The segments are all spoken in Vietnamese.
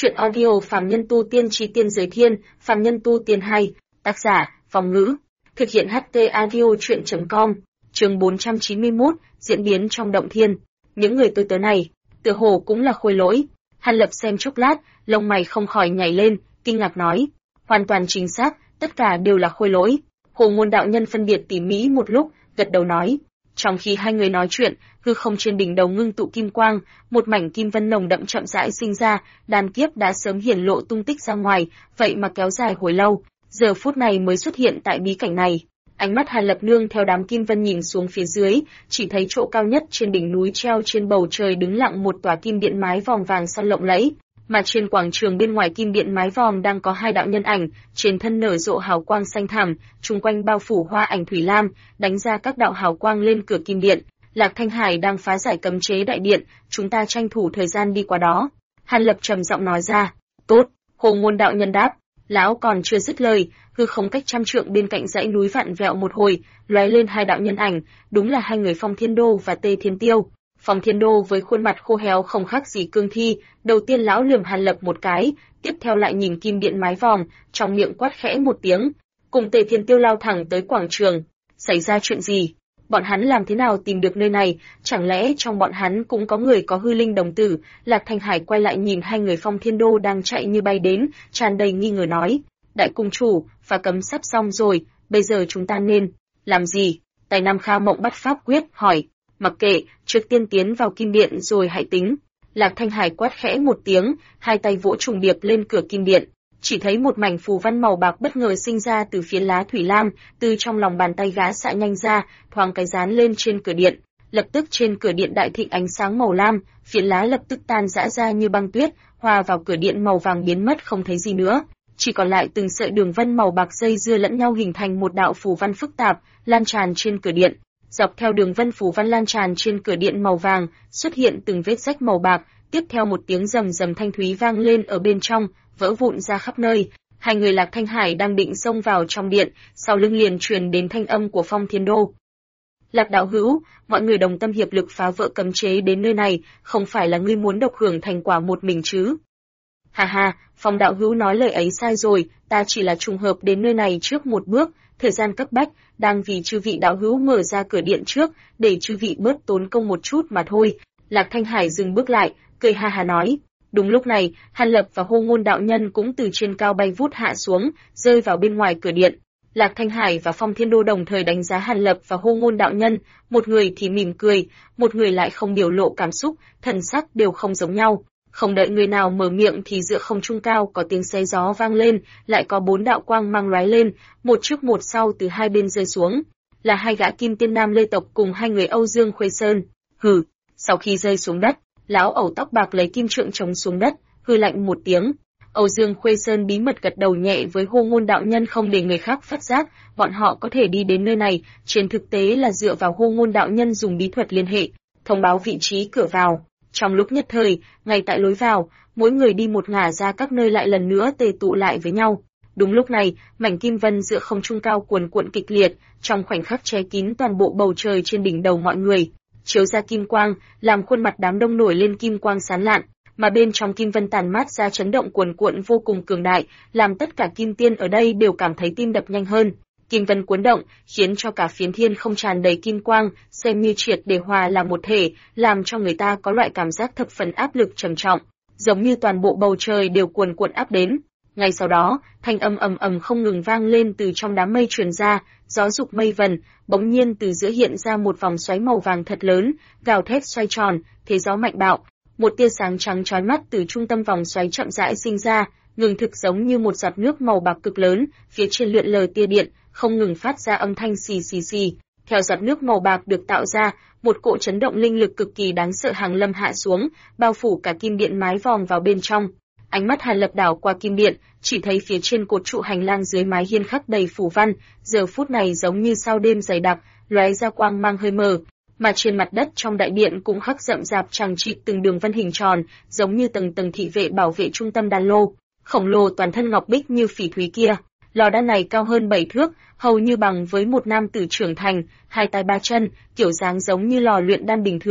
Chuyện audio Phàm Nhân Tu Tiên Chí Tiên Giới Thiên, Phàm Nhân Tu Tiên 2, tác giả, Phong Ngữ, thực hiện HT audio chuyện.com, chương 491, diễn biến trong động thiên. Những người tôi tớ này, tựa hồ cũng là khôi lỗi. Hàn Lập xem chốc lát, lông mày không khỏi nhảy lên, kinh ngạc nói, hoàn toàn chính xác, tất cả đều là khôi lỗi. Hồ Ngôn đạo nhân phân biệt tỉ mỉ một lúc, gật đầu nói. Trong khi hai người nói chuyện, hư không trên đỉnh đầu ngưng tụ kim quang, một mảnh kim vân nồng đậm chậm rãi sinh ra, đan kiếp đã sớm hiển lộ tung tích ra ngoài, vậy mà kéo dài hồi lâu, giờ phút này mới xuất hiện tại bí cảnh này. Ánh mắt Hàn Lập nương theo đám kim vân nhìn xuống phía dưới, chỉ thấy chỗ cao nhất trên đỉnh núi treo trên bầu trời đứng lặng một tòa kim điện mái vòm vàng son lộng lẫy, mà trên quảng trường bên ngoài kim điện mái vòm đang có hai đạo nhân ảnh, trên thân nở rộ hào quang xanh thẳm, chung quanh bao phủ hoa ảnh thủy lam, đánh ra các đạo hào quang lên cửa kim điện. Lạc Thanh Hải đang phá giải cấm chế đại điện, chúng ta tranh thủ thời gian đi qua đó. Hàn Lập trầm giọng nói ra. Tốt, Hồ Ngôn đạo nhân đáp. Lão còn chưa dứt lời, hư không cách trăm trượng bên cạnh dãy núi vặn vẹo một hồi, lóe lên hai đạo nhân ảnh, đúng là hai người Phong Thiên Đô và Tê Thiên Tiêu. Phong Thiên Đô với khuôn mặt khô héo không khác gì cương thi, đầu tiên lão lườm Hàn Lập một cái, tiếp theo lại nhìn kim điện mái vòm, trong miệng quát khẽ một tiếng, cùng Tê Thiên Tiêu lao thẳng tới quảng trường. Xảy ra chuyện gì? Bọn hắn làm thế nào tìm được nơi này? Chẳng lẽ trong bọn hắn cũng có người có hư linh đồng tử? Lạc Thanh Hải quay lại nhìn hai người Phong Thiên Đô đang chạy như bay đến, tràn đầy nghi ngờ nói: Đại cung chủ, phá cấm sắp xong rồi, bây giờ chúng ta nên làm gì? Tài Nam Kha Mộng bắt pháp quyết hỏi. Mặc kệ, trước tiên tiến vào kim điện rồi hãy tính. Lạc Thanh Hải quát khẽ một tiếng, hai tay vỗ trùng điệp lên cửa kim điện. Chỉ thấy một mảnh phù văn màu bạc bất ngờ sinh ra từ phía lá thủy lam, từ trong lòng bàn tay gã xạ nhanh ra, thoáng cái dán lên trên cửa điện. Lập tức trên cửa điện đại thịnh ánh sáng màu lam, phiến lá lập tức tan rã ra như băng tuyết, hòa vào cửa điện màu vàng biến mất không thấy gì nữa. Chỉ còn lại từng sợi đường vân màu bạc dây dưa lẫn nhau hình thành một đạo phù văn phức tạp, lan tràn trên cửa điện. Dọc theo đường vân phù văn lan tràn trên cửa điện màu vàng, xuất hiện từng vết rách màu bạc, tiếp theo một tiếng rầm rầm thanh thúy vang lên ở bên trong, vỡ vụn ra khắp nơi. Hai người Lạc Thanh Hải đang định xông vào trong điện, sau lưng liền truyền đến thanh âm của Phong Thiên Đô. Lạc đạo hữu, mọi người đồng tâm hiệp lực phá vỡ cấm chế đến nơi này, không phải là ngươi muốn độc hưởng thành quả một mình chứ? Ha ha, Phong đạo hữu nói lời ấy sai rồi, ta chỉ là trùng hợp đến nơi này trước một bước, thời gian cấp bách, đang vì chư vị đạo hữu mở ra cửa điện trước, để chư vị bớt tốn công một chút mà thôi. Lạc Thanh Hải dừng bước lại, cười ha ha nói. Đúng lúc này, Hàn Lập và Hồ Ngôn đạo nhân cũng từ trên cao bay vút hạ xuống, rơi vào bên ngoài cửa điện. Lạc Thanh Hải và Phong Thiên Đô đồng thời đánh giá Hàn Lập và Hồ Ngôn đạo nhân, một người thì mỉm cười, một người lại không biểu lộ cảm xúc, thần sắc đều không giống nhau. Không đợi người nào mở miệng thì giữa không trung cao có tiếng xé gió vang lên, lại có bốn đạo quang mang lóe lên, một trước một sau từ hai bên rơi xuống. Là hai gã Kim Tiên Nam Lê tộc cùng hai người Âu Dương Khuê Sơn. Hừ, sau khi rơi xuống đất, lão ẩu tóc bạc lấy kim trượng chống xuống đất, hừ lạnh một tiếng. Âu Dương Khuê Sơn bí mật gật đầu nhẹ với Hồ Ngôn đạo nhân không để người khác phát giác, bọn họ có thể đi đến nơi này, trên thực tế là dựa vào Hồ Ngôn đạo nhân dùng bí thuật liên hệ, thông báo vị trí cửa vào. Trong lúc nhất thời, ngay tại lối vào, mỗi người đi một ngả ra các nơi lại lần nữa tề tụ lại với nhau. Đúng lúc này, mảnh kim vân giữa không trung cao cuồn cuộn kịch liệt, trong khoảnh khắc che kín toàn bộ bầu trời trên đỉnh đầu mọi người, chiếu ra kim quang, làm khuôn mặt đám đông nổi lên kim quang sáng lạn, mà bên trong kim vân tàn mát ra chấn động cuồn cuộn vô cùng cường đại, làm tất cả kim tiên ở đây đều cảm thấy tim đập nhanh hơn. Kim vân cuốn động, khiến cho cả phiến thiên không tràn đầy kim quang, xem như triệt để hòa làm một thể, làm cho người ta có loại cảm giác thập phần áp lực trầm trọng, giống như toàn bộ bầu trời đều cuồn cuộn áp đến. Ngay sau đó, thanh âm ầm ầm không ngừng vang lên từ trong đám mây truyền ra, gió dục mây vần, bỗng nhiên từ giữa hiện ra một vòng xoáy màu vàng thật lớn, gào thét xoay tròn, thế gió mạnh bạo, một tia sáng trắng chói mắt từ trung tâm vòng xoáy chậm rãi sinh ra, ngừng thực giống như một giọt nước màu bạc cực lớn, phía trên lượn lờ tia điện, không ngừng phát ra âm thanh xì xì xì. Theo giọt nước màu bạc được tạo ra, một cỗ chấn động linh lực cực kỳ đáng sợ hàng lâm hạ xuống, bao phủ cả kim điện mái vòm vào bên trong. Ánh mắt Hàn Lập đảo qua kim điện, chỉ thấy phía trên cột trụ hành lang dưới mái hiên khắc đầy phù văn, giờ phút này giống như sao đêm dày đặc, lóe ra quang mang hơi mờ, mà trên mặt đất trong đại điện cũng khắc rậm rạp chằng chịt từng đường vân hình tròn, giống như tầng tầng thị vệ bảo vệ trung tâm đan lô, khổng lồ toàn thân ngọc bích như phỉ thúy kia. Lò đan này cao hơn 7 thước, hầu như bằng với một nam tử trưởng thành, hai tay ba chân, kiểu dáng giống như lò luyện đan bình thường.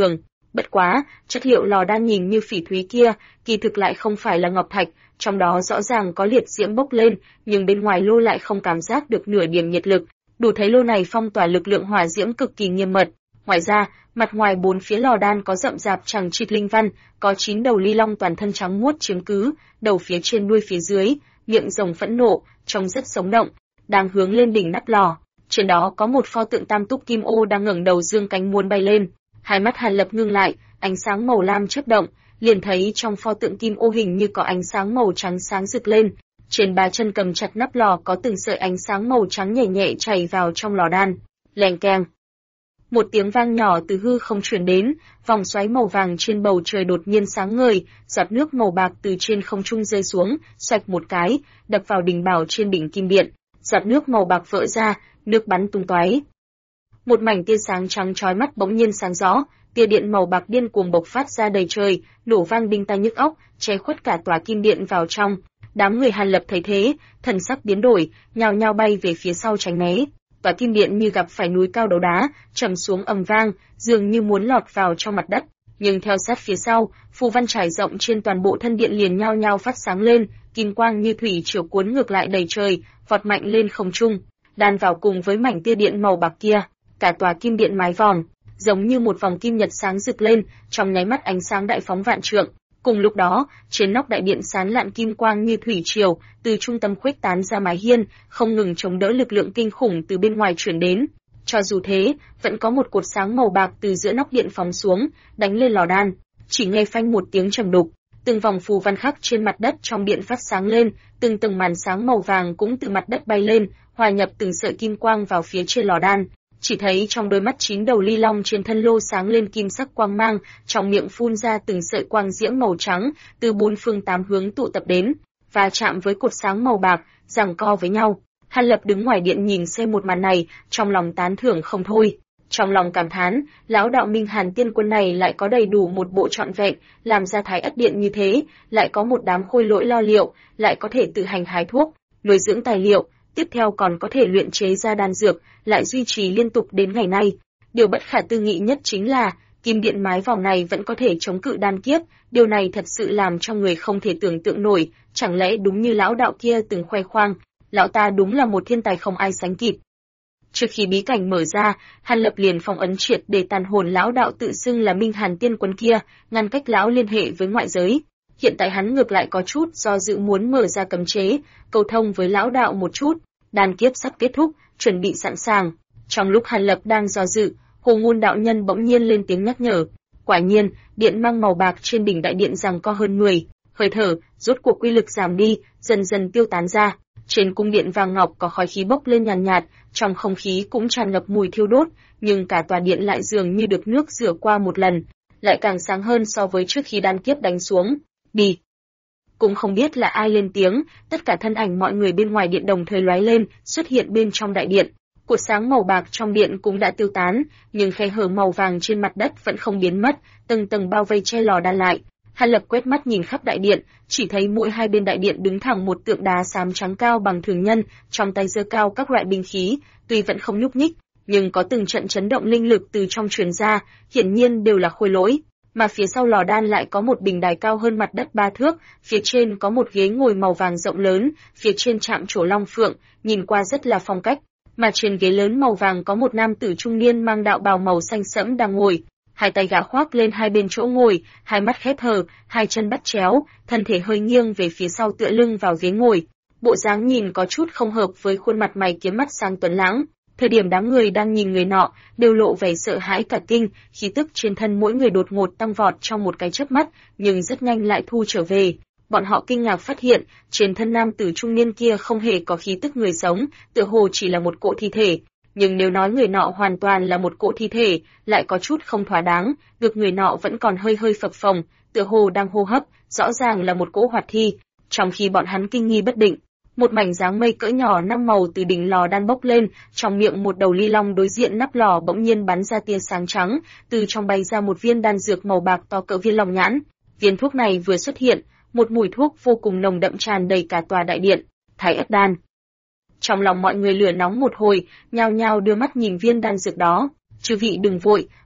Bất quá, chất liệu lò đan nhìn như phỉ thúy kia, kỳ thực lại không phải là ngọc thạch, trong đó rõ ràng có liệt diễm bốc lên, nhưng bên ngoài lô lại không cảm giác được nửa điểm nhiệt lực, đủ thấy lô này phong tỏa lực lượng hỏa diễm cực kỳ nghiêm mật. Ngoài ra, mặt ngoài bốn phía lò đan có rậm rạp chằng chịt linh văn, có 9 đầu ly long toàn thân trắng muốt chiếm cứ, đầu phía trên đuôi phía dưới, miệng rồng phẫn nộ, trông rất sống động, đang hướng lên đỉnh nắp lò. Trên đó có một pho tượng tam túc kim ô đang ngẩng đầu dương cánh muốn bay lên. Hai mắt Hàn Lập ngưng lại, ánh sáng màu lam chớp động, liền thấy trong pho tượng kim ô hình như có ánh sáng màu trắng sáng rực lên. Trên ba chân cầm chặt nắp lò có từng sợi ánh sáng màu trắng nhẹ nhẹ chảy vào trong lò đan. Leng keng. Một tiếng vang nhỏ từ hư không truyền đến, vòng xoáy màu vàng trên bầu trời đột nhiên sáng ngời, giọt nước màu bạc từ trên không trung rơi xuống, xoạch một cái, đập vào đỉnh bảo trên đỉnh kim điện. Giọt nước màu bạc vỡ ra, nước bắn tung tóe. Một mảnh tia sáng trắng chói mắt bỗng nhiên sáng rõ, tia điện màu bạc điên cuồng bộc phát ra đầy trời, nổ vang đinh tai nhức óc, che khuất cả tòa kim điện vào trong. Đám người Hàn Lập thấy thế, thần sắc biến đổi, nhao nhao bay về phía sau tránh né. Tòa kim điện như gặp phải núi cao đấu đá, trầm xuống ầm vang, dường như muốn lọt vào trong mặt đất. Nhưng theo sát phía sau, phù văn trải rộng trên toàn bộ thân điện liền nhao nhao phát sáng lên, kim quang như thủy triều cuốn ngược lại đầy trời, vọt mạnh lên không trung, đan vào cùng với mảnh tia điện màu bạc kia. Cả tòa kim điện mái vòm, giống như một vòng kim nhật sáng rực lên, trong nháy mắt ánh sáng đại phóng vạn trượng. Cùng lúc đó, trên nóc đại điện sán lạn kim quang như thủy triều, từ trung tâm khuếch tán ra mái hiên, không ngừng chống đỡ lực lượng kinh khủng từ bên ngoài truyền đến. Cho dù thế, vẫn có một cột sáng màu bạc từ giữa nóc điện phóng xuống, đánh lên lò đan. Chỉ nghe phanh một tiếng trầm đục, từng vòng phù văn khắc trên mặt đất trong điện phát sáng lên, từng tầng màn sáng màu vàng cũng từ mặt đất bay lên, hòa nhập từng sợi kim quang vào phía trên lò đan. Chỉ thấy trong đôi mắt 9 đầu ly long trên thân lô sáng lên kim sắc quang mang, trong miệng phun ra từng sợi quang diễm màu trắng, từ bốn phương tám hướng tụ tập đến, và chạm với cột sáng màu bạc, giằng co với nhau. Hàn Lập đứng ngoài điện nhìn xem một màn này, trong lòng tán thưởng không thôi. Trong lòng cảm thán, lão đạo Minh Hàn tiên quân này lại có đầy đủ một bộ trọn vẹn, làm ra Thái Ất điện như thế, lại có một đám khôi lỗi lo liệu, lại có thể tự hành hái thuốc, nuôi dưỡng tài liệu, tiếp theo còn có thể luyện chế ra đan dược, lại duy trì liên tục đến ngày nay. Điều bất khả tư nghị nhất chính là, kim điện mái vòng này vẫn có thể chống cự đan kiếp, điều này thật sự làm cho người không thể tưởng tượng nổi, chẳng lẽ đúng như lão đạo kia từng khoe khoang, lão ta đúng là một thiên tài không ai sánh kịp. Trước khi bí cảnh mở ra, Hàn Lập liền phong ấn triệt để tàn hồn lão đạo tự xưng là Minh Hàn tiên quân kia, ngăn cách lão liên hệ với ngoại giới. Hiện tại hắn ngược lại có chút do dự muốn mở ra cấm chế, cầu thông với lão đạo một chút. Đan kiếp sắp kết thúc, chuẩn bị sẵn sàng. Trong lúc Hàn Lập đang do dự, Hồ Ngôn đạo nhân bỗng nhiên lên tiếng nhắc nhở. Quả nhiên, điện mang màu bạc trên đỉnh đại điện giằng co hơn 10, hơi thở, rốt cuộc quy lực giảm đi, dần dần tiêu tán ra. Trên cung điện vàng ngọc có khói khí bốc lên nhàn nhạt, trong không khí cũng tràn ngập mùi thiêu đốt, nhưng cả tòa điện lại dường như được nước rửa qua một lần, lại càng sáng hơn so với trước khi đan kiếp đánh xuống. Đi! Cũng không biết là ai lên tiếng, tất cả thân ảnh mọi người bên ngoài điện đồng thời lóe lên, xuất hiện bên trong đại điện. Cột sáng màu bạc trong điện cũng đã tiêu tán, nhưng khe hở màu vàng trên mặt đất vẫn không biến mất, tầng tầng bao vây che lò đan lại. Hàn Lập quét mắt nhìn khắp đại điện, chỉ thấy mỗi hai bên đại điện đứng thẳng một tượng đá xám trắng cao bằng thường nhân, trong tay giơ cao các loại binh khí, tuy vẫn không nhúc nhích, nhưng có từng trận chấn động linh lực từ trong truyền ra, hiển nhiên đều là khôi lỗi. Mà phía sau lò đan lại có một bình đài cao hơn mặt đất 3 thước, phía trên có một ghế ngồi màu vàng rộng lớn, phía trên chạm trổ long phượng, nhìn qua rất là phong cách. Mà trên ghế lớn màu vàng có một nam tử trung niên mang đạo bào màu xanh sẫm đang ngồi, hai tay gã khoác lên hai bên chỗ ngồi, hai mắt khép hờ, hai chân bắt chéo, thân thể hơi nghiêng về phía sau tựa lưng vào ghế ngồi. Bộ dáng nhìn có chút không hợp với khuôn mặt mày kiếm mắt sang tuấn lãng. Thời điểm đám người đang nhìn người nọ, đều lộ vẻ sợ hãi cả kinh, khí tức trên thân mỗi người đột ngột tăng vọt trong một cái chớp mắt, nhưng rất nhanh lại thu trở về. Bọn họ kinh ngạc phát hiện, trên thân nam tử trung niên kia không hề có khí tức người sống, tựa hồ chỉ là một cỗ thi thể. Nhưng nếu nói người nọ hoàn toàn là một cỗ thi thể, lại có chút không thỏa đáng, ngực người nọ vẫn còn hơi hơi phập phồng, tựa hồ đang hô hấp, rõ ràng là một cỗ hoạt thi. Trong khi bọn hắn kinh nghi bất định, một mảnh dáng mây cỡ nhỏ 5 màu từ đỉnh lò đan bốc lên, trong miệng một đầu ly long đối diện nắp lò bỗng nhiên bắn ra tia sáng trắng, từ trong bay ra một viên đan dược màu bạc to cỡ viên long nhãn. Viên thuốc này vừa xuất hiện, một mùi thuốc vô cùng nồng đậm tràn đầy cả tòa đại điện. Thái Ất đan. Trong lòng mọi người lửa nóng một hồi, nhao nhao đưa mắt nhìn viên đan dược đó. Chư vị đừng vội,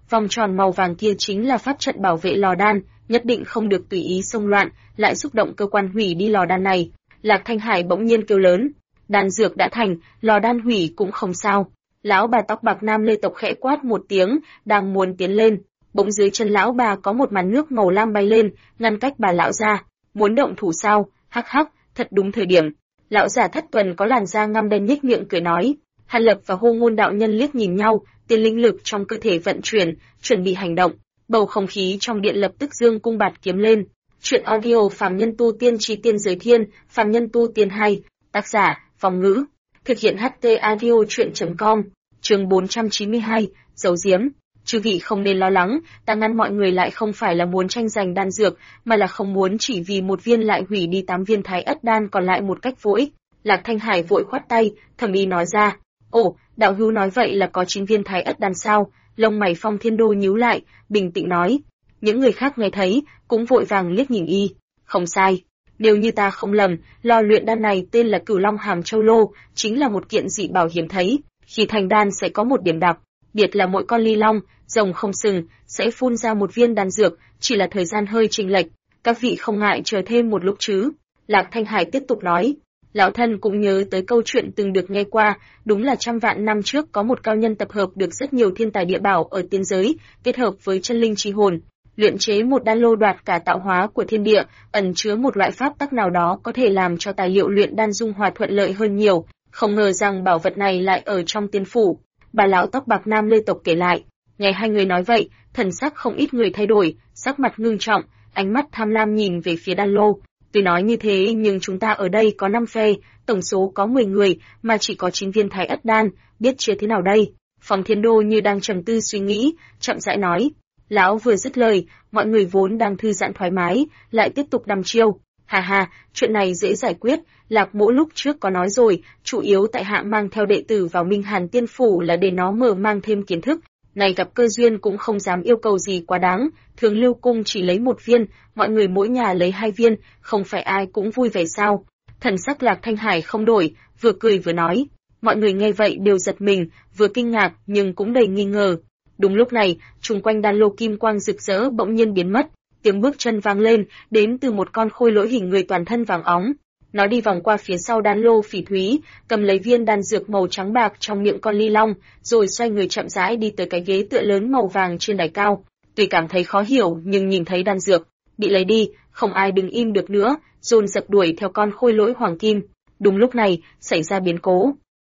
vòng tròn màu vàng kia chính là pháp trận bảo vệ lò đan, nhất định không được tùy ý xông loạn, lại xúc động cơ quan hủy đi lò đan này. Lạc Thanh Hải bỗng nhiên kêu lớn, đan dược đã thành, lò đan hủy cũng không sao. Lão bà tóc bạc nam Lê tộc khẽ quát một tiếng, đang muốn tiến lên, bỗng dưới chân lão bà có một màn nước màu lam bay lên, ngăn cách bà lão ra. Muốn động thủ sao? Hắc hắc, thật đúng thời điểm. Lão già Thất Tuần có làn da ngăm đen nhếch miệng cười nói. Hàn Lập và Hô Ngôn đạo nhân liếc nhìn nhau, tiên linh lực trong cơ thể vận chuyển, chuẩn bị hành động. Bầu không khí trong điện lập tức dương cung bạt kiếm lên. Truyện audio Phàm Nhân Tu Tiên Chí Tiên Giới Thiên, Phàm Nhân Tu Tiên 2, tác giả, Phong Ngữ. Thực hiện HT audio truyện.com, chương 492, giấu giếm. Chư vị không nên lo lắng, ta ngăn mọi người lại không phải là muốn tranh giành đan dược, mà là không muốn chỉ vì một viên lại hủy đi 8 viên thái ất đan còn lại một cách vô ích. Lạc Thanh Hải vội khoát tay, thầm ý nói ra. Ồ, đạo hữu nói vậy là có 9 viên thái ất đan sao? Lông mày Phong Thiên Đô nhíu lại, bình tĩnh nói. Những người khác nghe thấy, cũng vội vàng liếc nhìn y. Không sai. Nếu như ta không lầm, lò luyện đan này tên là Cửu Long Hàm Châu Lô, chính là một kiện dị bảo hiếm thấy. Khi thành đan sẽ có một điểm đặc biệt là mỗi con ly long, rồng không sừng, sẽ phun ra một viên đan dược, chỉ là thời gian hơi chênh lệch. Các vị không ngại chờ thêm một lúc chứ? Lạc Thanh Hải tiếp tục nói. Lão thân cũng nhớ tới câu chuyện từng được nghe qua, đúng là trăm vạn năm trước có một cao nhân tập hợp được rất nhiều thiên tài địa bảo ở tiên giới, kết hợp với chân linh chi hồn, luyện chế một đan lô đoạt cả tạo hóa của thiên địa, ẩn chứa một loại pháp tắc nào đó có thể làm cho tài liệu luyện đan dung hòa thuận lợi hơn nhiều. Không ngờ rằng bảo vật này lại ở trong tiên phủ. Bà lão tóc bạc nam Lê tộc kể lại. Nghe hai người nói vậy, thần sắc không ít người thay đổi, sắc mặt ngưng trọng, ánh mắt tham lam nhìn về phía đan lô. Tuy nói như thế nhưng chúng ta ở đây có 5 phe, tổng số có 10 người, mà chỉ có 9 viên thái ất đan, biết chia thế nào đây? Phong Thiên Đô như đang trầm tư suy nghĩ, chậm rãi nói. Lão vừa dứt lời, mọi người vốn đang thư giãn thoải mái, lại tiếp tục đăm chiêu. Hà hà, chuyện này dễ giải quyết, Lạc Mỗ lúc trước có nói rồi, chủ yếu tại hạ mang theo đệ tử vào Minh Hàn Tiên Phủ là để nó mở mang thêm kiến thức. Này gặp cơ duyên cũng không dám yêu cầu gì quá đáng, Thường Lưu Cung chỉ lấy 1 viên, mọi người mỗi nhà lấy 2 viên, không phải ai cũng vui vẻ sao? Thần sắc Lạc Thanh Hải không đổi, vừa cười vừa nói. Mọi người nghe vậy đều giật mình, vừa kinh ngạc nhưng cũng đầy nghi ngờ. Đúng lúc này, xung quanh đan lô kim quang rực rỡ bỗng nhiên biến mất, tiếng bước chân vang lên, đến từ một con khôi lỗi hình người toàn thân vàng óng. Nó đi vòng qua phía sau đan lô phỉ thúy, cầm lấy viên đan dược màu trắng bạc trong miệng con ly long, rồi xoay người chậm rãi đi tới cái ghế tựa lớn màu vàng trên đài cao. Tuy cảm thấy khó hiểu nhưng nhìn thấy đan dược bị lấy đi, không ai đứng im được nữa, dồn dập đuổi theo con khôi lỗi hoàng kim. Đúng lúc này, xảy ra biến cố.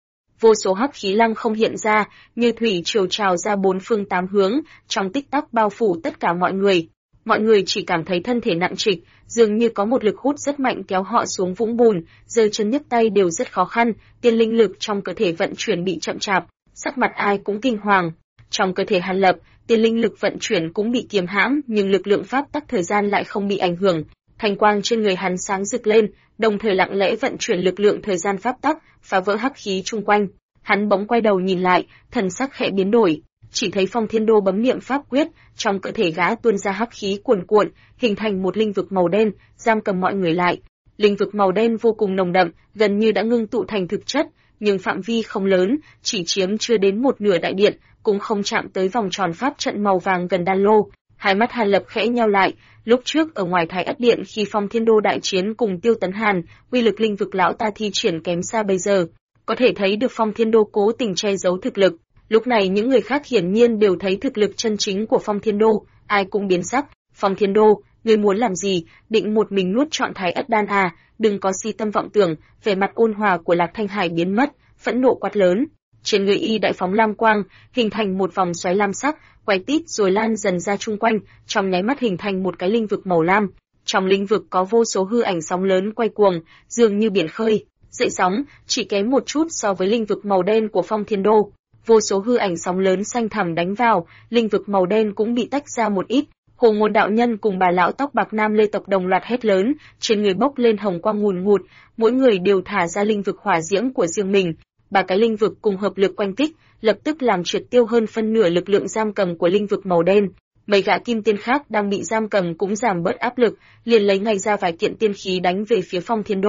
Vô số hắc khí lăng không hiện ra, như thủy triều trào ra 4 phương 8 hướng, trong tích tắc bao phủ tất cả mọi người. Mọi người chỉ cảm thấy thân thể nặng trịch, dường như có một lực hút rất mạnh kéo họ xuống vũng bùn, giơ chân nhấc tay đều rất khó khăn, tiên linh lực trong cơ thể vận chuyển bị chậm chạp, sắc mặt ai cũng kinh hoàng. Trong cơ thể Hàn Lập, tiên linh lực vận chuyển cũng bị kiềm hãm, nhưng lực lượng pháp tắc thời gian lại không bị ảnh hưởng. Thanh quang trên người hắn sáng rực lên, đồng thời lặng lẽ vận chuyển lực lượng thời gian pháp tắc, phá vỡ hắc khí chung quanh. Hắn bỗng quay đầu nhìn lại, thần sắc khẽ biến đổi, chỉ thấy Phong Thiên Đô bấm niệm pháp quyết, trong cơ thể gã tuôn ra hắc khí cuồn cuộn, hình thành một linh vực màu đen, giam cầm mọi người lại. Linh vực màu đen vô cùng nồng đậm, gần như đã ngưng tụ thành thực chất, nhưng phạm vi không lớn, chỉ chiếm chưa đến 1/2 đại điện, cũng không chạm tới vòng tròn pháp trận màu vàng gần đan lô. Hai mắt Hàn Lập khẽ nheo lại, lúc trước ở ngoài Thái Ất Điện khi Phong Thiên Đô đại chiến cùng Tiêu Tấn Hàn, uy lực linh vực lão ta thi triển kém xa bây giờ. Có thể thấy được Phong Thiên Đô cố tình che giấu thực lực. Lúc này những người khác hiển nhiên đều thấy thực lực chân chính của Phong Thiên Đô, ai cũng biến sắc. Phong Thiên Đô, ngươi muốn làm gì? Định một mình nuốt trọn Thái Ất Đan à? Đừng có si tâm vọng tưởng. Vẻ mặt ôn hòa của Lạc Thanh Hải biến mất, phẫn nộ quát lớn. Trên người y đại phóng lam quang, hình thành một vòng xoáy lam sắc, quay tít rồi lan dần ra chung quanh, trong nháy mắt hình thành một cái linh vực màu lam. Trong linh vực có vô số hư ảnh sóng lớn quay cuồng, dường như biển khơi, dậy sóng, chỉ kém một chút so với linh vực màu đen của Phong Thiên Đô. Vô số hư ảnh sóng lớn xanh thẳm đánh vào, linh vực màu đen cũng bị tách ra một ít. Hồ Ngôn đạo nhân cùng bà lão tóc bạc nam Lê tộc đồng loạt hét lớn, trên người bốc lên hồng quang ngùn ngụt, mỗi người đều thả ra linh vực hỏa diễm của riêng mình. 3 cái linh vực cùng hợp lực quanh kích, lập tức làm triệt tiêu hơn phân nửa lực lượng giam cầm của linh vực màu đen. Mấy gã kim tiên khác đang bị giam cầm cũng giảm bớt áp lực, liền lấy ngay ra vài kiện tiên khí đánh về phía Phong Thiên Đô.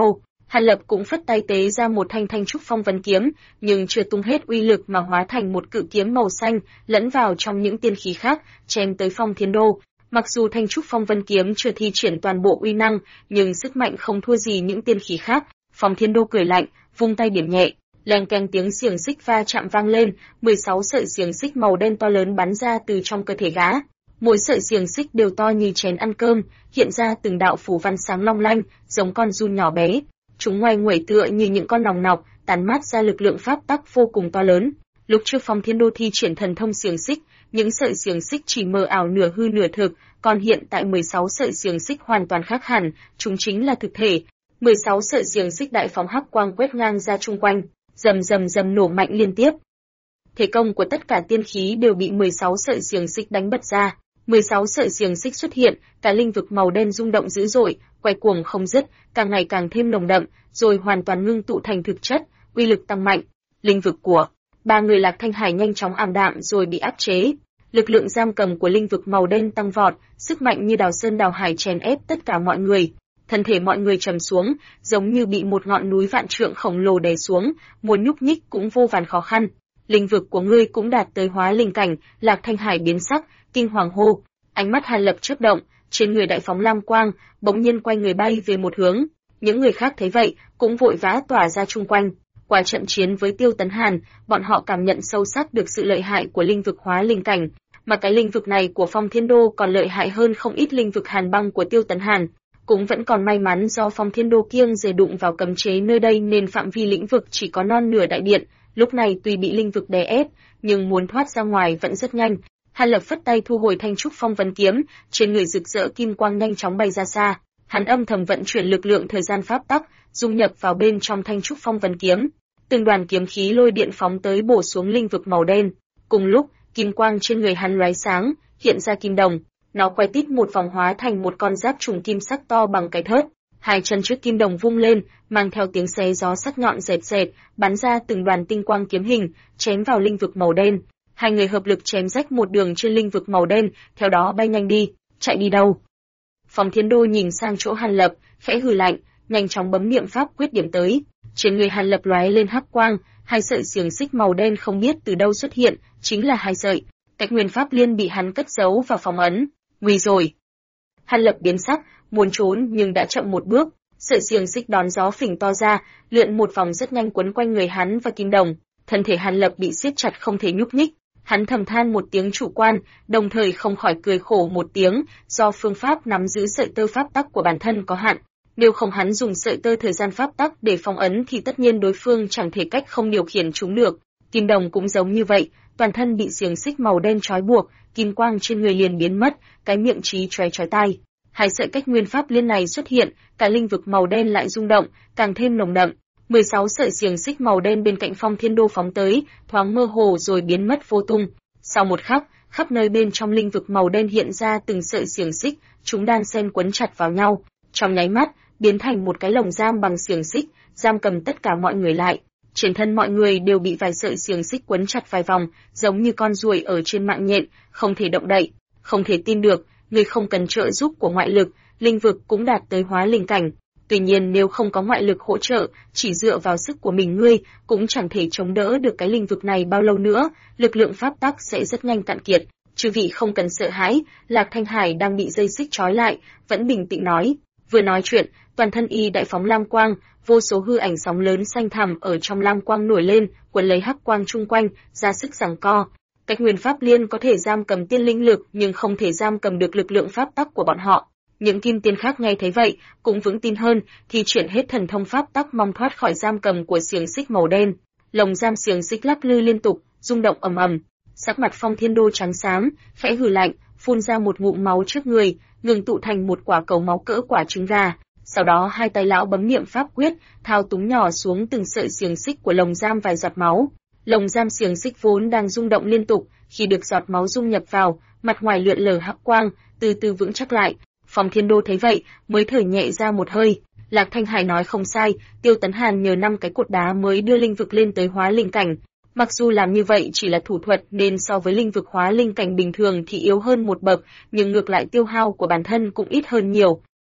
Hàn Lập cũng phất tay tế ra một thanh thanh trúc phong vân kiếm, nhưng chưa tung hết uy lực mà hóa thành một cự kiếm màu xanh, lẫn vào trong những tiên khí khác, chém tới Phong Thiên Đô. Mặc dù thanh trúc phong vân kiếm chưa thi triển toàn bộ uy năng, nhưng sức mạnh không thua gì những tiên khí khác. Phong Thiên Đô cười lạnh, vung tay điểm nhẹ, leng keng tiếng xiềng xích va chạm vang lên, 16 sợi xiềng xích màu đen to lớn bắn ra từ trong cơ thể gã. Mỗi sợi xiềng xích đều to như chén ăn cơm, hiện ra từng đạo phù văn sáng long lanh, giống con giun nhỏ bé. Chúng ngoai nguẩy tựa như những con nòng nọc, tản mát ra lực lượng pháp tắc vô cùng to lớn. Lúc trước Phong Thiên Đô thi triển thần thông xiềng xích, những sợi xiềng xích chỉ mờ ảo nửa hư nửa thực, còn hiện tại 16 sợi xiềng xích hoàn toàn khác hẳn, chúng chính là thực thể. 16 sợi xiềng xích đại phóng hắc quang quét ngang ra chung quanh, rầm rầm rầm nổ mạnh liên tiếp. Thế công của tất cả tiên khí đều bị 16 sợi xiềng xích đánh bật ra. 16 sợi xiềng xích xuất hiện, cả linh vực màu đen rung động dữ dội, quay cuồng không dứt, càng ngày càng thêm nồng đậm, rồi hoàn toàn ngưng tụ thành thực chất, uy lực tăng mạnh. Linh vực của ba người Lạc Thanh Hải nhanh chóng ảm đạm rồi bị áp chế. Lực lượng giam cầm của linh vực màu đen tăng vọt, sức mạnh như đào sơn đào hải chèn ép tất cả mọi người. Thân thể mọi người trầm xuống, giống như bị một ngọn núi vạn trượng khổng lồ đè xuống, muốn nhúc nhích cũng vô vàn khó khăn. Linh vực của ngươi cũng đạt tới hóa linh cảnh, Lạc Thanh Hải biến sắc, kinh hoàng hô. Ánh mắt Hàn Lập chớp động, trên người đại phóng lam quang, bỗng nhiên quay người bay về một hướng. Những người khác thấy vậy, cũng vội vã tỏa ra chung quanh. Qua trận chiến với Tiêu Tấn Hàn, bọn họ cảm nhận sâu sắc được sự lợi hại của linh vực hóa linh cảnh, mà cái linh vực này của Phong Thiên Đô còn lợi hại hơn không ít linh vực hàn băng của Tiêu Tấn Hàn. Cũng vẫn còn may mắn do Phong Thiên Đô kiêng dè đụng vào cấm chế nơi đây nên phạm vi lĩnh vực chỉ có non nửa đại điện, lúc này tuy bị linh vực đè ép, nhưng muốn thoát ra ngoài vẫn rất nhanh. Hàn Lập phất tay thu hồi thanh trúc phong vân kiếm, trên người rực rỡ kim quang nhanh chóng bay ra xa. Hắn âm thầm vận chuyển lực lượng thời gian pháp tắc, dung nhập vào bên trong thanh trúc phong vân kiếm. Từng đoàn kiếm khí lôi điện phóng tới bổ xuống linh vực màu đen. Cùng lúc, kim quang trên người hắn lóe sáng, hiện ra kim đồng. Nó quay tít một vòng hóa thành một con giáp trùng kim sắc to bằng cái thớt. Hai chân trước kim đồng vung lên, mang theo tiếng xé gió sắc nhọn rệt rệt, bắn ra từng đoàn tinh quang kiếm hình, chém vào linh vực màu đen. Hai người hợp lực chém rách một đường trên linh vực màu đen, theo đó bay nhanh đi, chạy đi đâu? Phong Thiên Đô nhìn sang chỗ Hàn Lập, khẽ hừ lạnh, nhanh chóng bấm niệm pháp quyết điểm tới. Trên người Hàn Lập lóe lên hắc quang, hai sợi xiềng xích màu đen không biết từ đâu xuất hiện, chính là hai sợi. Cách nguyên pháp liên bị hắn cất giấu vào phòng ấn. Nguy rồi! Hàn Lập biến sắc, muốn trốn nhưng đã chậm một bước. Sợi xiềng xích đón gió phình to ra, lượn một vòng rất nhanh quấn quanh người hắn và kim đồng. Thân thể Hàn Lập bị siết chặt không thể nhúc nhích. Hắn thầm than một tiếng chủ quan, đồng thời không khỏi cười khổ một tiếng, do phương pháp nắm giữ sợi tơ pháp tắc của bản thân có hạn. Nếu không hắn dùng sợi tơ thời gian pháp tắc để phong ấn thì tất nhiên đối phương chẳng thể cách không điều khiển chúng được. Kim đồng cũng giống như vậy, toàn thân bị xiềng xích màu đen trói buộc, kim quang trên người liền biến mất, cái miệng chí chóe chói tai. Hai sợi cách nguyên pháp liên này xuất hiện, cả linh vực màu đen lại rung động, càng thêm nồng đậm. 16 sợi xiềng xích màu đen bên cạnh Phong Thiên Đô phóng tới, thoáng mơ hồ rồi biến mất vô tung. Sau một khắc, khắp nơi bên trong linh vực màu đen hiện ra từng sợi xiềng xích, chúng đan xen quấn chặt vào nhau, trong nháy mắt biến thành một cái lồng giam bằng xiềng xích, giam cầm tất cả mọi người lại. Trên thân mọi người đều bị vài sợi xiềng xích quấn chặt vài vòng, giống như con ruồi ở trên mạng nhện, không thể động đậy. Không thể tin được, người không cần trợ giúp của ngoại lực, linh vực cũng đạt tới hóa linh cảnh. Tuy nhiên nếu không có ngoại lực hỗ trợ, chỉ dựa vào sức của mình ngươi, cũng chẳng thể chống đỡ được cái linh vực này bao lâu nữa, lực lượng pháp tắc sẽ rất nhanh cạn kiệt. Chư vị không cần sợ hãi, Lạc Thanh Hải đang bị dây xích trói lại, vẫn bình tĩnh nói. Vừa nói chuyện, toàn thân y đại phóng lam quang, vô số hư ảnh sóng lớn xanh thẳm ở trong lam quang nổi lên, quấn lấy hắc quang chung quanh, ra sức giằng co. Cách nguyên pháp liên có thể giam cầm tiên linh lực nhưng không thể giam cầm được lực lượng pháp tắc của bọn họ. Những kim tiên khác nghe thấy vậy, cũng vững tin hơn, thì chuyển hết thần thông pháp tắc mong thoát khỏi giam cầm của xiềng xích màu đen. Lồng giam xiềng xích lắc lư liên tục, rung động ầm ầm. Sắc mặt Phong Thiên Đô trắng xám, khẽ hừ lạnh, phun ra một ngụm máu trước người, ngừng tụ thành một quả cầu máu cỡ quả trứng gà. Sau đó hai tay lão bấm niệm pháp quyết, thao túng nhỏ xuống từng sợi xiềng xích của lồng giam vài giọt máu. Lồng giam xiềng xích vốn đang rung động liên tục, khi được giọt máu dung nhập vào, mặt ngoài lượn lờ hắc quang, từ từ vững chắc lại. Phong Thiên Đô thấy vậy, mới thở nhẹ ra một hơi. Lạc Thanh Hải nói không sai, Tiêu Tấn Hàn nhờ 5 cái cột đá mới đưa linh vực lên tới hóa linh cảnh. Mặc dù làm như vậy chỉ là thủ thuật nên so với linh vực hóa linh cảnh bình thường thì yếu hơn một bậc, nhưng ngược lại tiêu hao của bản thân cũng ít hơn nhiều.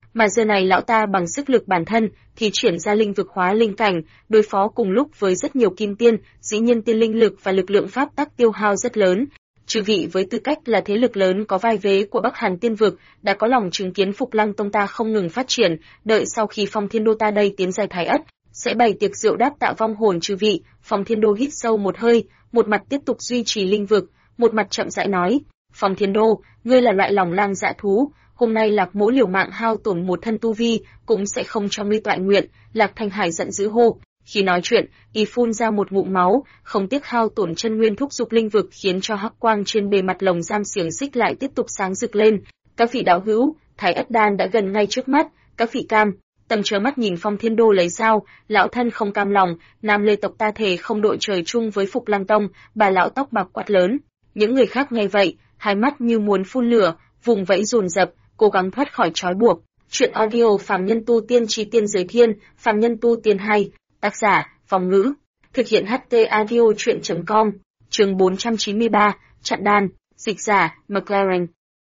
mà giờ này lão ta bằng sức lực bản thân thì triển ra linh vực hóa linh cảnh, đối phó cùng lúc với rất nhiều kim tiên, dĩ nhiên tiên linh lực và lực lượng pháp tắc tiêu hao rất lớn. Chư vị với tư cách là thế lực lớn có vai vế của Bắc Hàn Tiên vực, đã có lòng chứng kiến Phục Lăng Tông ta không ngừng phát triển, đợi sau khi Phong Thiên Đô ta đây tiến giai Thái Ất, sẽ bày tiệc rượu đáp tạ vong hồn chư vị. Phong Thiên Đô hít sâu một hơi, một mặt tiếp tục duy trì linh vực, một mặt chậm rãi nói: Phong Thiên Đô, ngươi là loại lòng lang dạ thú, hôm nay Lạc Mỗ liều mạng hao tổn một thân tu vi, cũng sẽ không cho ngươi toại nguyện. Lạc Thanh Hải giận dữ hô. Khi nói chuyện, y phun ra một ngụm máu, không tiếc hao tổn chân nguyên thúc dục linh vực, khiến cho hắc quang trên bề mặt lồng giam xiềng xích lại tiếp tục sáng rực lên. Các vị đạo hữu, Thái Ất đan đã gần ngay trước mắt, các vị cam tâm trơ mắt nhìn Phong Thiên Đô lấy dao, lão thân không cam lòng, Nam Lê tộc ta thề không đội trời chung với Phục Lăng Tông. Bà lão tóc bạc quát lớn. Những người khác nghe vậy, hai mắt như muốn phun lửa, vùng vẫy dồn dập, cố gắng thoát khỏi trói buộc. Chuyện audio Phàm Nhân Tu Tiên Chí Tiên Giới Thiên, Phàm Nhân Tu Tiên 2, tác giả Phong Ngữ, thực hiện HT Audio Truyện.com, chương 493, chặn đan, dịch giả McLaren.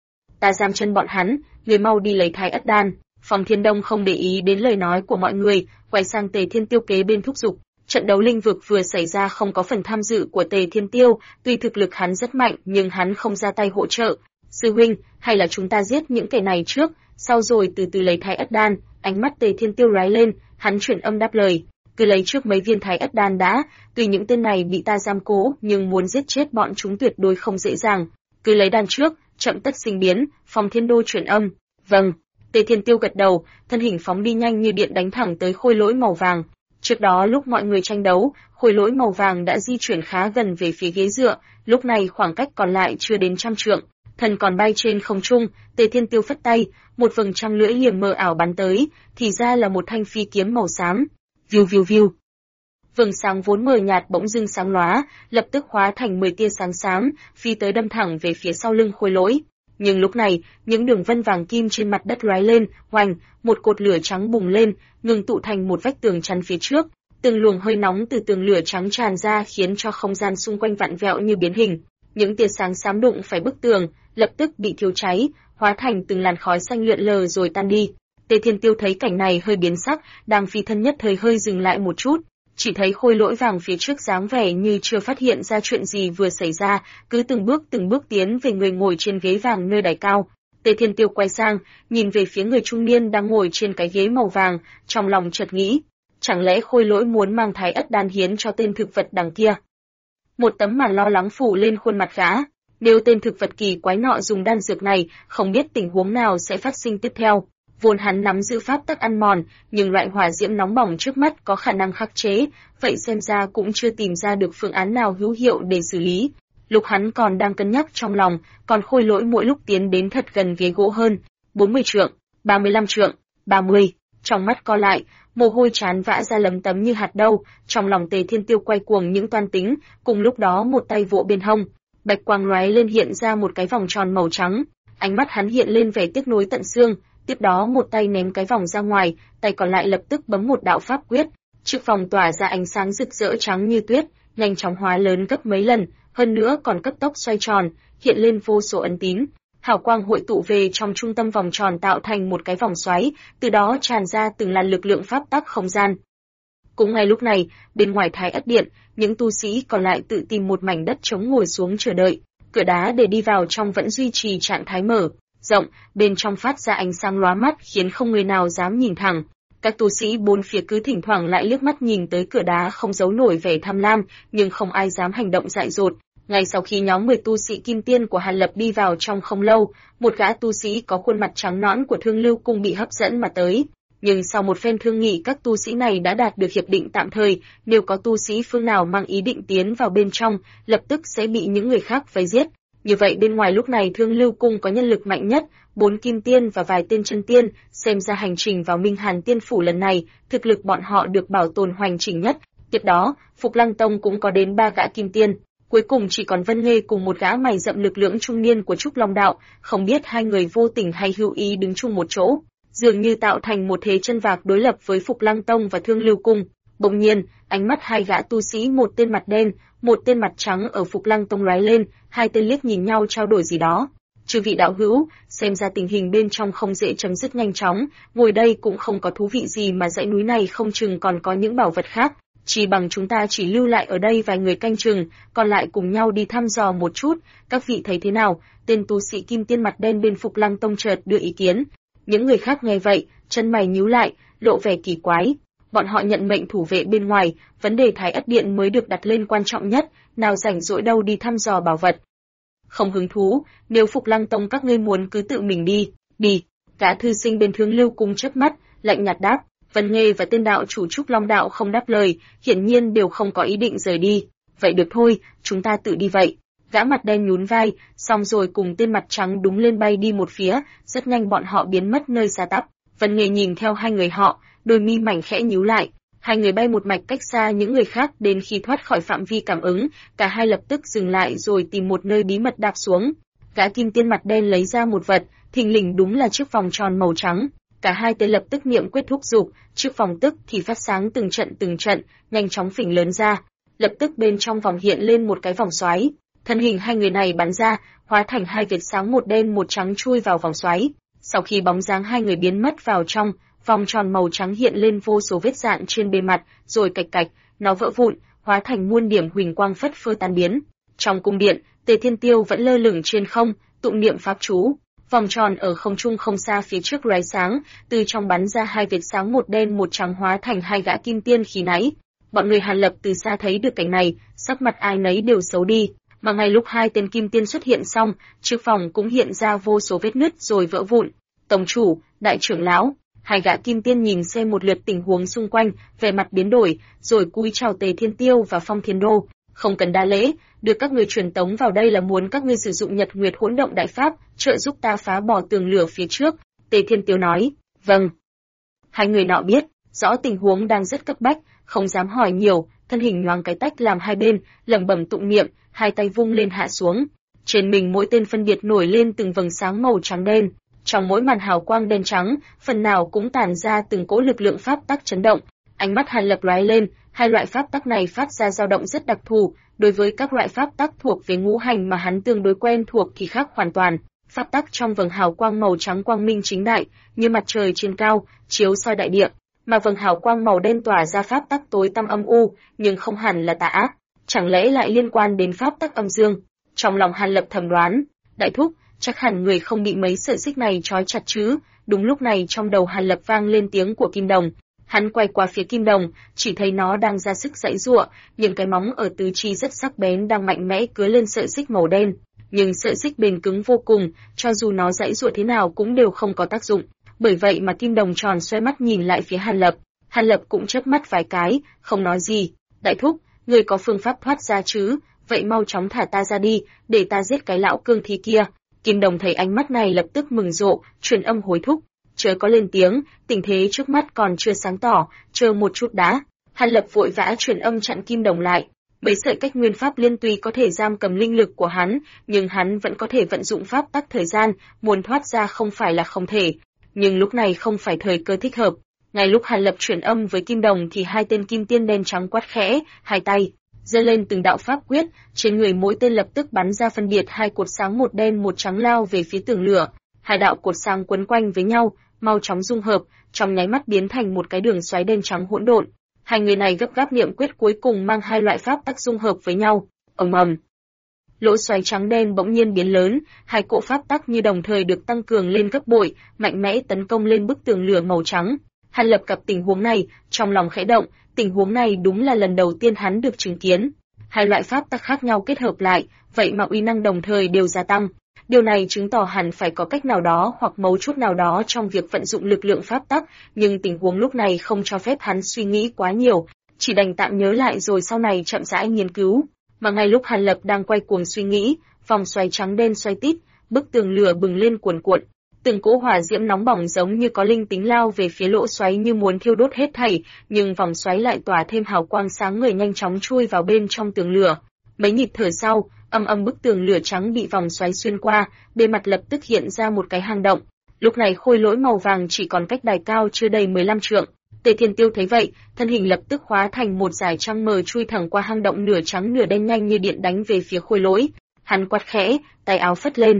Ta giam chân bọn hắn, người mau đi lấy Thái Ất đan. Phong Thiên Đông không để ý đến lời nói của mọi người, quay sang Tề Thiên Tiêu kế bên thúc giục. Trận đấu linh vực vừa xảy ra không có phần tham dự của Tề Thiên Tiêu, tuy thực lực hắn rất mạnh nhưng hắn không ra tay hỗ trợ. Sư huynh, hay là chúng ta giết những kẻ này trước, sau rồi từ từ lấy Thái Ất đan. Ánh mắt Tề Thiên Tiêu lóe lên, hắn chuyển âm đáp lời. Cứ lấy trước mấy viên Thái Ất đan đã, tuy những tên này bị ta giam cố, nhưng muốn giết chết bọn chúng tuyệt đối không dễ dàng. Cứ lấy đan trước, chậm tất sinh biến. Phong Thiên Đô chuyển âm. Vâng. Tề Thiên Tiêu gật đầu, thân hình phóng đi nhanh như điện đánh thẳng tới khôi lỗi màu vàng. Trước đó lúc mọi người tranh đấu, khôi lỗi màu vàng đã di chuyển khá gần về phía ghế dựa, lúc này khoảng cách còn lại chưa đến 100 trượng. Thần còn bay trên không trung, Tề Thiên Tiêu phất tay, một vầng trăng lưỡi liềm mờ ảo bắn tới, thì ra là một thanh phi kiếm màu xám. Viu viu viu. Vầng sáng vốn mờ nhạt bỗng dưng sáng lóa, lập tức hóa thành 10 tia sáng xám, phi tới đâm thẳng về phía sau lưng khôi lỗi. Nhưng lúc này, những đường vân vàng kim trên mặt đất lóe lên, oành, một cột lửa trắng bùng lên, ngừng tụ thành một vách tường chắn phía trước. Từng luồng hơi nóng từ tường lửa trắng tràn ra khiến cho không gian xung quanh vặn vẹo như biến hình. Những tia sáng xám đụng phải bức tường, lập tức bị thiêu cháy, hóa thành từng làn khói xanh lượn lờ rồi tan đi. Tề Thiên Tiêu thấy cảnh này hơi biến sắc, đang phi thân nhất thời hơi dừng lại một chút, chỉ thấy khôi lỗi vàng phía trước dáng vẻ như chưa phát hiện ra chuyện gì vừa xảy ra, cứ từng bước tiến về người ngồi trên ghế vàng nơi đài cao. Tề Thiên Tiêu quay sang, nhìn về phía người trung niên đang ngồi trên cái ghế màu vàng, trong lòng chợt nghĩ, chẳng lẽ khôi lỗi muốn mang Thái Ất đan hiến cho tên thực vật đằng kia? Một tấm màn lo lắng phủ lên khuôn mặt gã, nếu tên thực vật kỳ quái nọ dùng đan dược này, không biết tình huống nào sẽ phát sinh tiếp theo. Vốn hắn nắm giữ pháp tắc ăn mòn, nhưng loại hỏa diễm nóng bỏng trước mắt có khả năng khắc chế, vậy xem ra cũng chưa tìm ra được phương án nào hữu hiệu để xử lý. Lúc hắn còn đang cân nhắc trong lòng, còn khôi lỗi mỗi lúc tiến đến thật gần ghế gỗ hơn, 40 trượng, 35 trượng, 30, trong mắt co lại, mồ hôi trán vã ra lấm tấm như hạt đậu, trong lòng Tề Thiên Tiêu quay cuồng những toan tính, cùng lúc đó một tay vỗ bên hông, bạch quang lóe lên hiện ra một cái vòng tròn màu trắng, ánh mắt hắn hiện lên vẻ tiếc nuối tận xương. Tiếp đó một tay ném cái vòng ra ngoài, tay còn lại lập tức bấm một đạo pháp quyết, chiếc vòng tỏa ra ánh sáng rực rỡ trắng như tuyết, nhanh chóng hóa lớn gấp mấy lần, hơn nữa còn cấp tốc xoay tròn, hiện lên vô số ấn tín. Hào quang hội tụ về trong trung tâm vòng tròn tạo thành một cái vòng xoáy, từ đó tràn ra từng làn lực lượng pháp tắc không gian. Cũng ngay lúc này, bên ngoài Thái Ất Điện, những tu sĩ còn lại tự tìm một mảnh đất trống ngồi xuống chờ đợi, cửa đá để đi vào trong vẫn duy trì trạng thái mở rộng, bên trong phát ra ánh sáng lóa mắt khiến không người nào dám nhìn thẳng. Các tu sĩ bốn phía cứ thỉnh thoảng lại liếc mắt nhìn tới cửa đá không giấu nổi vẻ tham lam, nhưng không ai dám hành động dại dột. Ngay sau khi nhóm 10 tu sĩ kim tiên của Hàn Lập đi vào trong không lâu, một gã tu sĩ có khuôn mặt trắng nõn của Thương Lưu Cung bị hấp dẫn mà tới. Nhưng sau một phen thương nghị, các tu sĩ này đã đạt được hiệp định tạm thời, nếu có tu sĩ phương nào mang ý định tiến vào bên trong, lập tức sẽ bị những người khác vây giết. Như vậy bên ngoài lúc này Thương Lưu Cung có nhân lực mạnh nhất, 4 kim tiên và vài tên chân tiên, xem ra hành trình vào Minh Hàn Tiên Phủ lần này, thực lực bọn họ được bảo tồn hoành chỉnh nhất. Tiếp đó, Phục Lăng Tông cũng có đến 3 gã kim tiên, cuối cùng chỉ còn Vân Nghê cùng một gã mày rậm lực lưỡng trung niên của Trúc Long Đạo, không biết hai người vô tình hay hữu ý đứng chung một chỗ, dường như tạo thành một thế chân vạc đối lập với Phục Lăng Tông và Thương Lưu Cung. Bỗng nhiên, ánh mắt hai gã tu sĩ, một tên mặt đen, một tên mặt trắng ở Phục Lăng Tông lóe lên, hai tên liếc nhìn nhau trao đổi gì đó. Chư vị đạo hữu, xem ra tình hình bên trong không dễ chấm dứt nhanh chóng, ngồi đây cũng không có thú vị gì mà dãy núi này không chừng còn có những bảo vật khác, chỉ bằng chúng ta chỉ lưu lại ở đây vài người canh chừng, còn lại cùng nhau đi thăm dò một chút, các vị thấy thế nào? Tên tu sĩ kim tiên mặt đen bên Phục Lăng Tông chợt đưa ý kiến. Những người khác nghe vậy, chân mày nhíu lại, lộ vẻ kỳ quái. Bọn họ nhận mệnh thủ vệ bên ngoài, vấn đề Thái Ất Điện mới được đặt lên quan trọng nhất, nào rảnh rỗi đâu đi thăm dò bảo vật. Không hứng thú, nếu Phục Lăng Tông các ngươi muốn cứ tự mình đi, đi. Cả thư sinh bên Thương Lưu Cung chớp mắt, lạnh nhạt đáp. Vân Nghê và tên đạo chủ Trúc Long Đạo không đáp lời, hiển nhiên đều không có ý định rời đi. Vậy được thôi, chúng ta tự đi vậy. Gã mặt đen nhún vai, xong rồi cùng tên mặt trắng đúng lên bay đi một phía, rất nhanh bọn họ biến mất nơi xa tắp. Vân Nghê nhìn theo hai người họ, đôi mi mảnh khẽ nhíu lại. Hai người bay một mạch cách xa những người khác, đến khi thoát khỏi phạm vi cảm ứng, cả hai lập tức dừng lại rồi tìm một nơi bí mật đạp xuống. Gã kim tiên mặt đen lấy ra một vật, thình lình đúng là chiếc vòng tròn màu trắng. Cả hai tên lập tức niệm quyết thúc giục, chiếc vòng tức thì phát sáng từng trận, nhanh chóng phình lớn ra. Lập tức bên trong vòng hiện lên một cái vòng xoáy. Thân hình hai người này bắn ra, hóa thành hai vệt sáng một đen một trắng chui vào vòng xoáy. Sau khi bóng dáng hai người biến mất vào trong, vòng tròn màu trắng hiện lên vô số vết rạn trên bề mặt, rồi cạch cạch, nó vỡ vụn, hóa thành muôn điểm huỳnh quang phất phơ tan biến. Trong cung điện, Tề Thiên Tiêu vẫn lơ lửng trên không, tụng niệm pháp chú. Vòng tròn ở không trung không xa phía trước lóe sáng, từ trong bắn ra hai vệt sáng một đen một trắng hóa thành hai gã kim tiên khí nãy. Bọn người Hàn Lập từ xa thấy được cảnh này, sắc mặt ai nấy đều xấu đi, mà ngay lúc hai tên kim tiên xuất hiện xong, chiếc vòng cũng hiện ra vô số vết nứt rồi vỡ vụn. Tổng chủ, đại trưởng lão, hai gã kim tiên nhìn xem một lượt tình huống xung quanh, vẻ mặt biến đổi, rồi cúi chào Tề Thiên Tiêu và Phong Thiên Đô. Không cần đa lễ, được các người truyền tống vào đây là muốn các ngươi sử dụng Nhật Nguyệt Hỗn Động Đại Pháp, trợ giúp ta phá bỏ tường lửa phía trước. Tề Thiên Tiêu nói, vâng. Hai người nọ biết, rõ tình huống đang rất cấp bách, không dám hỏi nhiều, thân hình nhoáng cái tách làm hai bên, lẩm bẩm tụng niệm, hai tay vung lên hạ xuống. Trên mình mỗi tên phân biệt nổi lên từng vầng sáng màu trắng đen, trong mỗi màn hào quang đen trắng, phần nào cũng tản ra từng cỗ lực lượng pháp tắc chấn động. Ánh mắt Hàn Lập lóe lên, hai loại pháp tắc này phát ra dao động rất đặc thù, đối với các loại pháp tắc thuộc về ngũ hành mà hắn tương đối quen thuộc thì khác hoàn toàn. Pháp tắc trong vầng hào quang màu trắng quang minh chính đại, như mặt trời trên cao, chiếu soi đại địa, mà vầng hào quang màu đen tỏa ra pháp tắc tối tăm âm u, nhưng không hẳn là tà ác, chẳng lẽ lại liên quan đến pháp tắc âm dương? Trong lòng Hàn Lập thầm đoán, đại thúc, chắc hẳn người không bị mấy sợi xích này trói chặt chứ? Đúng lúc này trong đầu Hàn Lập vang lên tiếng của Kim Đồng. Hắn quay qua phía Kim Đồng, chỉ thấy nó đang ra sức giãy giụa, những cái móng ở tứ chi rất sắc bén đang mạnh mẽ cứa lên sợi xích màu đen, nhưng sợi xích bền cứng vô cùng, cho dù nó giãy giụa thế nào cũng đều không có tác dụng. Bởi vậy mà Kim Đồng tròn xoay mắt nhìn lại phía Hàn Lập. Hàn Lập cũng chớp mắt vài cái, không nói gì. Đại thúc, người có phương pháp thoát ra chứ? Vậy mau chóng thả ta ra đi, để ta giết cái lão cương thi kia. Kim Đồng thấy ánh mắt này lập tức mừng rộ, truyền âm hối thúc. Chớ có lên tiếng, tình thế trước mắt còn chưa sáng tỏ, chờ một chút đã. Hàn Lập vội vã truyền âm chặn Kim Đồng lại. Mấy sợi cách nguyên pháp liên tuy có thể giam cầm linh lực của hắn, nhưng hắn vẫn có thể vận dụng pháp tắc thời gian, muốn thoát ra không phải là không thể. Nhưng lúc này không phải thời cơ thích hợp. Ngay lúc Hàn Lập truyền âm với Kim Đồng thì hai tên kim tiên đen trắng quát khẽ, hai tay giơ lên từng đạo pháp quyết, trên người mỗi tên lập tức bắn ra phân biệt hai cột sáng một đen một trắng lao về phía tường lửa. Hai đạo cột sáng quấn quanh với nhau, mau chóng dung hợp, trong nháy mắt biến thành một cái đường xoáy đen trắng hỗn độn. Hai người này gấp gáp niệm quyết cuối cùng mang hai loại pháp tắc dung hợp với nhau. Ầm ầm. Lỗ xoáy trắng đen bỗng nhiên biến lớn, hai cỗ pháp tắc như đồng thời được tăng cường lên gấp bội, mạnh mẽ tấn công lên bức tường lửa màu trắng. Hàn Lập gặp tình huống này, trong lòng khẽ động, tình huống này đúng là lần đầu tiên hắn được chứng kiến. Hai loại pháp tắc khác nhau kết hợp lại, vậy mà uy năng đồng thời đều gia tăng. Điều này chứng tỏ hẳn phải có cách nào đó hoặc mấu chốt nào đó trong việc vận dụng lực lượng pháp tắc, nhưng tình huống lúc này không cho phép hắn suy nghĩ quá nhiều, chỉ đành tạm nhớ lại rồi sau này chậm rãi nghiên cứu. Mà ngay lúc Hàn Lập đang quay cuồng suy nghĩ, vòng xoáy trắng đen xoay tít, bức tường lửa bừng lên cuồn cuộn, từng cỗ hỏa diễm nóng bỏng giống như có linh tính lao về phía lỗ xoáy như muốn thiêu đốt hết thảy, nhưng vòng xoáy lại tỏa thêm hào quang sáng ngời nhanh chóng chui vào bên trong tường lửa. Mấy nhịp thở sau, bức tường lửa trắng bị vòng xoáy xuyên qua, bề mặt lập tức hiện ra một cái hang động. Lúc này khôi lỗi màu vàng chỉ còn cách đài cao chưa đầy 15 trượng. Tề Thiên Tiêu thấy vậy, thân hình lập tức hóa thành một dải trăng mờ chui thẳng qua hang động nửa trắng nửa đen nhanh như điện đánh về phía khôi lỗi. Hắn quát khẽ, tay áo phất lên,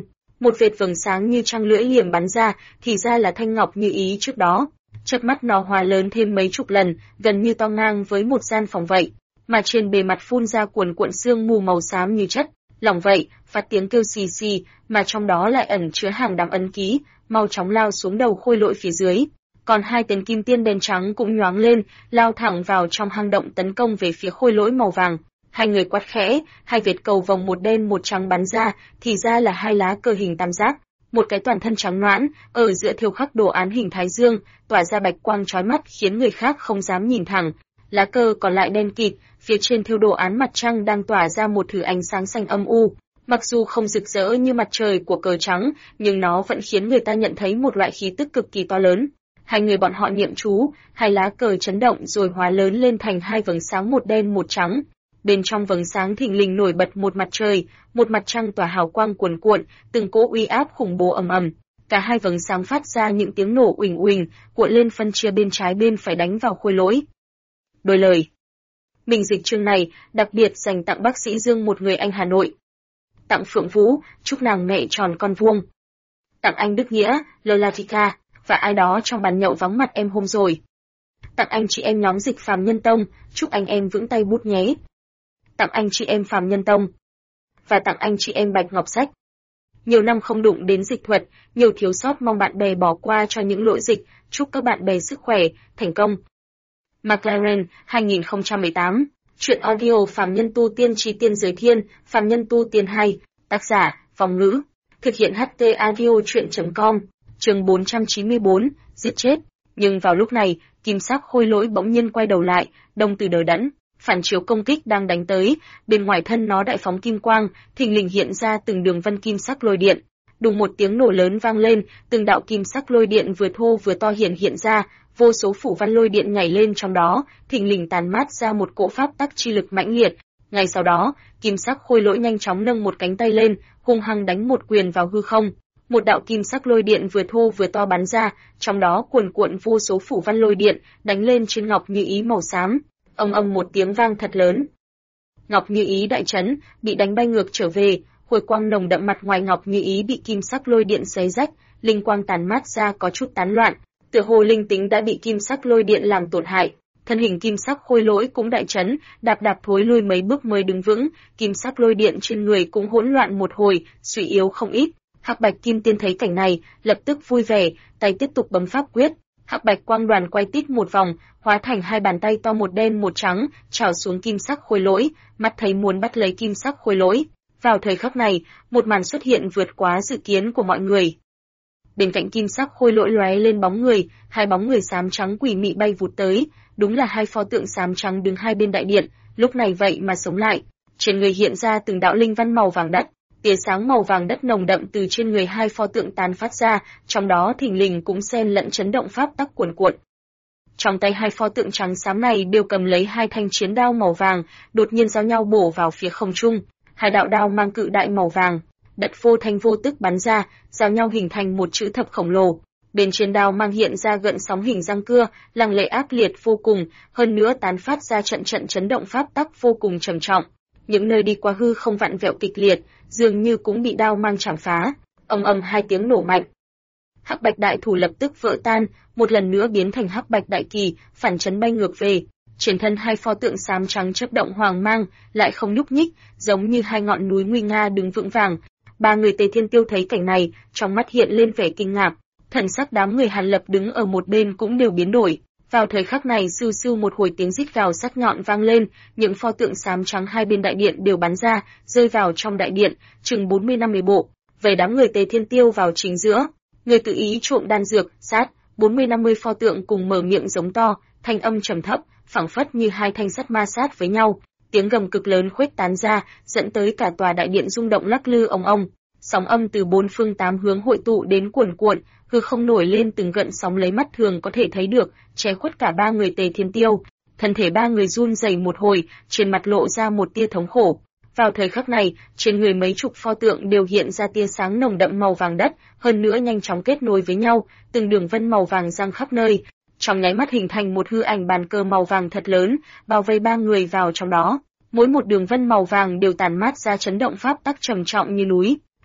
Một vệt vầng sáng như trăng lưỡi liềm bắn ra, thì ra là thanh ngọc như ý trước đó. Chớp mắt nó hóa lớn thêm mấy chục lần, gần như to ngang với một gian phòng vậy, mà trên bề mặt phun ra cuồn cuộn sương mù màu xám như chất lỏng vậy, phát tiếng kêu xì xì, mà trong đó lại ẩn chứa hàng đám ấn ký, mau chóng lao xuống đầu khôi lỗi phía dưới. Còn hai tên kim tiên đen trắng cũng nhoáng lên, lao thẳng vào trong hang động tấn công về phía khôi lỗi màu vàng. Hai người quát khẽ, hai vệt cầu vòng một đen một trắng bắn ra, thì ra là hai lá cờ hình tam giác, một cái toàn thân trắng nõn, ở giữa thiêu khắc đồ án hình thái dương, tỏa ra bạch quang chói mắt khiến người khác không dám nhìn thẳng. Lá cờ còn lại đen kịt, phía trên thiêu đồ án mặt trăng đang tỏa ra một thứ ánh sáng xanh âm u. Mặc dù không rực rỡ như mặt trời của cờ trắng, nhưng nó vẫn khiến người ta nhận thấy một loại khí tức cực kỳ to lớn. Hai người bọn họ niệm chú, hai lá cờ chấn động rồi hóa lớn lên thành hai vầng sáng một đen một trắng. Bên trong vầng sáng thình lình nổi bật một mặt trời, một mặt trăng tỏa hào quang cuồn cuộn, từng cỗ uy áp khủng bố ầm ầm. Cả hai vầng sáng phát ra những tiếng nổ uỳnh uỳnh, cuộn lên phân chia bên trái bên phải đánh vào khôi lỗi. Đôi lời. Mình dịch chương này đặc biệt dành tặng bác sĩ Dương một người anh Hà Nội. Tặng Phượng Vũ, chúc nàng mẹ tròn con vuông. Tặng anh Đức Nghĩa, Lolatica, và ai đó trong bàn nhậu vắng mặt em hôm rồi. Tặng anh chị em nhóm dịch Phàm Nhân Tông, chúc anh em vững tay bút nhé. Tặng anh chị em Phàm Nhân Tông. Và tặng anh chị em Bạch Ngọc Sách. Nhiều năm không đụng đến dịch thuật, nhiều thiếu sót mong bạn bè bỏ qua cho những lỗi dịch, chúc các bạn bè sức khỏe, thành công. McLaren, 2018. Truyện audio Phàm Nhân Tu Tiên Chí Tiên Giới Thiên, Phàm Nhân Tu Tiên 2, tác giả, Vong Ngữ. Thực hiện HT Audio Truyện.com. Chương 494, giết chết. Nhưng vào lúc này, kim sắc khôi lỗi bỗng nhiên quay đầu lại, đồng tử đờ đẫn, phản chiếu công kích đang đánh tới, bên ngoài thân nó đại phóng kim quang, thình lình hiện ra từng đường vân kim sắc lôi điện. Đùng một tiếng nổ lớn vang lên, từng đạo kim sắc lôi điện vừa thô vừa to hiện ra, vô số phủ văn lôi điện nhảy lên trong đó, thình lình tàn mát ra một cỗ pháp tắc chi lực mãnh liệt. Ngay sau đó, kim sắc khôi lỗi nhanh chóng nâng một cánh tay lên, hung hăng đánh một quyền vào hư không. Một đạo kim sắc lôi điện vừa thô vừa to bắn ra, trong đó cuồn cuộn vô số phủ văn lôi điện, đánh lên trên ngọc như ý màu xám. Ầm một tiếng vang thật lớn. Ngọc như ý đại chấn, bị đánh bay ngược trở về, hồi quang nồng đậm mặt ngoài ngọc như ý bị kim sắc lôi điện xé rách, linh quang tàn mát ra có chút tán loạn, tựa hồ linh tính đã bị kim sắc lôi điện làm tổn hại. Thân hình kim sắc khôi lỗi cũng đại chấn, đạp thối lui mấy bước mới đứng vững, kim sắc lôi điện trên người cũng hỗn loạn một hồi, suy yếu không ít. Hắc Bạch Kim Tiên thấy cảnh này, lập tức vui vẻ, tay tiếp tục bấm pháp quyết. Hắc Bạch quang đoàn quay tít một vòng, hóa thành hai bàn tay to một đen một trắng, chảo xuống kim sắc khôi lỗi, mắt thấy muốn bắt lấy kim sắc khôi lỗi. Vào thời khắc này, một màn xuất hiện vượt quá dự kiến của mọi người. Bên cạnh kim sắc khôi lỗi lóe lên bóng người, hai bóng người xám trắng quỷ mị bay vụt tới, đúng là hai pho tượng xám trắng đứng hai bên đại điện, lúc này vậy mà sống lại. Trên người hiện ra từng đạo linh văn màu vàng đất. Tia sáng màu vàng đất nồng đậm từ trên người hai pho tượng tán phát ra, trong đó thình lình cũng xen lẫn chấn động pháp tắc cuồn cuộn. Trong tay hai pho tượng trắng xám này đều cầm lấy hai thanh chiến đao màu vàng, đột nhiên giao nhau bổ vào phía không trung. Hai đạo đao mang cự đại màu vàng, đất vô thanh vô tức bắn ra, giao nhau hình thành một chữ thập khổng lồ. Bên trên đao mang hiện ra gợn sóng hình răng cưa, lăng lệ ác liệt vô cùng, hơn nữa tán phát ra trận chấn động pháp tắc vô cùng trầm trọng. Những nơi đi qua hư không vặn vẹo kịch liệt, dường như cũng bị đao mang chảm phá. Hai tiếng nổ mạnh. Hắc Bạch đại thủ lập tức vỡ tan, một lần nữa biến thành Hắc Bạch đại kỳ, phản chấn bay ngược về. Trên thân hai pho tượng xám trắng chớp động hoàng mang, lại không nhúc nhích, giống như hai ngọn núi nguy nga đứng vững vàng. Ba người Tề Thiên Tiêu thấy cảnh này, trong mắt hiện lên vẻ kinh ngạc. Thần sắc đám người Hàn Lập đứng ở một bên cũng đều biến đổi. Vào thời khắc này sưu sưu một hồi tiếng rít gào sắc nhọn vang lên, những pho tượng xám trắng hai bên đại điện đều bắn ra, rơi vào trong đại điện, chừng 40-50 bộ. Về đám người Tề Thiên Tiêu vào chính giữa, người tự ý trộm đan dược, sát, 40-50 pho tượng cùng mở miệng giống to, thanh âm trầm thấp, phảng phất như hai thanh sắt ma sát với nhau. Tiếng gầm cực lớn khuếch tán ra, dẫn tới cả tòa đại điện rung động lắc lư ong ong. Sóng âm từ bốn phương tám hướng hội tụ đến cuồn cuộn, hư không nổi lên từng gợn sóng lấy mắt thường có thể thấy được, che khuất cả ba người Tề Thiên Tiêu. Thân thể ba người run rẩy một hồi, trên mặt lộ ra một tia thống khổ. Vào thời khắc này, trên người mấy chục pho tượng đều hiện ra tia sáng nồng đậm màu vàng đất, hơn nữa nhanh chóng kết nối với nhau, từng đường vân màu vàng giăng khắp nơi. Trong nháy mắt hình thành một hư ảnh bàn cờ màu vàng thật lớn, bao vây ba người vào trong đó. Mỗi một đường vân màu vàng đều tàn mát ra chấn động pháp tắc trầm trọng như núi.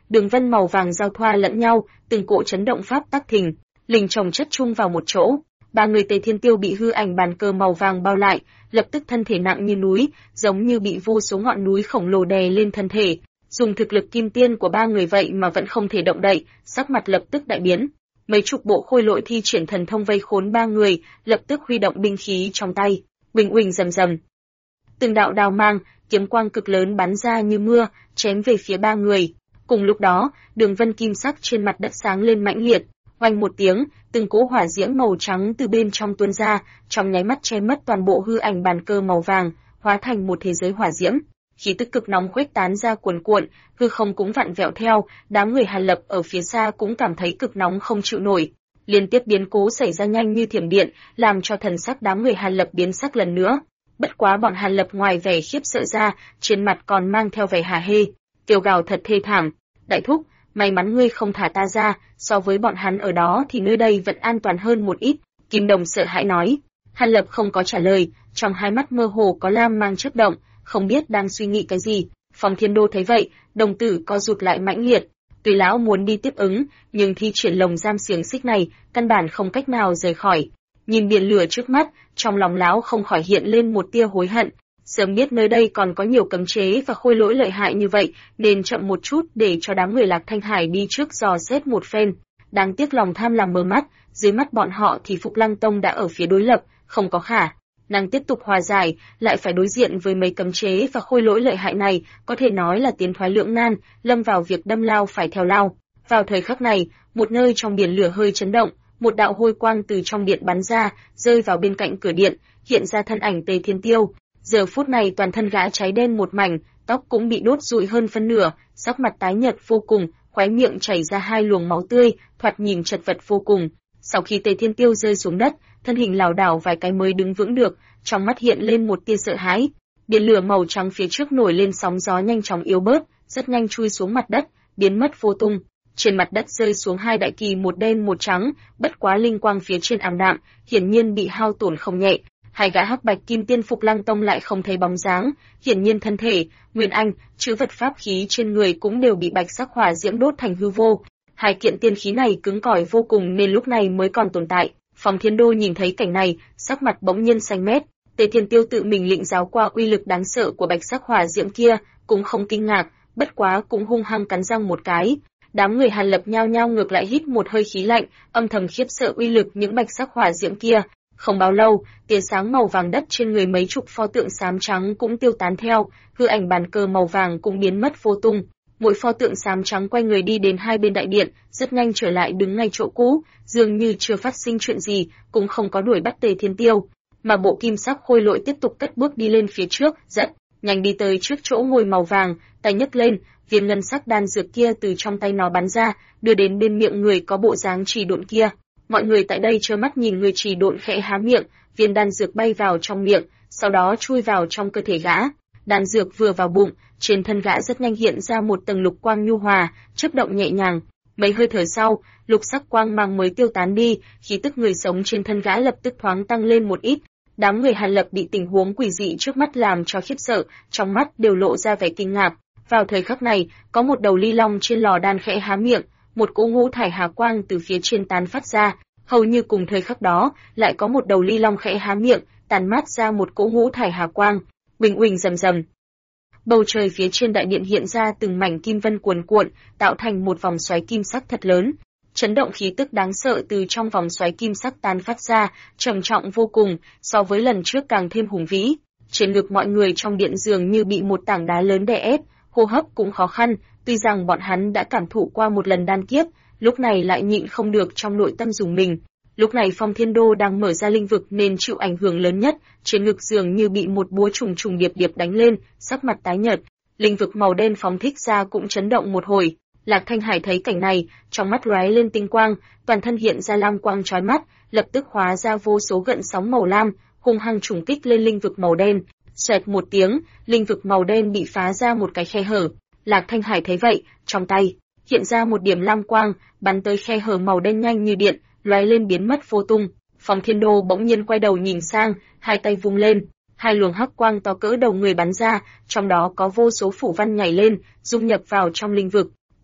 đường vân màu vàng giao thoa lẫn nhau, từng cỗ chấn động pháp tắc thình lình chồng chất chung vào một chỗ. Ba người Tề Thiên Tiêu bị hư ảnh bàn cờ màu vàng bao lại, lập tức thân thể nặng như núi, giống như bị vô số ngọn núi khổng lồ đè lên thân thể. Dùng thực lực kim tiên của ba người vậy mà vẫn không thể động đậy, sắc mặt lập tức đại biến. Mấy chục bộ khôi lỗi thi triển thần thông vây khốn ba người, lập tức huy động binh khí trong tay, uỳnh uỳnh rầm rầm. Từng đạo đao mang, kiếm quang cực lớn bắn ra như mưa, chém về phía ba người. Cùng lúc đó, đường vân kim sắc trên mặt đất sáng lên mãnh liệt, oanh một tiếng, từng cỗ hỏa diễm màu trắng từ bên trong tuôn ra, trong nháy mắt che mất toàn bộ hư ảnh bàn cờ màu vàng, hóa thành một thế giới hỏa diễm. Khí tức cực nóng khuếch tán ra cuồn cuộn, hư không cũng vặn vẹo theo, đám người Hàn Lập ở phía xa cũng cảm thấy cực nóng không chịu nổi. Liên tiếp biến cố xảy ra nhanh như thiểm điện, làm cho thần sắc đám người Hàn Lập biến sắc lần nữa. Bất quá bọn Hàn Lập ngoài vẻ khiếp sợ ra, trên mặt còn mang theo vẻ hả hê, kêu gào thật thê thảm. Đại thúc, may mắn ngươi không thả ta ra, so với bọn hắn ở đó thì nơi đây vẫn an toàn hơn một ít. Kim Đồng sợ hãi nói. Hàn Lập không có trả lời, trong hai mắt mơ hồ có lam mang chớp động, không biết đang suy nghĩ cái gì. Phong Thiên Đô thấy vậy, đồng tử co rụt lại mãnh liệt. Tuy lão muốn đi tiếp ứng, nhưng thi triển lồng giam xiềng xích này, căn bản không cách nào rời khỏi. Nhìn biển lửa trước mắt, trong lòng lão không khỏi hiện lên một tia hối hận. Sớm biết nơi đây còn có nhiều cấm chế và khôi lỗi lợi hại như vậy, nên chậm một chút để cho đám người Lạc Thanh Hải đi trước dò xét một phen. Đáng tiếc lòng tham làm mờ mắt, dưới mắt bọn họ thì Phục Lăng Tông đã ở phía đối lập, không có khả năng tiếp tục hòa giải, lại phải đối diện với mấy cấm chế và khôi lỗi lợi hại này, có thể nói là tiến thoái lưỡng nan, lâm vào việc đâm lao phải theo lao. Vào thời khắc này, một nơi trong biển lửa hơi chấn động, một đạo hôi quang từ trong điện bắn ra, rơi vào bên cạnh cửa điện, hiện ra thân ảnh Tề Thiên Tiêu. Giờ phút này toàn thân gã cháy đen một mảnh, tóc cũng bị đốt rụi hơn phân nửa, sắc mặt tái nhợt vô cùng, khóe miệng chảy ra hai luồng máu tươi, thoạt nhìn chật vật vô cùng. Sau khi Tề Thiên Tiêu rơi xuống đất, thân hình lảo đảo vài cái mới đứng vững được, trong mắt hiện lên một tia sợ hãi. Biển lửa màu trắng phía trước nổi lên sóng gió nhanh chóng yếu bớt, rất nhanh chui xuống mặt đất, biến mất vô tung. Trên mặt đất rơi xuống hai đại kỳ một đen một trắng, bất quá linh quang phía trên ảm đạm, hiển nhiên bị hao tổn không nhẹ. Hai gã hắc bạch kim tiên Phục Lăng Tông lại không thấy bóng dáng, hiển nhiên thân thể, nguyên anh, chữ vật pháp khí trên người cũng đều bị bạch sắc hỏa diễm đốt thành hư vô. Hai kiện tiên khí này cứng cỏi vô cùng nên lúc này mới còn tồn tại. Phong Thiên Đô nhìn thấy cảnh này, sắc mặt bỗng nhiên xanh mét. Tề Thiên Tiêu tự mình lĩnh giáo qua uy lực đáng sợ của bạch sắc hỏa diễm kia, cũng không kinh ngạc, bất quá cũng hung hăng cắn răng một cái. Đám người Hàn Lập nhao nhao ngược lại hít một hơi khí lạnh, âm thầm khiếp sợ uy lực những bạch sắc hỏa diễm kia. Không bao lâu, tia sáng màu vàng đất trên người mấy chục pho tượng xám trắng cũng tiêu tán theo, hư ảnh bàn cờ màu vàng cũng biến mất vô tung. Mỗi pho tượng xám trắng quay người đi đến hai bên đại điện, rất nhanh trở lại đứng ngay chỗ cũ, dường như chưa phát sinh chuyện gì, cũng không có đuổi bắt Tề Thiên Tiêu, mà bộ kim sắc khôi lỗi tiếp tục cất bước đi lên phía trước, rất nhanh đi tới trước chỗ ngồi màu vàng, tay nhấc lên, viên ngân sắc đan dược kia từ trong tay nó bắn ra, đưa đến bên miệng người có bộ dáng trì độn kia. Mọi người tại đây trơ mắt nhìn người trì độn khẽ há miệng, viên đan dược bay vào trong miệng, sau đó chui vào trong cơ thể gã. Đan dược vừa vào bụng, trên thân gã rất nhanh hiện ra một tầng lục quang nhu hòa, chớp động nhẹ nhàng. Mấy hơi thở sau, lục sắc quang mang mới tiêu tán đi, khí tức người sống trên thân gã lập tức thoáng tăng lên một ít. Đám người Hàn Lập bị tình huống quỷ dị trước mắt làm cho khiếp sợ, trong mắt đều lộ ra vẻ kinh ngạc. Vào thời khắc này, có một đầu ly long trên lò đan khẽ há miệng, một cỗ ngũ thải hà quang từ phía trên tán phát ra. Hầu như cùng thời khắc đó, lại có một đầu ly long khẽ há miệng, tàn mát ra một cỗ ngũ thải hà quang, uỳnh uỳnh rầm rầm. Bầu trời phía trên đại điện hiện ra từng mảnh kim vân cuồn cuộn, tạo thành một vòng xoáy kim sắc thật lớn. Chấn động khí tức đáng sợ từ trong vòng xoáy kim sắc tán phát ra, trầm trọng vô cùng, so với lần trước càng thêm hùng vĩ. Trên ngực mọi người trong điện dường như bị một tảng đá lớn đè ép, hô hấp cũng khó khăn, tuy rằng bọn hắn đã cảm thụ qua một lần đan kiếp, lúc này lại nhịn không được trong nội tâm rùng mình. Lúc này Phong Thiên Đô đang mở ra linh vực nên chịu ảnh hưởng lớn nhất, trên ngực dường như bị một búa trùng trùng điệp điệp đánh lên, sắc mặt tái nhợt. Linh vực màu đen phóng thích ra cũng chấn động một hồi. Lạc Thanh Hải thấy cảnh này, trong mắt lóe lên tinh quang, toàn thân hiện ra lam quang chói mắt, lập tức hóa ra vô số gợn sóng màu lam, hung hăng trùng kích lên linh vực màu đen. Xoẹt một tiếng, linh vực màu đen bị phá ra một cái khe hở. Lạc Thanh Hải thấy vậy, trong tay hiện ra một điểm lam quang, bắn tới khe hở màu đen nhanh như điện, lóe lên biến mất vô tung. Phong Thiên Đô bỗng nhiên quay đầu nhìn sang, hai tay vung lên, hai luồng hắc quang to cỡ đầu người bắn ra, trong đó có vô số phủ văn nhảy lên, dung nhập vào trong linh vực.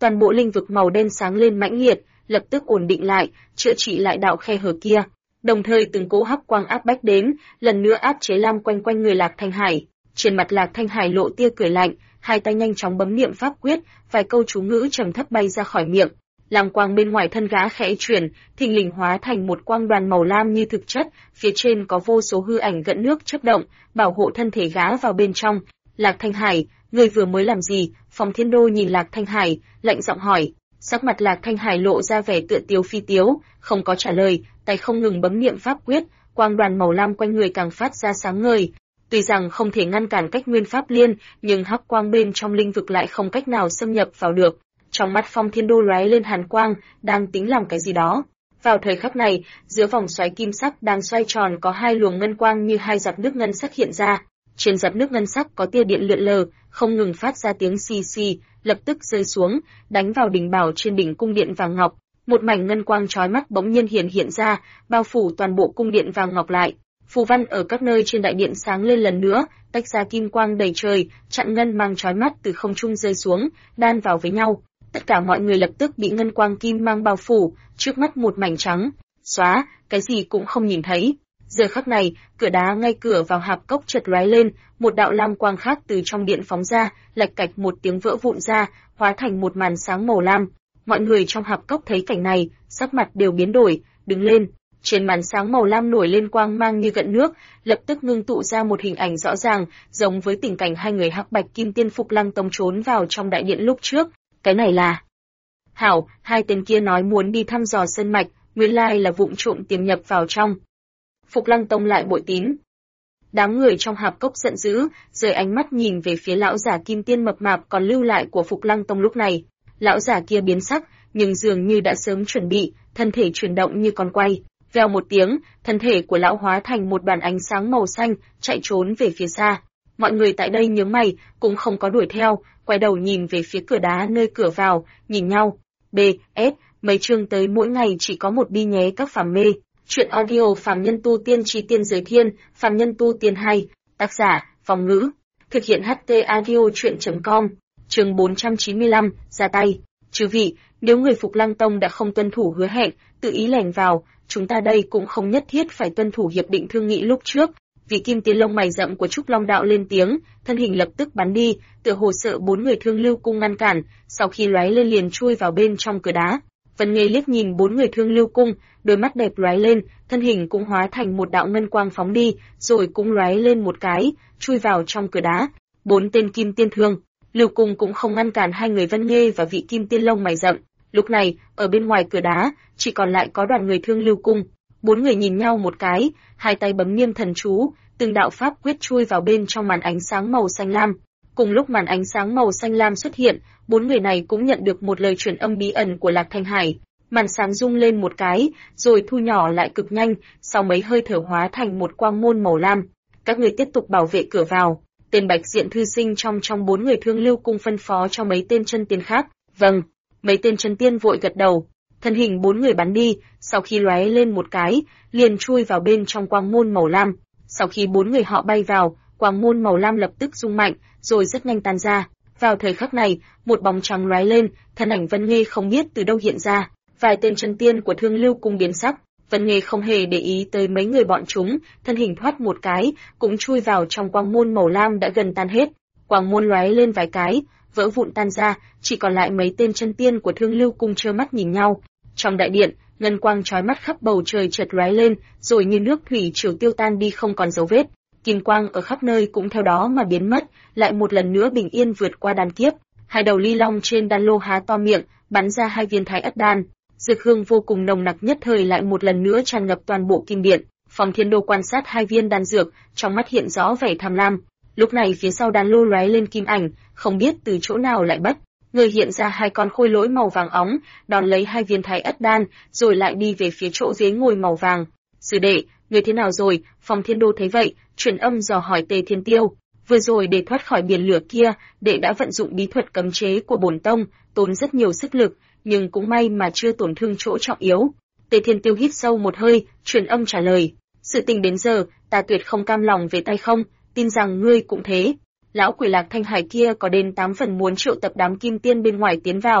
toàn bộ linh vực màu đen sáng lên mãnh liệt, lập tức ổn định lại, chữa trị lại đạo khe hở kia. Đồng thời từng cỗ hắc quang áp bách đến, lần nữa áp chế lam quanh quanh người Lạc Thanh Hải. Trên mặt Lạc Thanh Hải lộ tia cười lạnh, hai tay nhanh chóng bấm niệm pháp quyết, vài câu chú ngữ trầm thấp bay ra khỏi miệng. Lam quang bên ngoài thân gã khẽ chuyển, thình lình hóa thành một quang đoàn màu lam như thực chất, phía trên có vô số hư ảnh gợn nước chớp động, bảo hộ thân thể gã vào bên trong. Lạc Thanh Hải, ngươi vừa mới làm gì? Phong Thiên Đô nhìn Lạc Thanh Hải, lạnh giọng hỏi. Sắc mặt Lạc Thanh Hải lộ ra vẻ tựa tiếu phi tiếu, không có trả lời, tay không ngừng bấm niệm pháp quyết, quang đoàn màu lam quanh người càng phát ra sáng ngời. Tuy rằng không thể ngăn cản cách nguyên pháp liên, nhưng hắc quang bên trong linh vực lại không cách nào xâm nhập vào được. Trong mắt Phong Thiên Đô lóe lên hàn quang, đang tính làm cái gì đó. Vào thời khắc này, giữa vòng xoáy kim sắc đang xoay tròn có hai luồng ngân quang như hai giọt nước ngân sắc hiện ra. Trên giọt nước ngân sắc có tia điện lượn lờ, không ngừng phát ra tiếng xì xì, lập tức rơi xuống, đánh vào đỉnh bảo trên đỉnh cung điện vàng ngọc. Một mảnh ngân quang chói mắt bỗng nhiên hiện ra, bao phủ toàn bộ cung điện vàng ngọc lại. Phù văn ở các nơi trên đại điện sáng lên lần nữa, tách ra kim quang đầy trời, chặn ngân mang chói mắt từ không trung rơi xuống, đan vào với nhau. Tất cả mọi người lập tức bị ngân quang kim mang bao phủ, trước mắt một mảnh trắng, xóa, cái gì cũng không nhìn thấy. Giờ khắc này, cửa đá ngay cửa vào hạp cốc chợt lóe lên, một đạo lam quang khác từ trong điện phóng ra, lạch cạch một tiếng vỡ vụn ra, hóa thành một màn sáng màu lam. Mọi người trong hạp cốc thấy cảnh này, sắc mặt đều biến đổi, đứng lên. Trên màn sáng màu lam nổi lên quang mang như gợn nước, lập tức ngưng tụ ra một hình ảnh rõ ràng, giống với tình cảnh hai người hắc bạch kim tiên Phục Lăng Tông trốn vào trong đại điện lúc trước. Cái này là... Hảo, hai tên kia nói muốn đi thăm dò sơn mạch, nguyên lai là vụng trộm tiềm nhập vào trong. Phục Lăng Tông lại bội tín. Đám người trong hạp cốc giận dữ, rời ánh mắt nhìn về phía lão giả kim tiên mập mạp còn lưu lại của Phục Lăng Tông lúc này. Lão giả kia biến sắc, nhưng dường như đã sớm chuẩn bị, thân thể chuyển động như con quay. Vèo một tiếng, thân thể của lão hóa thành một đoàn ánh sáng màu xanh, chạy trốn về phía xa. Mọi người tại đây nhướng mày, cũng không có đuổi theo, quay đầu nhìn về phía cửa đá nơi cửa vào, nhìn nhau. B, S, mấy chương tới mỗi ngày chỉ có một bi nhé các phàm mê. Chuyện audio Phàm Nhân Tu Tiên Chi Tiên Giới Thiên, Phàm Nhân Tu Tiên 2, tác giả, Phong Ngữ. Thực hiện HT audio chuyện.com, chương 495, ra tay. Chư vị, nếu người Phục Lăng Tông đã không tuân thủ hứa hẹn, tự ý lẻn vào, chúng ta đây cũng không nhất thiết phải tuân thủ hiệp định thương nghị lúc trước. Vị kim tiến lông mày rậm của Trúc Long Đạo lên tiếng, thân hình lập tức bắn đi, tựa hồ sợ bốn người Thương Lưu Cung ngăn cản, sau khi lóe lên liền chui vào bên trong cửa đá. Vân Nghê liếc nhìn bốn người Thương Lưu Cung, đôi mắt đẹp lóe lên, thân hình cũng hóa thành một đạo ngân quang phóng đi, rồi cũng lóe lên một cái, chui vào trong cửa đá. Bốn tên kim tiên Thương Lưu Cung cũng không ngăn cản hai người Vân Nghê và vị kim tiên lông mày rậm. Lúc này, ở bên ngoài cửa đá, chỉ còn lại có đoàn người Thương Lưu Cung. Bốn người nhìn nhau một cái, hai tay bấm niệm thần chú, từng đạo pháp quyết chui vào bên trong màn ánh sáng màu xanh lam. Cùng lúc màn ánh sáng màu xanh lam xuất hiện, bốn người này cũng nhận được một lời truyền âm bí ẩn của Lạc Thanh Hải. Màn sáng rung lên một cái, rồi thu nhỏ lại cực nhanh, sau mấy hơi thở hóa thành một quang môn màu lam. Các người tiếp tục bảo vệ cửa vào. Tên Bạch Diện thư sinh trong bốn người Thương Lưu Cung phân phó cho mấy tên chân tiên khác. Vâng, mấy tên chân tiên vội gật đầu. Thân hình bốn người bắn đi, sau khi lóe lên một cái, liền chui vào bên trong quang môn màu lam. Sau khi bốn người họ bay vào, quang môn màu lam lập tức rung mạnh, rồi rất nhanh tan ra. Vào thời khắc này, một bóng trắng lóe lên, thân ảnh Vân Nghê không biết từ đâu hiện ra. Vài tên chân tiên của Thương Lưu Cung biến sắc, Vân Nghê không hề để ý tới mấy người bọn chúng, thân hình thoát một cái, cũng chui vào trong quang môn màu lam đã gần tan hết. Quang môn lóe lên vài cái, vỡ vụn tan ra, chỉ còn lại mấy tên chân tiên của Thương Lưu Cung trơ mắt nhìn nhau. Trong đại điện, ngân quang chói mắt khắp bầu trời chợt lóe lên, rồi như nước thủy triều tiêu tan đi không còn dấu vết. Kim quang ở khắp nơi cũng theo đó mà biến mất, lại một lần nữa bình yên vượt qua đan kiếp. Hai đầu ly long trên đan lô há to miệng, bắn ra hai viên thái ất đan. Dược hương vô cùng nồng nặc nhất thời lại một lần nữa tràn ngập toàn bộ kim điện. Phong Thiên Đô quan sát hai viên đan dược, trong mắt hiện rõ vẻ tham lam. Lúc này phía sau đan lô lóe lên kim ảnh, không biết từ chỗ nào lại bất người hiện ra hai con khôi lỗi màu vàng óng, đón lấy hai viên thái ất đan, rồi lại đi về phía chỗ ghế ngồi màu vàng. Sư đệ, người thế nào rồi? Phong Thiên Đô thấy vậy, truyền âm dò hỏi Tề Thiên Tiêu. Vừa rồi để thoát khỏi biển lửa kia, đệ đã vận dụng bí thuật cấm chế của bổn tông, tốn rất nhiều sức lực, nhưng cũng may mà chưa tổn thương chỗ trọng yếu. Tề Thiên Tiêu hít sâu một hơi, truyền âm trả lời. Sự tình đến giờ, ta tuyệt không cam lòng về tay không, tin rằng ngươi cũng thế. Lão quỷ Lạc Thanh Hải kia có đến 8 phần muốn triệu tập đám kim tiên bên ngoài tiến vào.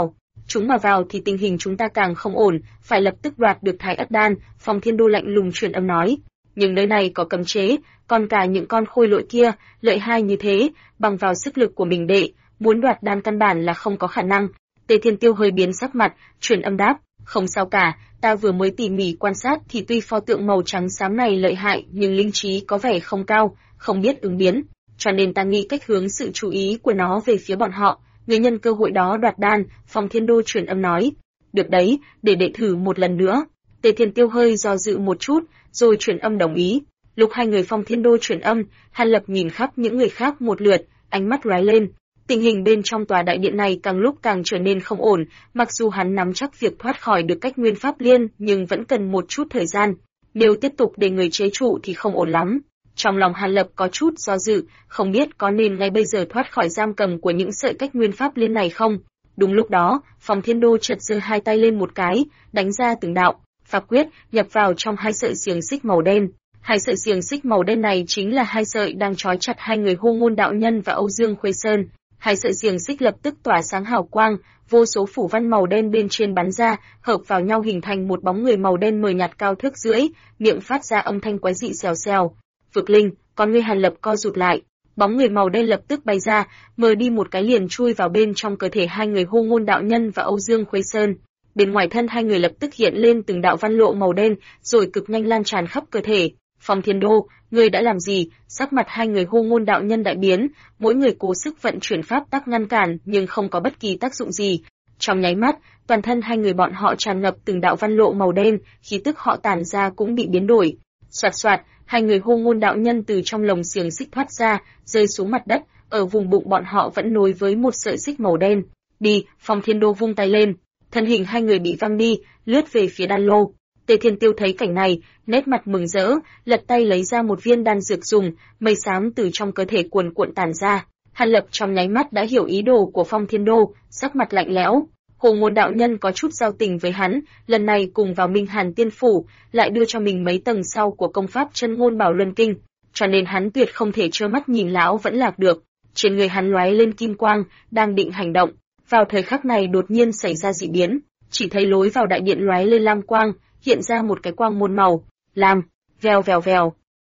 chúng mà vào thì tình hình chúng ta càng không ổn, phải lập tức đoạt được Thái Ất Đan. Phong Thiên Đô lạnh lùng truyền âm nói, nhưng nơi này có cấm chế, còn cả những con khôi lỗi kia, lợi hại như thế, bằng vào sức lực của mình đệ, muốn đoạt đan căn bản là không có khả năng. Tề Thiên Tiêu hơi biến sắc mặt, truyền âm đáp, không sao cả, ta vừa mới tỉ mỉ quan sát thì tuy pho tượng màu trắng xám này lợi hại nhưng linh trí có vẻ không cao, không biết ứng biến, cho nên ta nghĩ cách hướng sự chú ý của nó về phía bọn họ, người nhân cơ hội đó đoạt đan. Phong Thiên Đô truyền âm nói, được đấy, để đệ thử một lần nữa. Tề Thiên Tiêu hơi do dự một chút, rồi truyền âm đồng ý. Lúc hai người Phong Thiên Đô truyền âm, Hàn Lập nhìn khắp những người khác một lượt, ánh mắt lóe lên. Tình hình bên trong tòa đại điện này càng lúc càng trở nên không ổn, mặc dù hắn nắm chắc việc thoát khỏi được cách nguyên pháp liên, nhưng vẫn cần một chút thời gian. Nếu tiếp tục để người chế trụ thì không ổn lắm. Trong lòng Hàn Lập có chút do dự, không biết có nên ngay bây giờ thoát khỏi giam cầm của những sợi cách nguyên pháp liên này không. Đúng lúc đó, Phong Thiên Đô chợt giơ hai tay lên một cái, đánh ra từng đạo pháp quyết nhập vào trong hai sợi xiềng xích màu đen. Hai sợi xiềng xích màu đen này chính là hai sợi đang trói chặt hai người Hô Ngôn đạo nhân và Âu Dương Khuê Sơn. Hai sợi xiềng xích lập tức tỏa sáng hào quang, vô số phủ văn màu đen bên trên bắn ra, hợp vào nhau hình thành một bóng người màu đen mờ nhạt cao thước rưỡi, miệng phát ra âm thanh quái dị xèo xèo. Vực Linh, con ngươi Hàn Lập co rụt lại, bóng người màu đen lập tức bay ra, mờ đi một cái liền chui vào bên trong cơ thể hai người Hô Ngôn đạo nhân và Âu Dương Khuê Sơn. Bên ngoài thân hai người lập tức hiện lên từng đạo văn lộ màu đen, rồi cực nhanh lan tràn khắp cơ thể. Phong Thiên Đô, ngươi đã làm gì? Sắc mặt hai người Hô Ngôn đạo nhân đại biến, mỗi người cố sức vận chuyển pháp tắc ngăn cản, nhưng không có bất kỳ tác dụng gì. Trong nháy mắt, toàn thân hai người bọn họ tràn ngập từng đạo văn lộ màu đen, khí tức họ tản ra cũng bị biến đổi. Soạt soạt, hai người Hô Ngôn đạo nhân từ trong lồng xiềng xích thoát ra, rơi xuống mặt đất, ở vùng bụng bọn họ vẫn nối với một sợi xích màu đen. Đi, Phong Thiên Đô vung tay lên, thân hình hai người bị văng đi, lướt về phía đan lô. Tề Thiên Tiêu thấy cảnh này, nét mặt mừng rỡ, lật tay lấy ra một viên đan dược dùng, mây xám từ trong cơ thể cuồn cuộn tản ra. Hàn Lập trong nháy mắt đã hiểu ý đồ của Phong Thiên Đô, sắc mặt lạnh lẽo. Hồ Ngôn đạo nhân có chút giao tình với hắn, lần này cùng vào Minh Hàn Tiên phủ, lại đưa cho mình mấy tầng sau của công pháp Chân Ngôn Bảo Luân Kinh, cho nên hắn tuyệt không thể trơ mắt nhìn lão vẫn lạc được. Trên người hắn lóe lên kim quang, đang định hành động, vào thời khắc này đột nhiên xảy ra dị biến, chỉ thấy lối vào đại điện lóe lên lam quang, hiện ra một cái quang môn màu lam, vèo vèo vèo.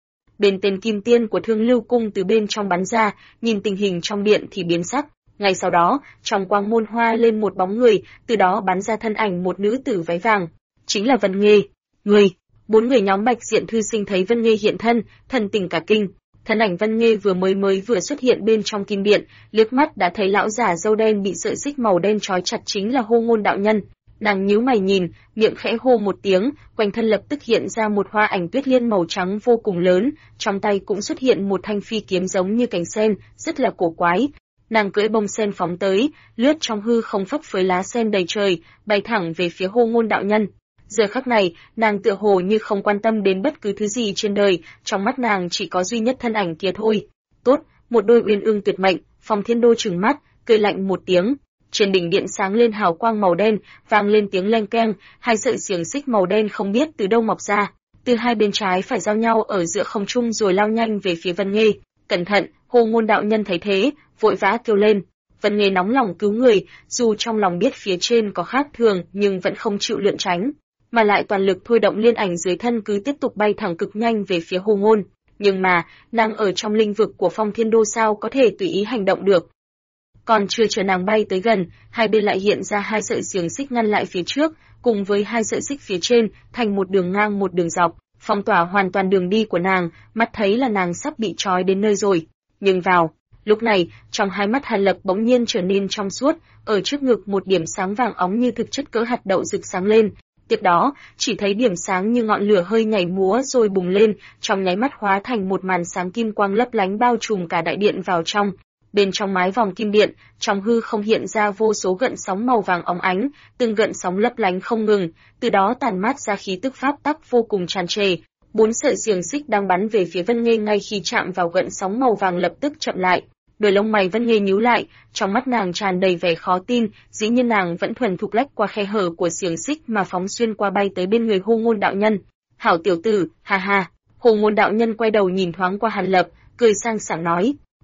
Bên tên kim tiên của Thương Lưu cung từ bên trong bắn ra, nhìn tình hình trong điện thì biến sắc. Ngay sau đó, trong quang môn hoa lên một bóng người, từ đó bắn ra thân ảnh một nữ tử váy vàng, chính là Vân Nghê. Người, bốn người nhóm Bạch Diện thư sinh thấy Vân Nghê hiện thân, thần tình cả kinh. Thân ảnh Vân Nghê vừa xuất hiện bên trong kim điện, liếc mắt đã thấy lão giả râu đen bị sợi xích màu đen trói chặt chính là Hô Ngôn đạo nhân. Nàng nhíu mày nhìn, miệng khẽ hô một tiếng, quanh thân lập tức hiện ra một hoa ảnh tuyết liên màu trắng vô cùng lớn, trong tay cũng xuất hiện một thanh phi kiếm giống như cành sen, rất là cổ quái. Nàng cưỡi bông sen phóng tới, lướt trong hư không phấp phới lá sen đầy trời, bay thẳng về phía Hô Ngôn đạo nhân. Giờ khắc này, nàng tựa hồ như không quan tâm đến bất cứ thứ gì trên đời, trong mắt nàng chỉ có duy nhất thân ảnh kia thôi. Tốt, một đôi uyên ương tuyệt mệnh. Phong Thiên Đô trừng mắt, cười lạnh một tiếng. Trên đỉnh điện sáng lên hào quang màu đen, vang lên tiếng leng keng, hai sợi xiềng xích màu đen không biết từ đâu mọc ra, từ hai bên trái phải giao nhau ở giữa không trung rồi lao nhanh về phía Vân Nghê. Cẩn thận! Hô Ngôn đạo nhân thấy thế, vội vã kêu lên. Vân Nghê nóng lòng cứu người, dù trong lòng biết phía trên có khác thường nhưng vẫn không chịu lượn tránh, mà lại toàn lực thôi động liên ảnh dưới thân cứ tiếp tục bay thẳng cực nhanh về phía Hô Ngôn. Nhưng mà, nàng ở trong linh vực của Phong Thiên Đô sao có thể tùy ý hành động được. Còn chưa chờ nàng bay tới gần, hai bên lại hiện ra hai sợi xiềng xích ngăn lại phía trước, cùng với hai sợi xích phía trên, thành một đường ngang một đường dọc, phong tỏa hoàn toàn đường đi của nàng, mắt thấy là nàng sắp bị trói đến nơi rồi. Nhưng lúc này, trong hai mắt Hàn Lập bỗng nhiên trở nên trong suốt, ở trước ngực một điểm sáng vàng óng như thực chất cỡ hạt đậu rực sáng lên. Tiếp đó, chỉ thấy điểm sáng như ngọn lửa hơi nhảy múa rồi bùng lên, trong nháy mắt hóa thành một màn sáng kim quang lấp lánh bao trùm cả đại điện vào trong. Bên trong mái vòng kim điện, trong hư không hiện ra vô số gợn sóng màu vàng óng ánh, từng gợn sóng lấp lánh không ngừng, từ đó tản mát ra khí tức pháp tắc vô cùng tràn trề. Bốn sợi xiềng xích đang bắn về phía Vân Nghê ngay khi chạm vào gợn sóng màu vàng lập tức chậm lại. Đôi lông mày Vân Nghê nhíu lại, trong mắt nàng tràn đầy vẻ khó tin, dĩ nhiên nàng vẫn thuần thục lách qua khe hở của xiềng xích mà phóng xuyên qua bay tới bên người Hô Ngôn đạo nhân. Hảo tiểu tử, ha ha. Hô Ngôn đạo nhân quay đầu nhìn thoáng qua Hàn Lập, cười sang sảng nói.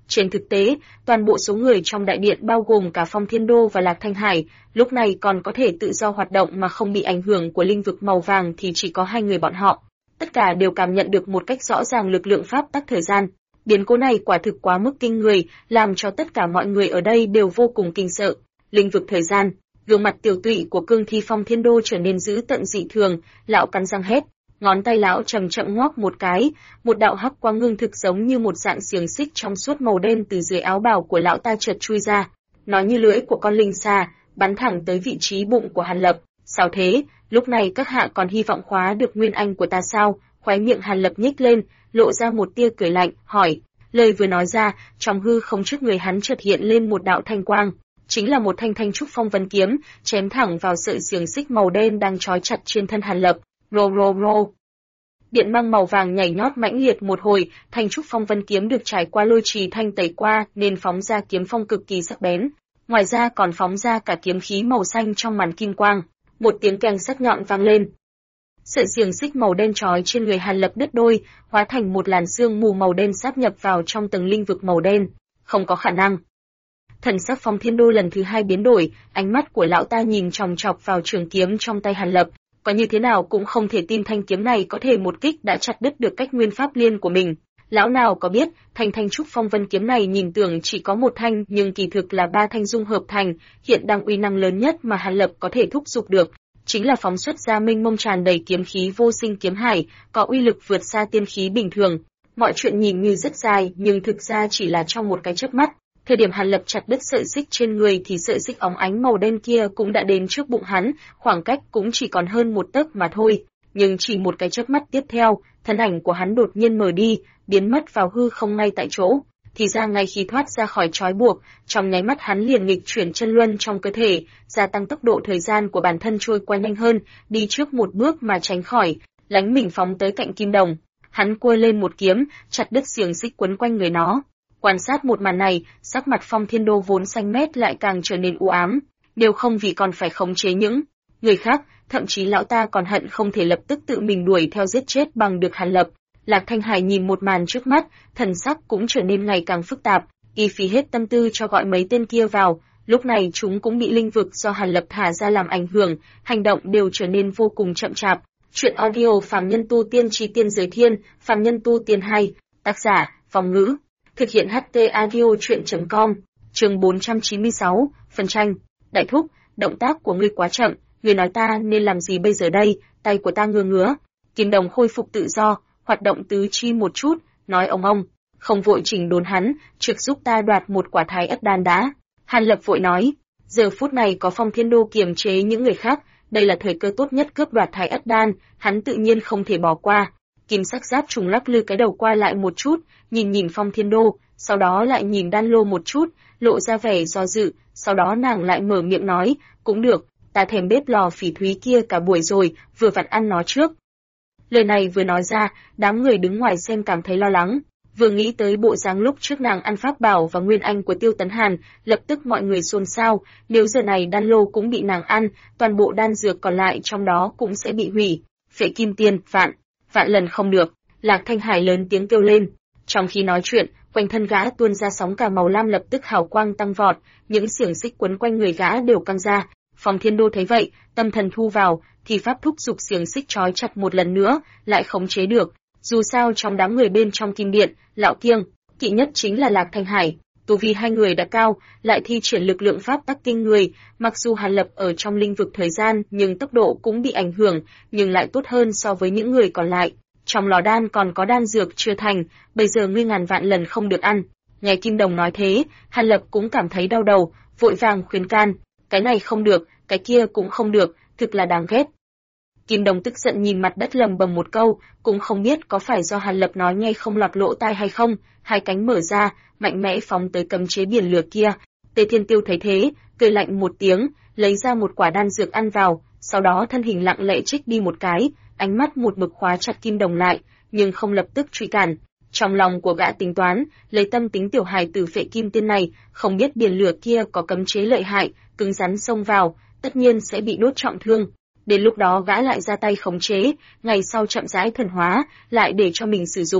Trên thực tế, toàn bộ số người trong đại điện bao gồm cả Phong Thiên Đô và Lạc Thanh Hải, lúc này còn có thể tự do hoạt động mà không bị ảnh hưởng của linh vực màu vàng thì chỉ có hai người bọn họ. Tất cả đều cảm nhận được một cách rõ ràng lực lượng pháp tắc thời gian. Biến cố này quả thực quá mức kinh người, làm cho tất cả mọi người ở đây đều vô cùng kinh sợ. Linh vực thời gian, gương mặt tiểu tụy của cương thi Phong Thiên Đô trở nên dữ tợn dị thường, lão cắn răng hét, ngón tay lão chậm chậm ngoắc một cái, một đạo hắc quang ngưng thực giống như một dạng xiềng xích trong suốt màu đen từ dưới áo bào của lão ta chợt chui ra, nó như lưỡi của con linh xà, bắn thẳng tới vị trí bụng của Hàn Lập. Sao thế? Lúc này các hạ còn hy vọng khóa được nguyên anh của ta sao? Khóe miệng Hàn Lập nhếch lên, lộ ra một tia cười lạnh, hỏi. Lời vừa nói ra, trong hư không trước người hắn chợt hiện lên một đạo thanh quang, chính là một thanh trúc phong vân kiếm, chém thẳng vào sợi xiềng xích màu đen đang trói chặt trên thân Hàn Lập. Rô rô rô. Điện mang màu vàng nhảy nhót mãnh liệt một hồi, thanh trúc phong vân kiếm được trải qua lôi trì thanh tẩy qua nên phóng ra kiếm phong cực kỳ sắc bén. Ngoài ra còn phóng ra cả kiếm khí màu xanh trong màn kim quang. Một tiếng keng sắc nhọn vang lên. Sợi xiềng xích màu đen trói trên người Hàn Lập đứt đôi, hóa thành một làn sương mù màu đen sáp nhập vào trong tầng linh vực màu đen. Không có khả năng. Thần sắc Phong Thiên Đô lần thứ hai biến đổi, ánh mắt của lão ta nhìn chòng chọc vào trường kiếm trong tay Hàn Lập, có như thế nào cũng không thể tin thanh kiếm này có thể một kích đã chặt đứt được cách nguyên pháp liên của mình. Lão nào có biết, thanh trúc phong vân kiếm này nhìn tưởng chỉ có một thanh nhưng kỳ thực là ba thanh dung hợp thành, hiện đang uy năng lớn nhất mà Hàn Lập có thể thúc giục được, chính là phóng xuất ra mênh mông tràn đầy kiếm khí vô sinh kiếm hải, có uy lực vượt xa tiên khí bình thường. Mọi chuyện nhìn như rất dài nhưng thực ra chỉ là trong một cái chớp mắt. Thời điểm Hàn Lập chặt đứt sợi xích trên người thì sợi xích óng ánh màu đen kia cũng đã đến trước bụng hắn, khoảng cách cũng chỉ còn hơn một tấc mà thôi. Nhưng chỉ một cái chớp mắt tiếp theo, thân ảnh của hắn đột nhiên mờ đi, biến mất vào hư không ngay tại chỗ. Thì ra ngay khi thoát ra khỏi trói buộc, trong nháy mắt hắn liền nghịch chuyển chân luân trong cơ thể, gia tăng tốc độ thời gian của bản thân trôi qua nhanh hơn, đi trước một bước mà tránh khỏi, lánh mình phóng tới cạnh Kim Đồng. Hắn quơ lên một kiếm, chặt đứt xiềng xích quấn quanh người nó. Quan sát một màn này, sắc mặt Phong Thiên Đô vốn xanh mét lại càng trở nên u ám, nếu không vì còn phải khống chế những người khác, thậm chí lão ta còn hận không thể lập tức tự mình đuổi theo giết chết bằng được Hàn Lập. Lạc Thanh Hải nhìn một màn trước mắt, thần sắc cũng trở nên ngày càng phức tạp, y phí hết tâm tư cho gọi mấy tên kia vào, lúc này chúng cũng bị linh vực do Hàn Lập thả ra làm ảnh hưởng, hành động đều trở nên vô cùng chậm chạp. Chuyện audio Phàm Nhân Tu Tiên Chí Tiên Giới Thiên, Phàm Nhân Tu Tiên 2, tác giả, Phong Ngữ. Thực hiện HT Audio Chuyện.com, chương 496, phân tranh. Đại thúc, động tác của ngươi quá chậm, ngươi nói ta nên làm gì bây giờ đây, tay của ta ngứa. Kim Đồng khôi phục tự do, hoạt động tứ chi một chút, nói ông, không vội chỉnh đốn hắn, trực giúp ta đoạt một quả Thái Ất đan đã. Hàn Lập vội nói, giờ phút này có Phong Thiên Đô kiềm chế những người khác, đây là thời cơ tốt nhất cướp đoạt Thái Ất đan, hắn tự nhiên không thể bỏ qua. Kim sắc giáp trùng lắc lư cái đầu qua lại một chút, nhìn Phong Thiên Đô, sau đó lại nhìn Đan Lô một chút, lộ ra vẻ do dự, sau đó nàng lại mở miệng nói, cũng được, ta thèm bếp lò phỉ thúy kia cả buổi rồi, vừa vặn ăn nó trước. Lời này vừa nói ra, đám người đứng ngoài xem cảm thấy lo lắng, vừa nghĩ tới bộ dáng lúc trước nàng ăn pháp bảo và nguyên anh của Tiêu Tấn Hàn, lập tức mọi người xôn xao, nếu giờ này Đan Lô cũng bị nàng ăn, toàn bộ đan dược còn lại trong đó cũng sẽ bị hủy. Phệ Kim Tiên, vạn lần không được. Lạc Thanh Hải lớn tiếng kêu lên. Trong khi nói chuyện, quanh thân gã tuôn ra sóng cả màu lam, lập tức hào quang tăng vọt, những xiềng xích quấn quanh người gã đều căng ra. Phong Thiên Đô thấy vậy, tâm thần thu vào, thì pháp thúc giục xiềng xích trói chặt một lần nữa, lại khống chế được. Dù sao trong đám người bên trong kim điện, lão kiêng kỵ nhất chính là Lạc Thanh Hải. Tu vi hai người đã cao, lại thi triển lực lượng pháp tắc kinh người, mặc dù Hàn Lập ở trong linh vực thời gian nhưng tốc độ cũng bị ảnh hưởng, nhưng lại tốt hơn so với những người còn lại. Trong lò đan còn có đan dược chưa thành, bây giờ ngươi ngàn vạn lần không được ăn. Nghe Kim Đồng nói thế, Hàn Lập cũng cảm thấy đau đầu, vội vàng khuyên can, cái này không được, cái kia cũng không được, thực là đáng ghét. Kim Đồng tức giận nhìn mặt đất lầm bầm một câu, cũng không biết có phải do Hàn Lập nói nghe không lọt lỗ tai hay không, hai cánh mở ra, mạnh mẽ phóng tới cấm chế biển lửa kia. Tề Thiên Tiêu thấy thế, cười lạnh một tiếng, lấy ra một quả đan dược ăn vào, sau đó thân hình lặng lẽ trích đi một cái, ánh mắt một mực khóa chặt Kim Đồng lại, nhưng không lập tức truy cản. Trong lòng của gã tính toán, lấy tâm tính tiểu hài tử Phệ Kim Tiên này, không biết biển lửa kia có cấm chế lợi hại, cứng rắn xông vào, tất nhiên sẽ bị đốt trọng thương. Đến lúc đó gã lại ra tay khống chế, ngày sau chậm rãi thần hóa, lại để cho mình sử dụng.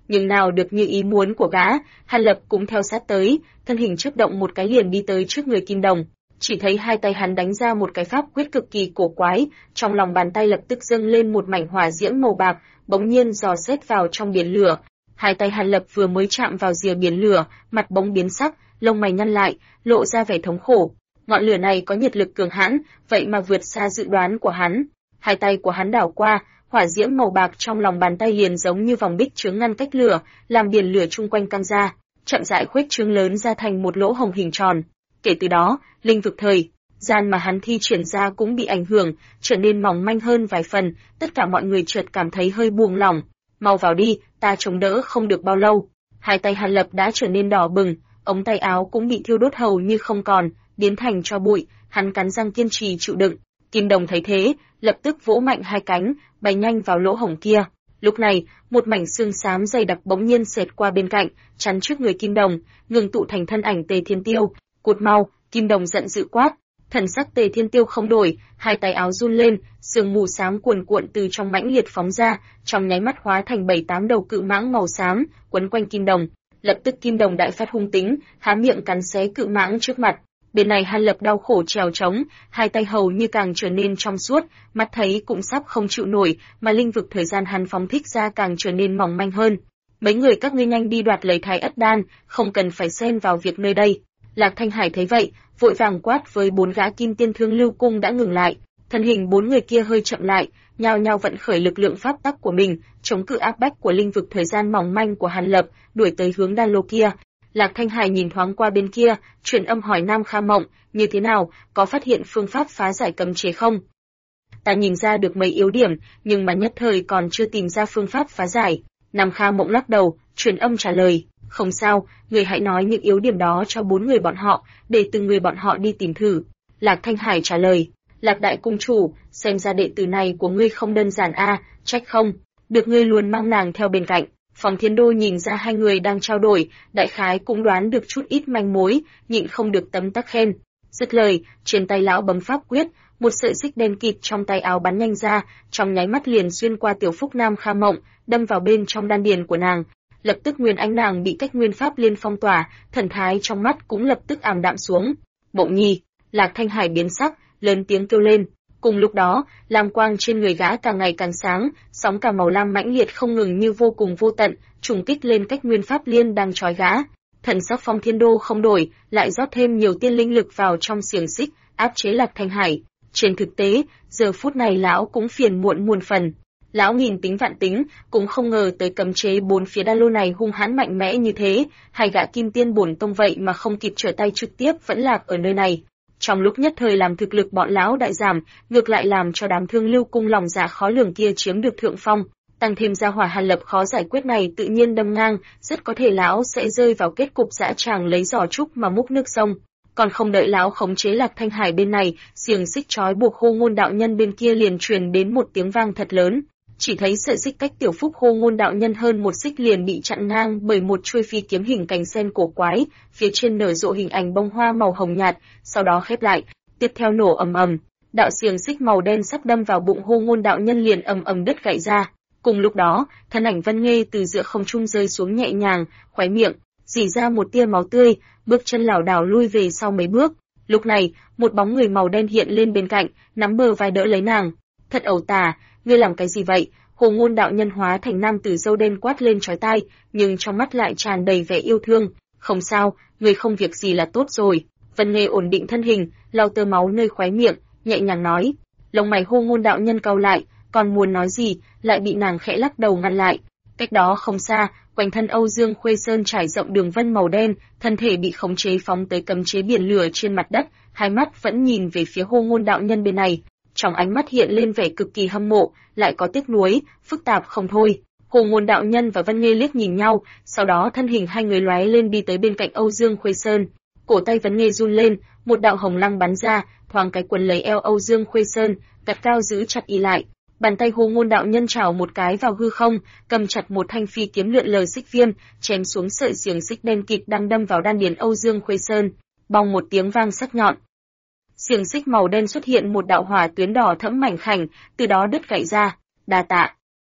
Nhưng nào được như ý muốn của gã, Hàn Lập cũng theo sát tới, thân hình chớp động một cái liền đi tới trước người Kim Đồng. Chỉ thấy hai tay hắn đánh ra một cái pháp quyết cực kỳ cổ quái, trong lòng bàn tay lập tức dâng lên một mảnh hỏa diễm màu bạc, bỗng nhiên dò xét vào trong biển lửa. Hai tay Hàn Lập vừa mới chạm vào rìa biển lửa, mặt bỗng biến sắc, lông mày nhăn lại, lộ ra vẻ thống khổ. Ngọn lửa này có nhiệt lực cường hãn, vậy mà vượt xa dự đoán của hắn. Hai tay của hắn đảo qua, hỏa diễm màu bạc trong lòng bàn tay liền giống như vòng bích chướng ngăn cách lửa, làm biển lửa chung quanh căng ra, chậm rãi khuếch trương lớn ra thành một lỗ hổng hình tròn. Kể từ đó, linh vực thời gian mà hắn thi triển ra cũng bị ảnh hưởng, trở nên mỏng manh hơn vài phần, tất cả mọi người chợt cảm thấy hơi buông lỏng. Mau vào đi, ta chống đỡ không được bao lâu. Hai tay Hàn Lập đã trở nên đỏ bừng, ống tay áo cũng bị thiêu đốt hầu như không còn, biến thành tro bụi, hắn cắn răng kiên trì chịu đựng. Kim Đồng thấy thế, lập tức vỗ mạnh hai cánh, bay nhanh vào lỗ hổng kia. Lúc này, một mảnh xương xám dày đặc bỗng nhiên xẹt qua bên cạnh, chắn trước người Kim Đồng, ngừng tụ thành thân ảnh Tề Thiên Tiêu. Cút mau! Kim Đồng giận dữ quát. Thần sắc Tề Thiên Tiêu không đổi, hai tay áo run lên, sương mù xám cuồn cuộn từ trong mãnh liệt phóng ra, trong nháy mắt hóa thành 7-8 đầu cự mãng màu xám, quấn quanh Kim Đồng. Lập tức Kim Đồng đại phát hung tính, há miệng cắn xé cự mãng trước mặt. Bên này Hàn Lập đau khổ trèo trống, hai tay hầu như càng trở nên trong suốt, mắt thấy cũng sắp không chịu nổi, mà linh vực thời gian hắn phóng thích ra càng trở nên mỏng manh hơn. Mấy người các ngươi nhanh đi đoạt lấy Thái Ất Đan, không cần phải xen vào việc nơi đây. Lạc Thanh Hải thấy vậy, vội vàng quát với 4 gã kim tiên thương lưu cung đã ngừng lại. Thân hình 4 người kia hơi chậm lại, nhao nhao vận khởi lực lượng pháp tắc của mình, chống cự áp bách của linh vực thời gian mỏng manh của Hàn Lập, đuổi tới hướng đan lô kia. Lạc Thanh Hải nhìn thoáng qua bên kia, truyền âm hỏi Nam Kha Mộng, như thế nào, có phát hiện phương pháp phá giải cấm chế không? Ta nhìn ra được mấy yếu điểm, nhưng mà nhất thời còn chưa tìm ra phương pháp phá giải. Nam Kha Mộng lắc đầu, truyền âm trả lời, không sao, người hãy nói những yếu điểm đó cho 4 người bọn họ, để từng người bọn họ đi tìm thử. Lạc Thanh Hải trả lời, Lạc Đại Cung Chủ, xem ra đệ tử này của ngươi không đơn giản trách không, được ngươi luôn mang nàng theo bên cạnh. Phòng Thiên Đô nhìn ra hai người đang trao đổi, đại khái cũng đoán được chút ít manh mối, nhịn không được tấm tắc khen. Dứt lời, trên tay lão bấm pháp quyết, một sợi xích đen kịt trong tay áo bắn nhanh ra, trong nháy mắt liền xuyên qua tiểu phúc Nam Kha Mộng, đâm vào bên trong đan điền của nàng. Lập tức nguyên ánh nàng bị cách nguyên pháp liên phong tỏa, thần thái trong mắt cũng lập tức ảm đạm xuống. Mộng Nhi, Lạc Thanh Hải biến sắc, lớn tiếng kêu lên. Cùng lúc đó, lam quang trên người gã càng ngày càng sáng, sóng cả màu lam mãnh liệt không ngừng như vô cùng vô tận, trùng kích lên cách nguyên pháp liên đang trói gã. Thần sắc Phong Thiên Đô không đổi, lại rót thêm nhiều tiên linh lực vào trong xiềng xích, áp chế Lạc Thanh Hải. Trên thực tế, giờ phút này lão cũng phiền muộn muôn phần. Lão nghìn tính vạn tính, cũng không ngờ tới cấm chế 4 phía đan lô này hung hãn mạnh mẽ như thế, hai gã kim tiên bổn tông vậy mà không kịp trở tay trực tiếp vẫn lạc ở nơi này. Trong lúc nhất thời làm thực lực bọn lão đại giảm, ngược lại làm cho đám thương lưu cung lòng dạ khó lường kia chiếm được thượng phong, tăng thêm ra hỏa Hàn Lập khó giải quyết này tự nhiên đâm ngang, rất có thể lão sẽ rơi vào kết cục dã tràng lấy giỏ trúc mà múc nước sông. Còn không đợi lão khống chế Lạc Thanh Hải bên này, xiềng xích trói buộc Hô Ngôn đạo nhân bên kia liền truyền đến một tiếng vang thật lớn. Chỉ thấy sợi xích cách tiểu phúc Hô Ngôn đạo nhân hơn một xích liền bị chặn ngang bởi một chuôi phi kiếm hình cánh sen cổ quái, phía trên nở rộ hình ảnh bông hoa màu hồng nhạt, sau đó khép lại, tiếp theo nổ ầm ầm, đạo xiềng xích màu đen sắp đâm vào bụng Hô Ngôn đạo nhân liền ầm ầm đứt gãy ra. Cùng lúc đó, thân ảnh Vân Nghê từ giữa không trung rơi xuống nhẹ nhàng, khóe miệng rỉ ra một tia máu tươi, bước chân lảo đảo lui về sau mấy bước. Lúc này, một bóng người màu đen hiện lên bên cạnh, nắm bờ vai đỡ lấy nàng. Thật ẩu tả, ngươi làm cái gì vậy? Hồ Ngôn đạo nhân hóa thành nam tử râu đen quát lên chói tai, nhưng trong mắt lại tràn đầy vẻ yêu thương. Không sao, ngươi không việc gì là tốt rồi. Vân Nghê ổn định thân hình, lau tơ máu nơi khóe miệng, nhẹ nhàng nói. Lông mày Hồ Ngôn đạo nhân cau lại, còn muốn nói gì, lại bị nàng khẽ lắc đầu ngăn lại. Cách đó không xa, quanh thân Âu Dương Khuê Sơn trải rộng đường vân màu đen, thân thể bị khống chế phóng tới cấm chế biển lửa trên mặt đất, hai mắt vẫn nhìn về phía Hồ Ngôn đạo nhân bên này. Trong ánh mắt hiện lên vẻ cực kỳ hâm mộ, lại có tiếc nuối, phức tạp không thôi. Hồ Ngôn đạo nhân và Vân Nghê liếc nhìn nhau, sau đó thân hình hai người lóe lên đi tới bên cạnh Âu Dương Khuê Sơn. Cổ tay Vân Nghê run lên, một đạo hồng lăng bắn ra, thoáng cái quấn lấy eo Âu Dương Khuê Sơn, gắt cao giữ chặt y lại. Bàn tay Hồ Ngôn đạo nhân chảo một cái vào hư không, cầm chặt một thanh phi kiếm lượn lờ xích viêm, chém xuống sợi xiềng xích đen kịt đang đâm vào đan điền Âu Dương Khuê Sơn. Bong một tiếng vang sắc nhọn. Xiềng xích màu đen xuất hiện một đạo hỏa tuyến đỏ thẫm mảnh khảnh, từ đó đứt gãy ra. Đa tạ.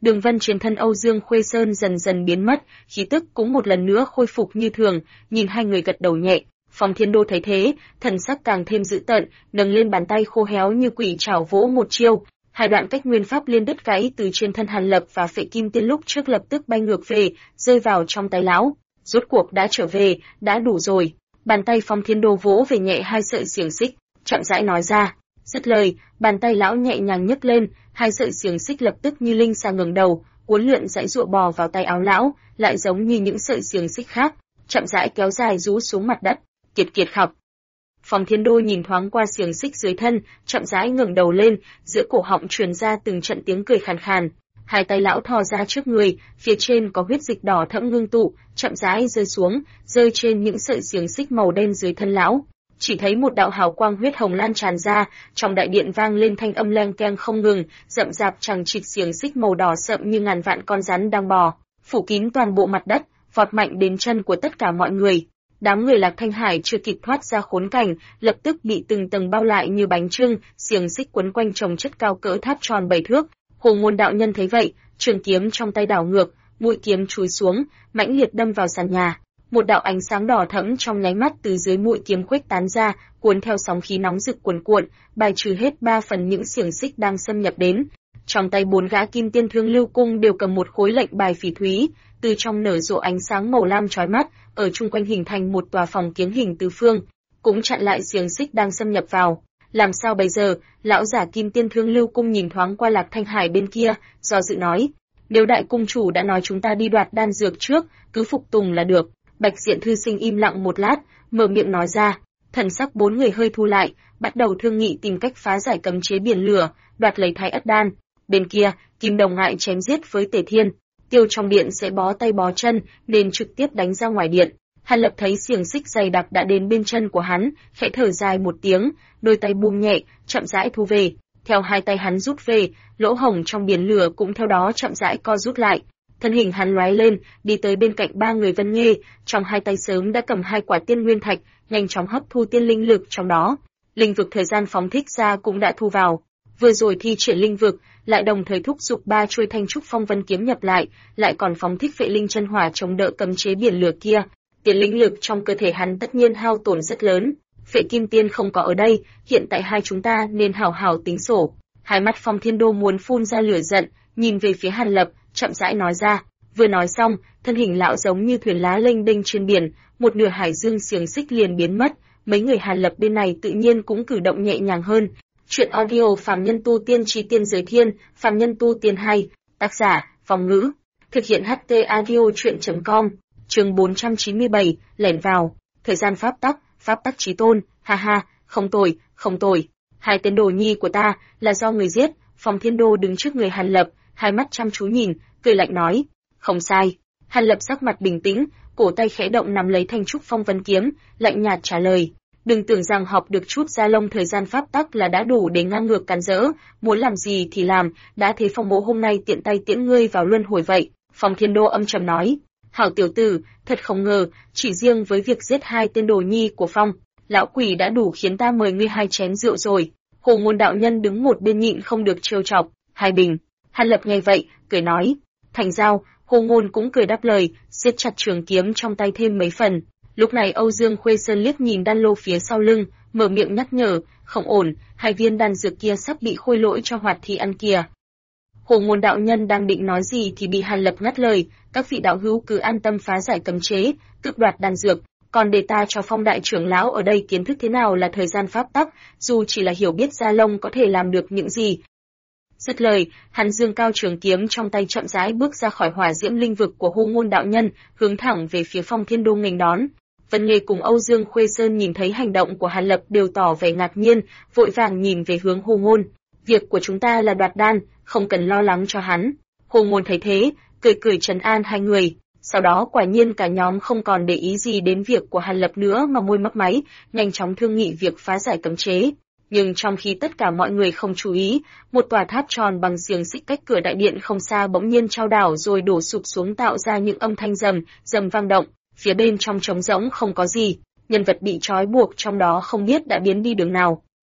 Đường vân trên thân Âu Dương Khuê Sơn dần dần biến mất, khí tức cũng một lần nữa khôi phục như thường, nhìn hai người gật đầu nhẹ. Phong Thiên Đô thấy thế, thần sắc càng thêm dữ tợn, nâng lên bàn tay khô héo như quỷ trảo vỗ một chiêu. Hai đoạn cách nguyên pháp liên đứt gãy từ trên thân Hàn Lập và Phệ Kim Tiên lúc trước lập tức bay ngược về, rơi vào trong tay lão. Rốt cuộc đã trở về, đã đủ rồi. Bàn tay Phong Thiên Đô vỗ về nhẹ hai sợi xiềng xích, chậm rãi nói ra. Dứt lời, bàn tay lão nhẹ nhàng nhấc lên, hai sợi xiềng xích lập tức như linh xà ngẩng đầu, uốn lượn dãy giụa bò vào tay áo lão, lại giống như những sợi xiềng xích khác, chậm rãi kéo dài rũ xuống mặt đất. Kiệt kiệt khọc. Phong Thiên Đô nhìn thoáng qua xiềng xích dưới thân, chậm rãi ngẩng đầu lên, giữa cổ họng truyền ra từng trận tiếng cười khàn khàn. Hai tay lão thò ra trước người, phía trên có huyết dịch đỏ thẫm ngưng tụ, chậm rãi rơi xuống, rơi trên những sợi xiềng xích màu đen dưới thân lão. Chỉ thấy một đạo hào quang huyết hồng lan tràn ra, trong đại điện vang lên thanh âm leng keng không ngừng, rậm rạp chằng chịt xiềng xích màu đỏ sậm như ngàn vạn con rắn đang bò, phủ kín toàn bộ mặt đất, vọt mạnh đến chân của tất cả mọi người. Đám người Lạc Thanh Hải chưa kịp thoát ra khốn cảnh, lập tức bị từng tầng bao lại như bánh chưng, xiềng xích quấn quanh chồng chất cao cỡ tháp tròn 7 thước. Hồ Ngôn đạo nhân thấy vậy, trường kiếm trong tay đảo ngược, mũi kiếm chúi xuống, mãnh liệt đâm vào sàn nhà. Một đạo ánh sáng đỏ thẫm trong nháy mắt từ dưới mũi kiếm khuếch tán ra, cuốn theo sóng khí nóng rực cuồn cuộn, bài trừ hết 3 phần những xiềng xích đang xâm nhập đến. Trong tay 4 gã Kim Tiên Thương Lưu Cung đều cầm một khối lệnh bài phỉ thúy, từ trong nở rộ ánh sáng màu lam chói mắt, ở chung quanh hình thành một tòa phòng kiếng hình tứ phương, cũng chặn lại xiềng xích đang xâm nhập vào. Làm sao bây giờ? Lão giả Kim Tiên Thương Lưu Cung nhìn thoáng qua Lạc Thanh Hải bên kia, do dự nói: nếu đại cung chủ đã nói chúng ta đi đoạt đan dược trước, cứ phục tùng là được. Bạch Diện thư sinh im lặng một lát, mở miệng nói ra. Thần sắc 4 người hơi thu lại, bắt đầu thương nghị tìm cách phá giải cấm chế biển lửa, đoạt lấy Thái Ất đan. Bên kia, Kim Đồng ngại chém giết với Tề Thiên, Tiêu trong điện sẽ bó tay bó chân, nên trực tiếp đánh ra ngoài điện. Hàn Lập thấy xiềng xích dày đặc đã đến bên chân của hắn, khẽ thở dài một tiếng, đôi tay buông nhẹ, chậm rãi thu về. Theo hai tay hắn rút về, lỗ hổng trong biển lửa cũng theo đó chậm rãi co rút lại. Thân hình hắn lóe lên, đi tới bên cạnh 3 người Vân Nghê, trong hai tay sớm đã cầm 2 quả tiên nguyên thạch, nhanh chóng hấp thu tiên linh lực trong đó. Linh vực thời gian phóng thích ra cũng đã thu vào. Vừa rồi thi triển linh vực, lại đồng thời thúc giục 3 chuôi thanh trúc phong vân kiếm nhập lại còn phóng thích Phệ Linh chân hỏa chống đỡ cấm chế biển lửa kia. Tiên linh lực trong cơ thể hắn tất nhiên hao tổn rất lớn. Phệ Kim Tiên không có ở đây, hiện tại hai chúng ta nên hảo hảo tính sổ. Hai mắt Phong Thiên Đô muốn phun ra lửa giận, nhìn về phía Hàn Lập, chậm rãi nói ra. Vừa nói xong, thân hình lão giống như thuyền lá lênh đênh trên biển, một nửa hải dương xiềng xích liền biến mất. Mấy người Hàn Lập bên này tự nhiên cũng cử động nhẹ nhàng hơn. Chuyện audio Phàm Nhân Tu Tiên Chí Tiên Giới Thiên, Phàm Nhân Tu Tiên 2, tác giả, Phong Ngữ, thực hiện HT audio chuyện.com, chương 497, lẻn vào, thời gian pháp tắc chí tôn, ha ha, không tồi, hai tên đồ nhi của ta, là do người giết. Phong Thiên Đô đứng trước người Hàn Lập, hai mắt chăm chú nhìn, cười lạnh nói, không sai. Hàn Lập sắc mặt bình tĩnh, cổ tay khẽ động nắm lấy thanh trúc phong vân kiếm, lạnh nhạt trả lời. Đừng tưởng rằng học được chút gia lông thời gian pháp tắc là đã đủ để ngang ngược càn rỡ, muốn làm gì thì làm, đã thế Phong mỗ hôm nay tiện tay tiễn ngươi vào luân hồi vậy. Phong Thiên Đô âm trầm nói, hảo tiểu tử, thật không ngờ, chỉ riêng với việc giết 2 tên đồ nhi của Phong, lão quỷ đã đủ khiến ta mời ngươi 2 chén rượu rồi. Hồ Ngôn đạo nhân đứng một bên nhịn không được trêu chọc, 2 bình. Hàn Lập nghe vậy, cười nói, thành giao. Hồ Ngôn cũng cười đáp lời, siết chặt trường kiếm trong tay thêm mấy phần. Lúc này Âu Dương Khuê Sơn liếc nhìn đan lô phía sau lưng, mở miệng nhắc nhở, không ổn, 2 viên đan dược kia sắp bị khôi lỗi cho Hoạt Thi ăn kìa. Hồ Ngôn đạo nhân đang định nói gì thì bị Hàn Lập ngắt lời, các vị đạo hữu cứ an tâm phá giải cấm chế, tước đoạt đan dược, còn để ta cho Phong đại trưởng lão ở đây kiến thức thế nào là thời gian pháp tắc, dù chỉ là hiểu biết gia lông có thể làm được những gì. Dứt lời, hắn dương cao trường kiếm trong tay chậm rãi bước ra khỏi hỏa diễm linh vực của Hồ Ngôn đạo nhân, hướng thẳng về phía Phong Thiên Đô nghênh đón. Vân Nghê cùng Âu Dương Khuê Sơn nhìn thấy hành động của Hàn Lập đều tỏ vẻ ngạc nhiên, vội vàng nhìn về hướng Hồ Ngôn. Việc của chúng ta là đoạt đan, không cần lo lắng cho hắn. Hồ Ngôn thấy thế, cười cười trấn an hai người. Sau đó quả nhiên cả nhóm không còn để ý gì đến việc của Hàn Lập nữa mà môi mấp máy, nhanh chóng thương nghị việc phá giải cấm chế. Nhưng trong khi tất cả mọi người không chú ý, một tòa tháp tròn bằng xiềng xích cách cửa đại điện không xa bỗng nhiên chao đảo rồi đổ sụp xuống tạo ra những âm thanh rầm vang động. Phía bên trong trống rỗng không có gì, nhân vật bị trói buộc trong đó không biết đã biến đi đường nào.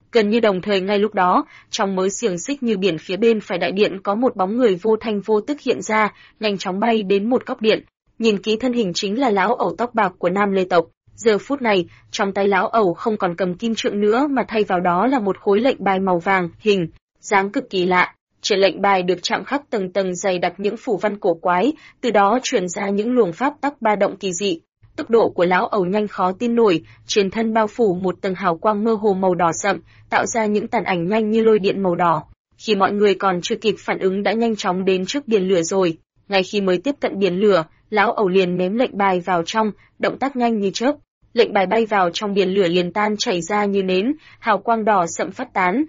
Gần như đồng thời ngay lúc đó, trong mớ xiềng xích như biển phía bên phải đại điện có một bóng người vô thanh vô tức hiện ra, nhanh chóng bay đến một góc điện. Nhìn kỹ thân hình chính là lão ẩu tóc bạc của Nam Lê tộc. Giờ phút này, trong tay lão ẩu không còn cầm kim trượng nữa mà thay vào đó là một khối lệnh bài màu vàng, hình, dáng cực kỳ lạ. Trên lệnh bài được chạm khắc tầng tầng dày đặc những phù văn cổ quái, từ đó truyền ra những luồng pháp tắc ba động kỳ dị. Tốc độ của lão ẩu nhanh khó tin nổi, trên thân bao phủ một tầng hào quang mơ hồ màu đỏ sậm, tạo ra những tàn ảnh nhanh như lôi điện màu đỏ. Khi mọi người còn chưa kịp phản ứng đã nhanh chóng đến trước biển lửa rồi. Ngay khi mới tiếp cận biển lửa, lão ẩu liền ném lệnh bài vào trong, động tác nhanh như chớp. Lệnh bài bay vào trong biển lửa liền tan chảy ra như nến, hào quang đỏ sậm phát tán,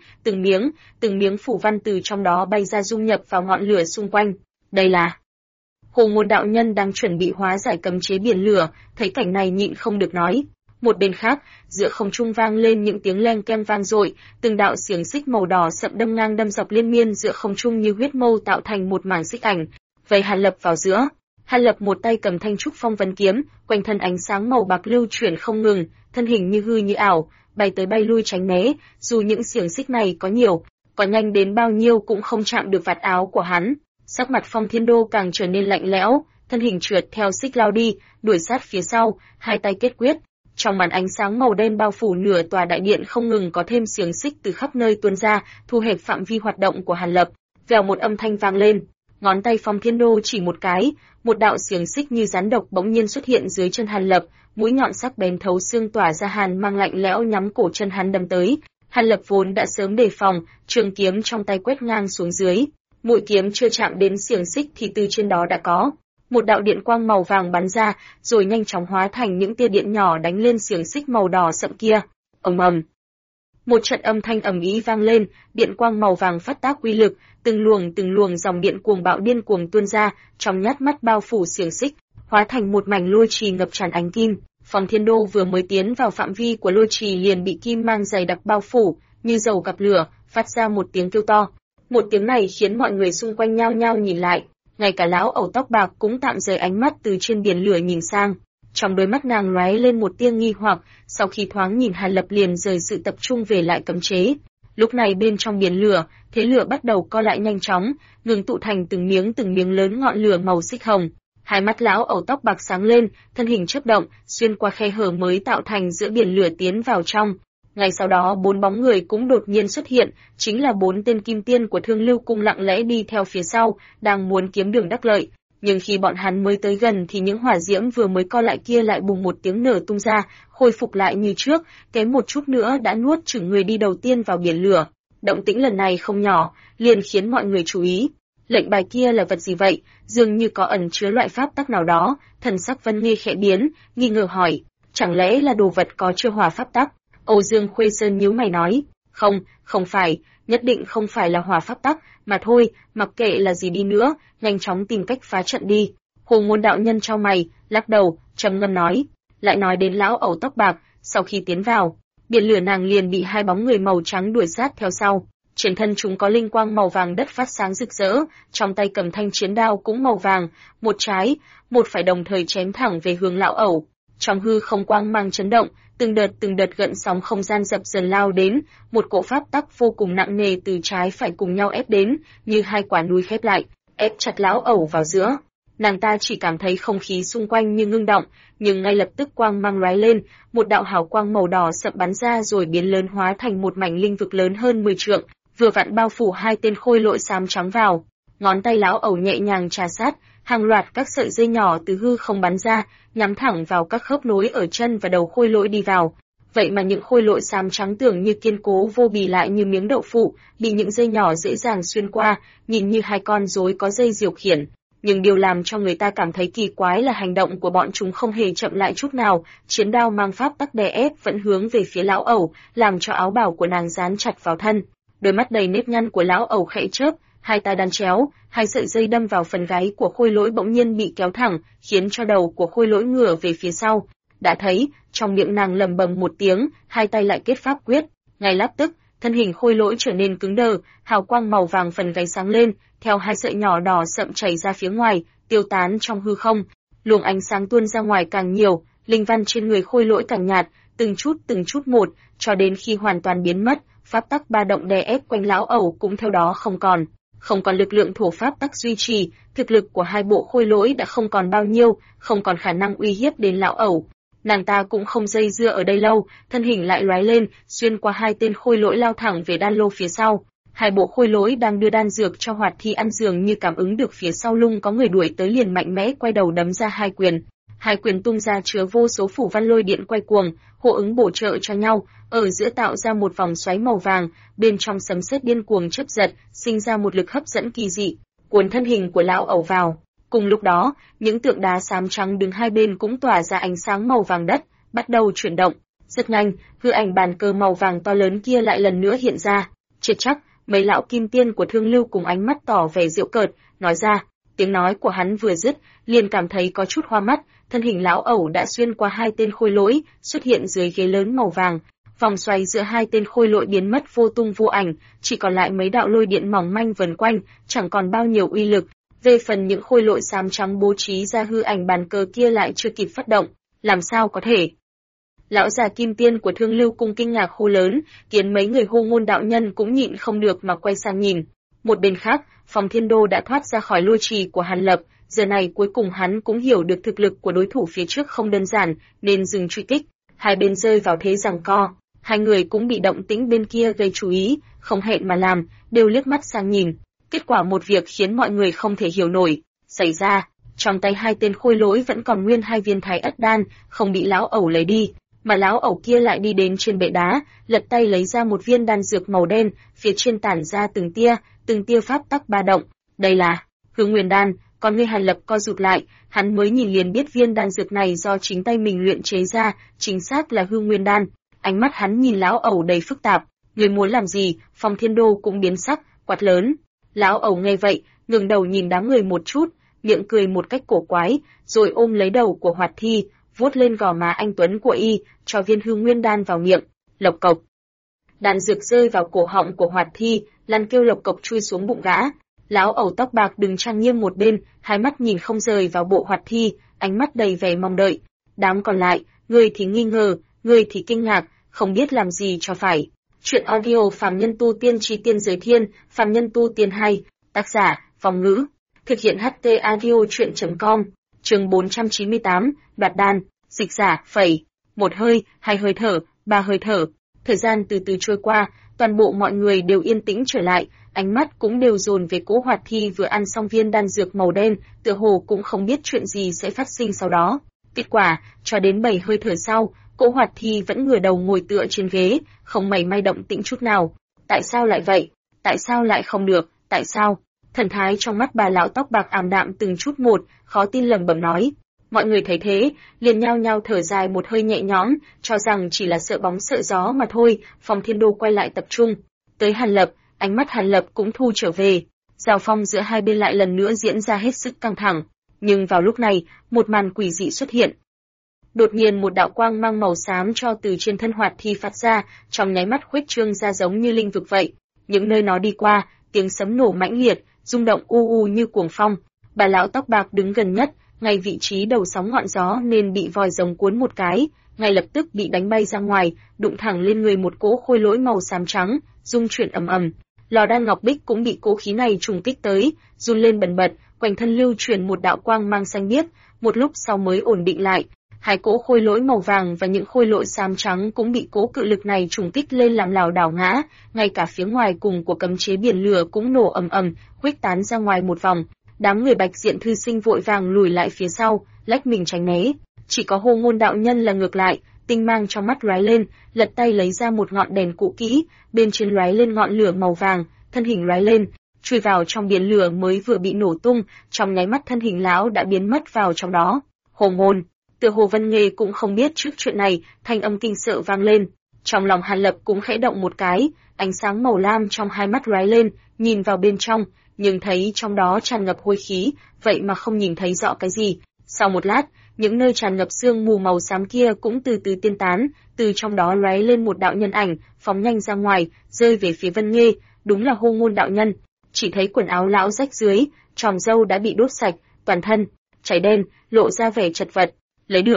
từng miếng phù văn từ trong đó bay ra dung nhập vào ngọn lửa xung quanh. Đây là Hồ Ngôn đạo nhân đang chuẩn bị hóa giải cấm chế biển lửa, thấy cảnh này nhịn không được nói. Một bên khác, giữa không trung vang lên những tiếng leng keng vang dội, từng đạo xiềng xích màu đỏ sậm đâm ngang đâm dọc liên miên giữa không trung như huyết mâu tạo thành một mảng xích ảnh, vây Hàn Lập vào giữa. Hàn Lập một tay cầm thanh trúc phong vân kiếm, quanh thân ánh sáng màu bạc lưu chuyển không ngừng, thân hình như hư như ảo, bay tới bay lui tránh né, dù những xiềng xích này có nhiều, có nhanh đến bao nhiêu cũng không chạm được vạt áo của hắn. Sắc mặt Phong Thiên Đô càng trở nên lạnh lẽo, thân hình trượt theo xích lao đi, đuổi sát phía sau, hai tay kết quyết. Trong màn ánh sáng màu đen bao phủ nửa tòa đại điện không ngừng có thêm xiềng xích từ khắp nơi tuôn ra, thu hẹp phạm vi hoạt động của Hàn Lập. Vèo một âm thanh vang lên, ngón tay Phong Thiên Đô chỉ một cái, một đạo xiềng xích như rắn độc bỗng nhiên xuất hiện dưới chân Hàn Lập, mũi nhọn sắc bén thấu xương tỏa ra hàn mang lạnh lẽo nhắm cổ chân hắn đâm tới. Hàn Lập vốn đã sớm đề phòng, trường kiếm trong tay quét ngang xuống dưới. Mũi kiếm chưa chạm đến xiềng xích thì từ trên đó đã có một đạo điện quang màu vàng bắn ra, rồi nhanh chóng hóa thành những tia điện nhỏ đánh lên xiềng xích màu đỏ sậm kia. Ầm ầm. Một trận âm thanh ầm ĩ vang lên, điện quang màu vàng phát tác uy lực, từng luồng dòng điện cuồng bạo điên cuồng tuôn ra, trong nhát mắt bao phủ xiềng xích, hóa thành một mảnh lôi trì ngập tràn ánh kim. Phong Thiên Đô vừa mới tiến vào phạm vi của lôi trì liền bị kim mang dày đặc bao phủ, như dầu gặp lửa, phát ra một tiếng kêu to. Một tiếng này khiến mọi người xung quanh nhao nhao nhìn lại, ngay cả lão ẩu tóc bạc cũng tạm rời ánh mắt từ trên biển lửa nhìn sang. Trong đôi mắt nàng lóe lên một tia nghi hoặc, sau khi thoáng nhìn Hàn Lập liền rời sự tập trung về lại cấm chế. Lúc này bên trong biển lửa, thế lửa bắt đầu co lại nhanh chóng, ngừng tụ thành từng miếng lớn ngọn lửa màu xích hồng. Hai mắt lão ẩu tóc bạc sáng lên, thân hình chớp động, xuyên qua khe hở mới tạo thành giữa biển lửa tiến vào trong. Ngay sau đó 4 bóng người cũng đột nhiên xuất hiện, chính là 4 tên kim tiên của Thương Lưu Cung lặng lẽ đi theo phía sau, đang muốn kiếm đường đắc lợi. Nhưng khi bọn hắn mới tới gần thì những hỏa diễm vừa mới co lại kia lại bùng một tiếng nở tung ra, khôi phục lại như trước, kém một chút nữa đã nuốt chửng người đi đầu tiên vào biển lửa. Động tĩnh lần này không nhỏ, liền khiến mọi người chú ý. Lệnh bài kia là vật gì vậy? Dường như có ẩn chứa loại pháp tắc nào đó. Thần sắc Vân Nghi khẽ biến, nghi ngờ hỏi, chẳng lẽ là đồ vật có chứa hỏa pháp tắc? Âu Dương Khuê Sơn nhíu mày nói, không phải, nhất định không phải là hỏa pháp tắc, mà thôi, mặc kệ là gì đi nữa, nhanh chóng tìm cách phá trận đi. Hồ Ngôn đạo nhân chau mày, lắc đầu, trầm ngâm nói, lại nói đến lão ẩu tóc bạc, sau khi tiến vào, biển lửa nàng liền bị 2 bóng người màu trắng đuổi sát theo sau. Trên thân chúng có linh quang màu vàng đất phát sáng rực rỡ, trong tay cầm thanh chiến đao cũng màu vàng, một trái, một phải đồng thời chém thẳng về hướng lão ẩu. Trong hư không quang mang chấn động, từng đợt gợn sóng không gian dập dần lao đến, một cỗ pháp tắc vô cùng nặng nề từ trái phải cùng nhau ép đến, như 2 quả núi khép lại, ép chặt lão ẩu vào giữa. Nàng ta chỉ cảm thấy không khí xung quanh như ngưng động, nhưng ngay lập tức quang mang lóe lên, một đạo hào quang màu đỏ sậm bắn ra rồi biến lớn hóa thành một mảnh linh vực lớn hơn 10 trượng, vừa vặn bao phủ 2 tên khôi lỗi xám trắng vào. Ngón tay lão ẩu nhẹ nhàng trà sát, hàng loạt các sợi dây nhỏ từ hư không bắn ra, nhắm thẳng vào các khớp nối ở chân và đầu khôi lỗi đi vào. Vậy mà những khôi lỗi xám trắng tưởng như kiên cố vô bì lại như miếng đậu phụ, bị những dây nhỏ dễ dàng xuyên qua, nhìn như 2 con rối có dây điều khiển. Nhưng điều làm cho người ta cảm thấy kỳ quái là hành động của bọn chúng không hề chậm lại chút nào, chiến đao mang pháp tắc đè ép vẫn hướng về phía lão ẩu, làm cho áo bào của nàng dán chặt vào thân. Đôi mắt đầy nếp nhăn của lão ẩu khẽ chớp, 2 tay đan chéo, 2 sợi dây đâm vào phần gáy của khôi lỗi bỗng nhiên bị kéo thẳng, khiến cho đầu của khôi lỗi ngửa về phía sau. Đã thấy, trong miệng nàng lầm bầm một tiếng, 2 tay lại kết pháp quyết, ngay lập tức, thân hình khôi lỗi trở nên cứng đờ, hào quang màu vàng phần gáy sáng lên, theo 2 sợi nhỏ đỏ sậm chảy ra phía ngoài, tiêu tán trong hư không. Luồng ánh sáng tuôn ra ngoài càng nhiều, linh văn trên người khôi lỗi càng nhạt, từng chút một, cho đến khi hoàn toàn biến mất, pháp tắc ba động đè ép quanh lão ẩu cũng theo đó không còn lực lượng thổ pháp tắc duy trì, thực lực của hai bộ khôi lỗi đã không còn bao nhiêu, không còn khả năng uy hiếp đến lão ẩu. Nàng ta cũng không dây dưa ở đây lâu, thân hình lại lóe lên, xuyên qua hai tên khôi lỗi lao thẳng về đan lô phía sau. Hai bộ khôi lỗi đang đưa đan dược cho Hoạt Thi ăn dường như cảm ứng được phía sau lưng có người đuổi tới liền mạnh mẽ quay đầu đấm ra hai quyền. Hai quyền tung ra chứa vô số phủ văn lôi điện quay cuồng, hô ứng bổ trợ cho nhau, ở giữa tạo ra một vòng xoáy màu vàng, bên trong sấm sét điên cuồng chớp giật, sinh ra một lực hấp dẫn kỳ dị, cuốn thân hình của lão ẩu vào. Cùng lúc đó, những tượng đá xám trắng đứng hai bên cũng tỏa ra ánh sáng màu vàng đất, bắt đầu chuyển động. Rất nhanh, hư ảnh bàn cờ màu vàng to lớn kia lại lần nữa hiện ra. Chết chắc, mấy lão kim tiên của Thương Lưu cùng ánh mắt tỏ vẻ giễu cợt, nói ra. Tiếng nói của hắn vừa dứt, liền cảm thấy có chút hoa mắt, thân hình lão ẩu đã xuyên qua hai tên khôi lỗi, xuất hiện dưới ghế lớn màu vàng. Vòng xoay giữa hai tên khôi lỗi biến mất vô tung vô ảnh, chỉ còn lại mấy đạo lôi điện mỏng manh vần quanh, chẳng còn bao nhiêu uy lực. Về phần những khôi lỗi xám trắng bố trí ra hư ảnh bàn cờ kia lại chưa kịp phát động, làm sao có thể? Lão già kim tiên của Thương Lưu cung kinh ngạc hô lớn, khiến mấy người Hô Ngôn đạo nhân cũng nhịn không được mà quay sang nhìn. Một bên khác, Phòng Thiên Đô đã thoát ra khỏi lôi trì của Hàn Lập, giờ này cuối cùng hắn cũng hiểu được thực lực của đối thủ phía trước không đơn giản, nên dừng truy kích. Hai bên rơi vào thế giằng co, hai người cũng bị động tĩnh bên kia gây chú ý, không hẹn mà làm, đều liếc mắt sang nhìn. Kết quả một việc khiến mọi người không thể hiểu nổi xảy ra, trong tay hai tên khôi lỗi vẫn còn nguyên hai viên thái ất đan, không bị lão ẩu lấy đi, mà lão ẩu kia lại đi đến trên bệ đá, lật tay lấy ra một viên đan dược màu đen, phía trên tản ra từng tia pháp tắc ba động. Đây là Hương Nguyên đan. Còn người Hàn Lập co rụt lại, hắn mới nhìn liền biết viên đan dược này do chính tay mình luyện chế ra, chính xác là Hương Nguyên đan. Ánh mắt hắn nhìn lão ẩu đầy phức tạp, người muốn làm gì? Phong Thiên Đô cũng biến sắc, quát lớn. Lão ẩu nghe vậy, ngẩng đầu nhìn đám người một chút, miệng cười một cách cổ quái, rồi ôm lấy đầu của Hoạt Thi, vuốt lên gò má anh tuấn của y, cho viên Hương Nguyên đan vào miệng. Lộc cộc. Đan dược rơi vào cổ họng của Hoạt Thi, lăn kêu lộc cộc chui xuống bụng gã. Lão ẩu tóc bạc đứng trang nghiêm một bên, hai mắt nhìn không rời vào bộ Hoạt Thi, ánh mắt đầy vẻ mong đợi. Đám còn lại, người thì nghi ngờ, người thì kinh ngạc, không biết làm gì cho phải. Chuyện audio Phàm Nhân Tu Tiên Chi Tiên Giới Thiên, Phàm Nhân Tu Tiên 2, tác giả, Phong Ngữ, thực hiện HT audio chuyện.com, chương 498, đoạt đan, dịch giả, phẩy, một hơi, hai hơi thở, ba hơi thở. Thời gian từ từ trôi qua, toàn bộ mọi người đều yên tĩnh trở lại, ánh mắt cũng đều dồn về Cố Hoạt Thi vừa ăn xong viên đan dược màu đen, tựa hồ cũng không biết chuyện gì sẽ phát sinh sau đó. Kết quả, cho đến 7 hơi thở sau, Cố Hoạt Thi vẫn ngửa đầu ngồi tựa trên ghế, không mảy may động tĩnh chút nào. Tại sao lại vậy? Tại sao lại không được? Tại sao? Thần thái trong mắt bà lão tóc bạc ảm đạm từng chút một, khó tin lẩm bẩm nói. Mọi người thấy thế, liền nhao nhao thở dài một hơi nhẹ nhõm, cho rằng chỉ là sợ bóng sợ gió mà thôi. Phòng Thiên Đô quay lại tập trung tới Hàn Lập, ánh mắt Hàn Lập cũng thu trở về. Giao phong giữa hai bên lại lần nữa diễn ra hết sức căng thẳng. Nhưng vào lúc này, một màn quỷ dị xuất hiện. Đột nhiên một đạo quang mang màu xám cho từ trên thân Hoạt Thi phát ra, trong nháy mắt khuếch trương ra giống như linh vực vậy. Những nơi nó đi qua, tiếng sấm nổ mãnh liệt, rung động u u như cuồng phong. Bà lão tóc bạc đứng gần nhất, ngay vị trí đầu sóng ngọn gió nên bị vòi rồng cuốn một cái, ngay lập tức bị đánh bay ra ngoài, đụng thẳng lên người một cỗ khôi lỗi màu xám trắng, rung chuyển ầm ầm. Lò đan ngọc bích cũng bị cỗ khí này trùng kích tới, run lên bần bật, quanh thân lưu truyền một đạo quang mang xanh biếc, một lúc sau mới ổn định lại. Hai cỗ khôi lỗi màu vàng và những khôi lỗi xám trắng cũng bị cỗ cự lực này trùng kích lên làm lảo đảo ngã, ngay cả phía ngoài cùng của cấm chế biển lửa cũng nổ ầm ầm, khuếch tán ra ngoài một vòng. Đám người Bạch Diện thư sinh vội vàng lùi lại phía sau, lách mình tránh né. Chỉ có Hô Ngôn đạo nhân là ngược lại, tinh mang trong mắt lóe lên, lật tay lấy ra một ngọn đèn cũ kỹ, bên trên lóe lên ngọn lửa màu vàng, thân hình lóe lên, chui vào trong biển lửa mới vừa bị nổ tung, trong nháy mắt thân hình lão đã biến mất vào trong đó. Hồ Ngôn, tựa hồ Vân Nghê cũng không biết trước chuyện này, thanh âm kinh sợ vang lên. Trong lòng Hàn Lập cũng khẽ động một cái, ánh sáng màu lam trong hai mắt lóe lên, nhìn vào bên trong, nhưng thấy trong đó tràn ngập hôi khí, vậy mà không nhìn thấy rõ cái gì. Sau một lát, những nơi tràn ngập sương mù màu xám kia cũng từ từ tiên tán, từ trong đó lóe lên một đạo nhân ảnh, phóng nhanh ra ngoài, rơi về phía Vân Nghê, đúng là Hô Ngôn đạo nhân. Chỉ thấy quần áo lão rách dưới, tròm râu đã bị đốt sạch, toàn thân cháy đen, lộ ra vẻ chật vật. Lấy được,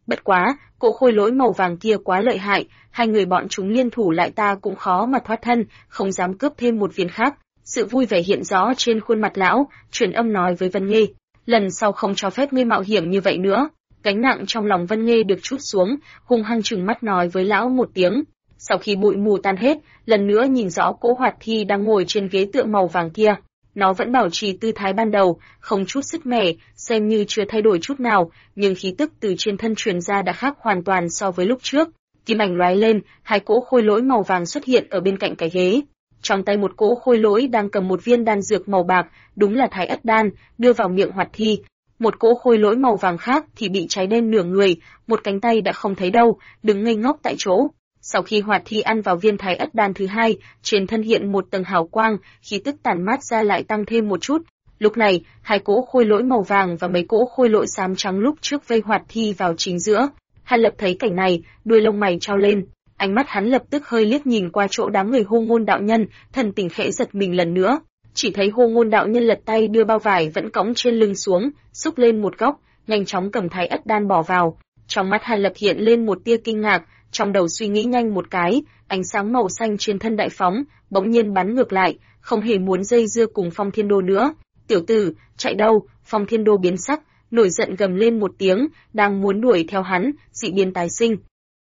Bất quá, cỗ khôi lỗi màu vàng kia quá lợi hại, hai người bọn chúng liên thủ lại ta cũng khó mà thoát thân, không dám cướp thêm một viên khác. Sự vui vẻ hiện rõ trên khuôn mặt lão, truyền âm nói với Vân Nghê, lần sau không cho phép ngươi mạo hiểm như vậy nữa. Gánh nặng trong lòng Vân Nghê được trút xuống, hung hăng trừng mắt nói với lão một tiếng. Sau khi bụi mù tan hết, lần nữa nhìn rõ cỗ hoạt thi đang ngồi trên ghế tượng màu vàng kia. Nó vẫn bảo trì tư thái ban đầu, không chút sức mẻ, xem như chưa thay đổi chút nào, nhưng khí tức từ trên thân truyền ra đã khác hoàn toàn so với lúc trước. Kim ảnh lóe lên, hai cỗ khôi lỗi màu vàng xuất hiện ở bên cạnh cái ghế. Trong tay một cỗ khôi lỗi đang cầm một viên đan dược màu bạc, đúng là Thái Ất đan, đưa vào miệng hoạt thi. Một cỗ khôi lỗi màu vàng khác thì bị cháy đen nửa người, một cánh tay đã không thấy đâu, đứng ngây ngốc tại chỗ. Sau khi hoạt thi ăn vào viên Thái Ất đan thứ hai, trên thân hiện một tầng hào quang, khí tức tản mát ra lại tăng thêm một chút. Lúc này, hai cỗ khôi lỗi màu vàng và mấy cỗ khôi lỗi xám trắng lúc trước vây hoạt thi vào chính giữa. Hàn Lập thấy cảnh này, đuôi lông mày trao lên, ánh mắt hắn lập tức hơi liếc nhìn qua chỗ đám người Hô Ngôn đạo nhân, thần tình khẽ giật mình lần nữa. Chỉ thấy Hô Ngôn đạo nhân lật tay đưa bao vải vẫn cõng trên lưng xuống, xúc lên một góc, nhanh chóng cầm Thái Ất đan bỏ vào. Trong mắt Hàn Lập hiện lên một tia kinh ngạc, trong đầu suy nghĩ nhanh một cái, ánh sáng màu xanh trên thân đại phóng, bỗng nhiên bắn ngược lại, không hề muốn dây dưa cùng Phong Thiên Đô nữa. Tiểu tử, chạy đâu? Phong Thiên Đô biến sắc, nổi giận gầm lên một tiếng, đang muốn đuổi theo hắn, dị biến tái sinh.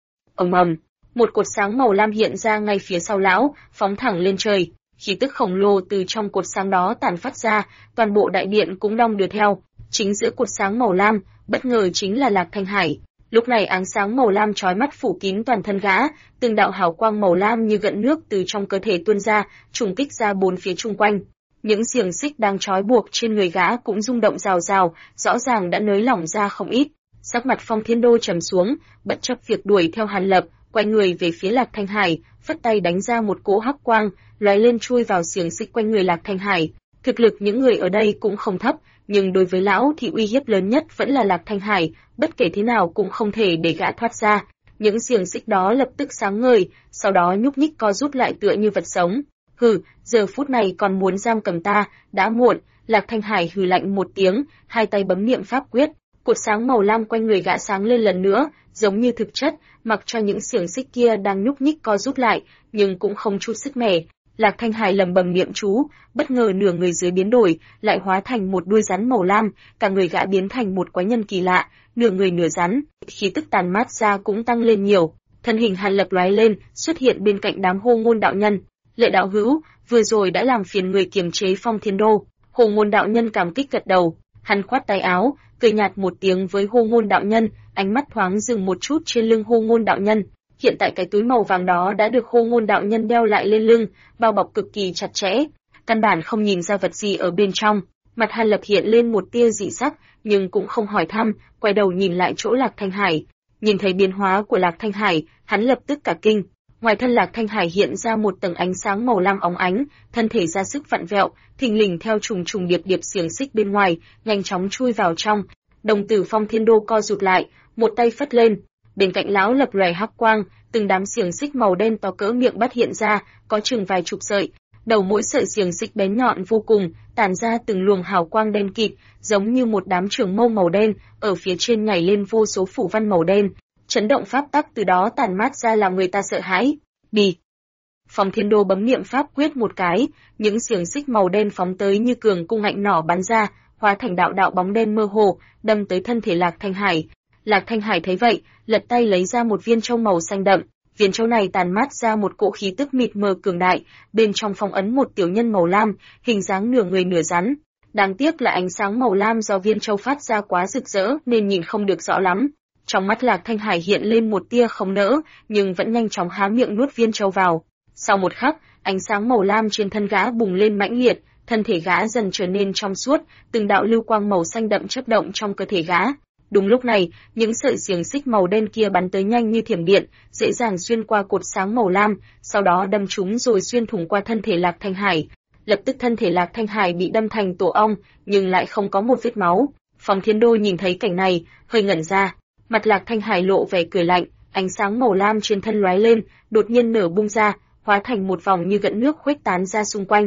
Ầm ầm, một cột sáng màu lam hiện ra ngay phía sau lão, phóng thẳng lên trời. Khí tức khổng lồ từ trong cột sáng đó tản phát ra, toàn bộ đại điện cũng đong đưa theo. Chính giữa cột sáng màu lam, bất ngờ chính là Lạc Thanh Hải. Lúc này ánh sáng màu lam chói mắt phủ kín toàn thân gã, từng đạo hào quang màu lam như gợn nước từ trong cơ thể tuôn ra, trùng kích ra bốn phía chung quanh. Những xiềng xích đang trói buộc trên người gã cũng rung động rào rào, rõ ràng đã nới lỏng ra không ít. Sắc mặt Phong Thiên Đô trầm xuống, bất chấp việc đuổi theo Hàn Lập, quay người về phía Lạc Thanh Hải, phất tay đánh ra một cỗ hắc quang, lóe lên chui vào xiềng xích quanh người Lạc Thanh Hải. Thực lực những người ở đây cũng không thấp, nhưng đối với lão thì uy hiếp lớn nhất vẫn là Lạc Thanh Hải, bất kể thế nào cũng không thể để gã thoát ra. Những xiềng xích đó lập tức sáng ngời, sau đó nhúc nhích co rút lại tựa như vật sống. Hừ, giờ phút này còn muốn giam cầm ta, đã muộn. Lạc Thanh Hải hừ lạnh một tiếng, hai tay bấm niệm pháp quyết, cột sáng màu lam quanh người gã sáng lên lần nữa, giống như thực chất, mặc cho những xiềng xích kia đang nhúc nhích co rút lại, nhưng cũng không chút sức mẻ. Lạc Thanh Hải lẩm bẩm niệm chú, bất ngờ nửa người dưới biến đổi, lại hóa thành một đuôi rắn màu lam, cả người gã biến thành một quái nhân kỳ lạ, nửa người nửa rắn, khí tức tàn mát ra cũng tăng lên nhiều. Thân hình Hàn Lập lóe lên, xuất hiện bên cạnh đám Hô Ngôn đạo nhân. Lệ đạo hữu, vừa rồi đã làm phiền người kiềm chế Phong Thiên Đô. Hô Ngôn đạo nhân cảm kích gật đầu, hắn khoát tay áo, cười nhạt một tiếng với Hô Ngôn đạo nhân, ánh mắt thoáng dừng một chút trên lưng Hô Ngôn đạo nhân. Hiện tại cái túi màu vàng đó đã được Hô Ngôn đạo nhân đeo lại lên lưng, bao bọc cực kỳ chặt chẽ, căn bản không nhìn ra vật gì ở bên trong. Mặt Hàn Lập hiện lên một tia dị sắc, nhưng cũng không hỏi thăm, quay đầu nhìn lại chỗ Lạc Thanh Hải. Nhìn thấy biến hóa của Lạc Thanh Hải, hắn lập tức cả kinh. Ngoài thân Lạc Thanh Hải hiện ra một tầng ánh sáng màu lam óng ánh, thân thể ra sức vặn vẹo, thình lình theo trùng trùng điệp điệp xiềng xích bên ngoài, nhanh chóng chui vào trong. Đồng tử Phong Thiên Đô co rụt lại, một tay phất lên, bên cạnh lão lập lòe hắc quang, từng đám xiềng xích màu đen to cỡ miệng bắt hiện ra, có chừng vài chục sợi. Đầu mỗi sợi xiềng xích bén nhọn vô cùng, tản ra từng luồng hào quang đen kịt, giống như một đám trường mâu màu đen, ở phía trên nhảy lên vô số phủ văn màu đen. Chấn động pháp tắc từ đó tản mát ra làm người ta sợ hãi. Bì. Phong Thiên Đô bấm niệm pháp quyết một cái, những xiềng xích màu đen phóng tới như cường cung ngạnh nỏ bắn ra, hóa thành đạo đạo bóng đen mơ hồ, đâm tới thân thể Lạc Thanh Hải. Lạc Thanh Hải thấy vậy, lật tay lấy ra một viên châu màu xanh đậm. Viên châu này tàn mát ra một cỗ khí tức mịt mờ cường đại, bên trong phong ấn một tiểu nhân màu lam, hình dáng nửa người nửa rắn. Đáng tiếc là ánh sáng màu lam do viên châu phát ra quá rực rỡ nên nhìn không được rõ lắm. Trong mắt Lạc Thanh Hải hiện lên một tia không nỡ, nhưng vẫn nhanh chóng há miệng nuốt viên châu vào. Sau một khắc, ánh sáng màu lam trên thân gã bùng lên mãnh liệt, thân thể gã dần trở nên trong suốt, từng đạo lưu quang màu xanh đậm chớp động trong cơ thể gã. Đúng lúc này, những sợi xiềng xích màu đen kia bắn tới nhanh như thiểm điện, dễ dàng xuyên qua cột sáng màu lam, sau đó đâm trúng rồi xuyên thủng qua thân thể Lạc Thanh Hải. Lập tức thân thể Lạc Thanh Hải bị đâm thành tổ ong, nhưng lại không có một vết máu. Phong Thiên Đô nhìn thấy cảnh này, hơi ngẩn ra. Mặt Lạc Thanh Hải lộ vẻ cười lạnh, ánh sáng màu lam trên thân lóe lên, đột nhiên nở bung ra, hóa thành một vòng như gợn nước khuếch tán ra xung quanh.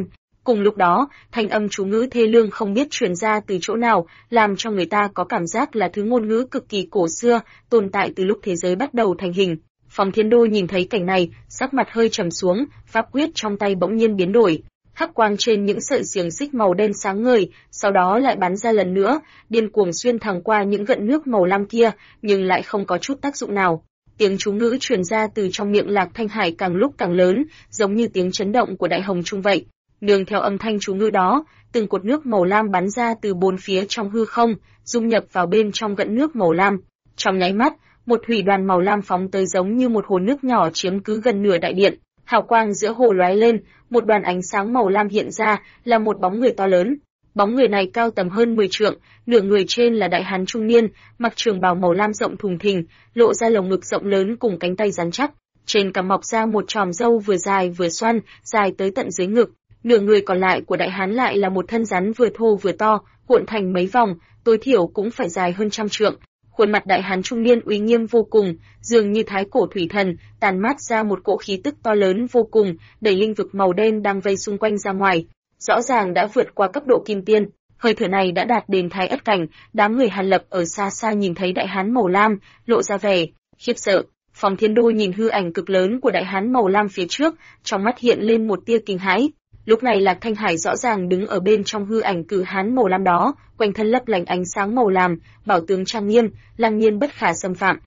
Cùng lúc đó, thanh âm chú ngữ thê lương không biết truyền ra từ chỗ nào, làm cho người ta có cảm giác là thứ ngôn ngữ cực kỳ cổ xưa, tồn tại từ lúc thế giới bắt đầu thành hình. Phong Thiên Đô nhìn thấy cảnh này, sắc mặt hơi trầm xuống, pháp quyết trong tay bỗng nhiên biến đổi. Hắc quang trên những sợi xiềng xích màu đen sáng ngời, sau đó lại bắn ra lần nữa, điên cuồng xuyên thẳng qua những gợn nước màu lam kia, nhưng lại không có chút tác dụng nào. Tiếng chú ngữ truyền ra từ trong miệng Lạc Thanh Hải càng lúc càng lớn, giống như tiếng chấn động của đại hồng trung vậy. Nương theo âm thanh chú ngữ đó, từng cột nước màu lam bắn ra từ bốn phía trong hư không, dung nhập vào bên trong gợn nước màu lam. Trong nháy mắt, một thủy đoàn màu lam phóng tới giống như một hồ nước nhỏ chiếm cứ gần nửa đại điện. Hào quang giữa hồ lóe lên, một đoàn ánh sáng màu lam hiện ra, là một bóng người to lớn. Bóng người này cao tầm hơn 10 trượng, nửa người trên là đại hán trung niên, mặc trường bào màu lam rộng thùng thình, lộ ra lồng ngực rộng lớn cùng cánh tay rắn chắc. Trên cằm mọc ra một chòm râu vừa dài vừa xoăn, dài tới tận dưới ngực. Nửa người còn lại của đại hán lại là một thân rắn vừa thô vừa to, cuộn thành mấy vòng, tối thiểu cũng phải dài hơn 100 trượng. Khuôn mặt đại hán trung niên uy nghiêm vô cùng, dường như thái cổ thủy thần, tàn mát ra một cỗ khí tức to lớn vô cùng, đẩy linh vực màu đen đang vây xung quanh ra ngoài. Rõ ràng đã vượt qua cấp độ kim tiên, hơi thở này đã đạt đến thái ất cảnh. Đám người Hàn Lập ở xa xa nhìn thấy đại hán màu lam, lộ ra vẻ khiếp sợ. Phong Thiên Đô nhìn hư ảnh cực lớn của đại hán màu lam phía trước, trong mắt hiện lên một tia kinh hãi. Lúc này Lạc Thanh Hải rõ ràng đứng ở bên trong hư ảnh cử hán màu lam đó, quanh thân lấp lánh ánh sáng màu lam, bảo tướng trang nghiêm, lăng nhiên bất khả xâm phạm.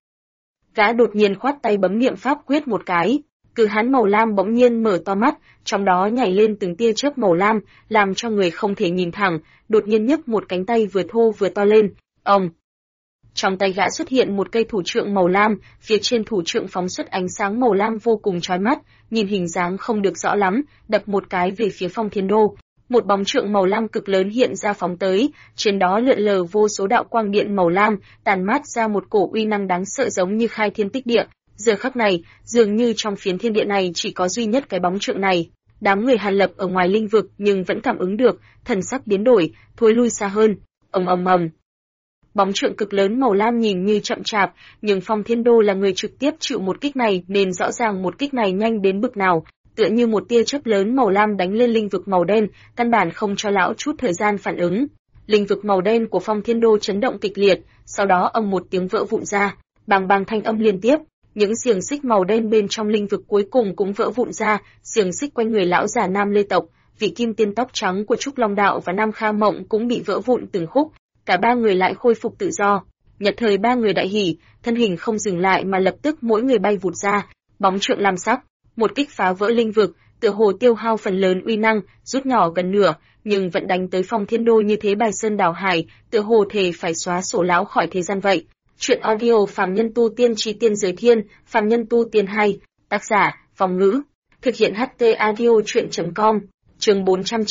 Gã đột nhiên khoát tay bấm niệm pháp quyết một cái, cử hán màu lam bỗng nhiên mở to mắt, trong đó nhảy lên từng tia chớp màu lam, làm cho người không thể nhìn thẳng, đột nhiên nhấc một cánh tay vừa thô vừa to lên. Ông! Trong tay gã xuất hiện một cây thủ trượng màu lam, phía trên thủ trượng phóng xuất ánh sáng màu lam vô cùng chói mắt, nhìn hình dáng không được rõ lắm, đập một cái về phía Phong Thiên Đô. Một bóng trượng màu lam cực lớn hiện ra phóng tới, trên đó lượn lờ vô số đạo quang điện màu lam, tàn mát ra một cổ uy năng đáng sợ giống như khai thiên tích địa. Giờ khắc này, dường như trong phiến thiên địa này chỉ có duy nhất cái bóng trượng này. Đám người Hàn Lập ở ngoài linh vực nhưng vẫn cảm ứng được, thần sắc biến đổi, thối lui xa hơn. Ầm ầm ầm. Bóng trượng cực lớn màu lam nhìn như chậm chạp, nhưng Phong Thiên Đô là người trực tiếp chịu một kích này nên rõ ràng một kích này nhanh đến bực nào, tựa như một tia chớp lớn màu lam đánh lên linh vực màu đen, căn bản không cho lão chút thời gian phản ứng. Linh vực màu đen của Phong Thiên Đô chấn động kịch liệt, sau đó ầm một tiếng vỡ vụn ra, bàng bàng thanh âm liên tiếp, những xiềng xích màu đen bên trong linh vực cuối cùng cũng vỡ vụn ra, xiềng xích quanh người lão già Nam Lê tộc, vị kim tiên tóc trắng của Trúc Long Đạo và Nam Kha Mộng cũng bị vỡ vụn từng khúc. Cả ba người lại khôi phục tự do. Nhật thời ba người đại hỉ, thân hình không dừng lại mà lập tức mỗi người bay vụt ra, bóng trượng lam sắc, một kích phá vỡ linh vực, tựa hồ tiêu hao phần lớn uy năng, rút nhỏ gần nửa, nhưng vẫn đánh tới Phong Thiên Đô như thế bài sơn đảo hải, tựa hồ thể phải xóa sổ lão khỏi thế gian vậy. Chuyện audio Phàm Nhân Tu Tiên Chí Tiên Giới Thiên, Phàm Nhân Tu Tiên 2, tác giả Phong Ngữ, thực hiện HT audio truyện.com, chương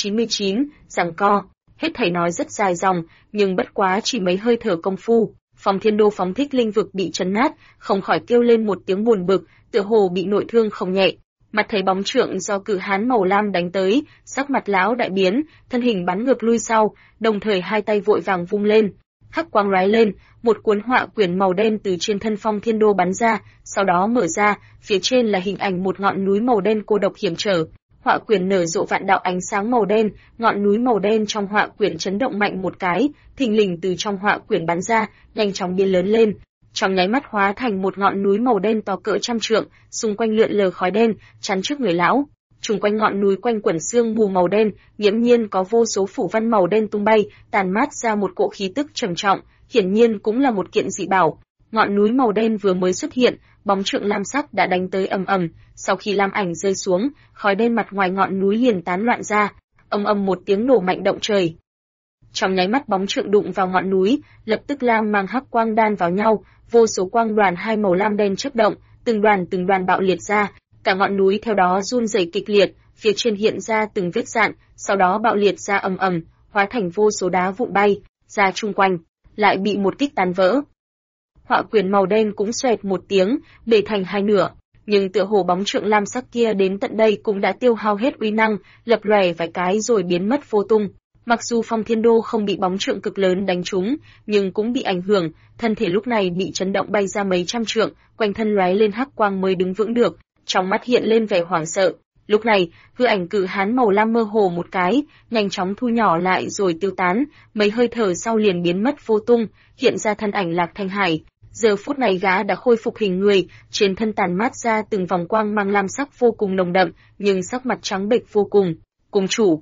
499, giằng co. Hết thảy nói rất dài dòng, nhưng bất quá chỉ mấy hơi thở công phu, Phong Thiên Đô phóng thích linh vực bị chấn nát, không khỏi kêu lên một tiếng buồn bực, tựa hồ bị nội thương không nhẹ. Mặt thấy bóng trượng do cử hán màu lam đánh tới, sắc mặt lão đại biến, thân hình bắn ngược lui sau, đồng thời hai tay vội vàng vung lên. Hắc quang lóe lên, một cuốn họa quyển màu đen từ trên thân Phong Thiên Đô bắn ra, sau đó mở ra, phía trên là hình ảnh một ngọn núi màu đen cô độc hiểm trở. Họa quyển nở rộ vạn đạo ánh sáng màu đen, ngọn núi màu đen trong họa quyển chấn động mạnh một cái, thình lình từ trong họa quyển bắn ra, nhanh chóng biến lớn lên, trong nháy mắt hóa thành một ngọn núi màu đen to cỡ 100 trượng, xung quanh lượn lờ khói đen, chắn trước người lão. Xung quanh ngọn núi quanh quẩn sương mù màu đen, nghiễm nhiên có vô số phủ văn màu đen tung bay, tàn mát ra một cỗ khí tức trầm trọng, hiển nhiên cũng là một kiện dị bảo. Ngọn núi màu đen vừa mới xuất hiện, bóng trượng lam sắc đã đánh tới ầm ầm, sau khi lam ảnh rơi xuống, khói đen mặt ngoài ngọn núi liền tán loạn ra, ầm ầm một tiếng nổ mạnh động trời. Trong nháy mắt bóng trượng đụng vào ngọn núi, lập tức lam mang hắc quang đan vào nhau, vô số quang đoàn hai màu lam đen chớp động, từng đoàn bạo liệt ra, cả ngọn núi theo đó run rẩy kịch liệt, phía trên hiện ra từng vết rạn, sau đó bạo liệt ra ầm ầm, hóa thành vô số đá vụn bay ra chung quanh, lại bị một kích tàn vỡ. Họa quyển màu đen cũng xoẹt một tiếng, bể thành hai nửa, nhưng tựa hồ bóng trượng lam sắc kia đến tận đây cũng đã tiêu hao hết uy năng, lập lòe vài cái rồi biến mất vô tung. Mặc dù Phong Thiên Đô không bị bóng trượng cực lớn đánh trúng, nhưng cũng bị ảnh hưởng, thân thể lúc này bị chấn động bay ra mấy trăm trượng, quanh thân lóe lên hắc quang mới đứng vững được, trong mắt hiện lên vẻ hoảng sợ. Lúc này, hư ảnh cự hán màu lam mơ hồ một cái, nhanh chóng thu nhỏ lại rồi tiêu tán, mấy hơi thở sau liền biến mất vô tung, hiện ra thân ảnh Lạc Thanh Hải. Giờ phút này gã đã khôi phục hình người, trên thân tàn mát ra từng vòng quang mang lam sắc vô cùng nồng đậm, nhưng sắc mặt trắng bệch vô cùng. Cung chủ,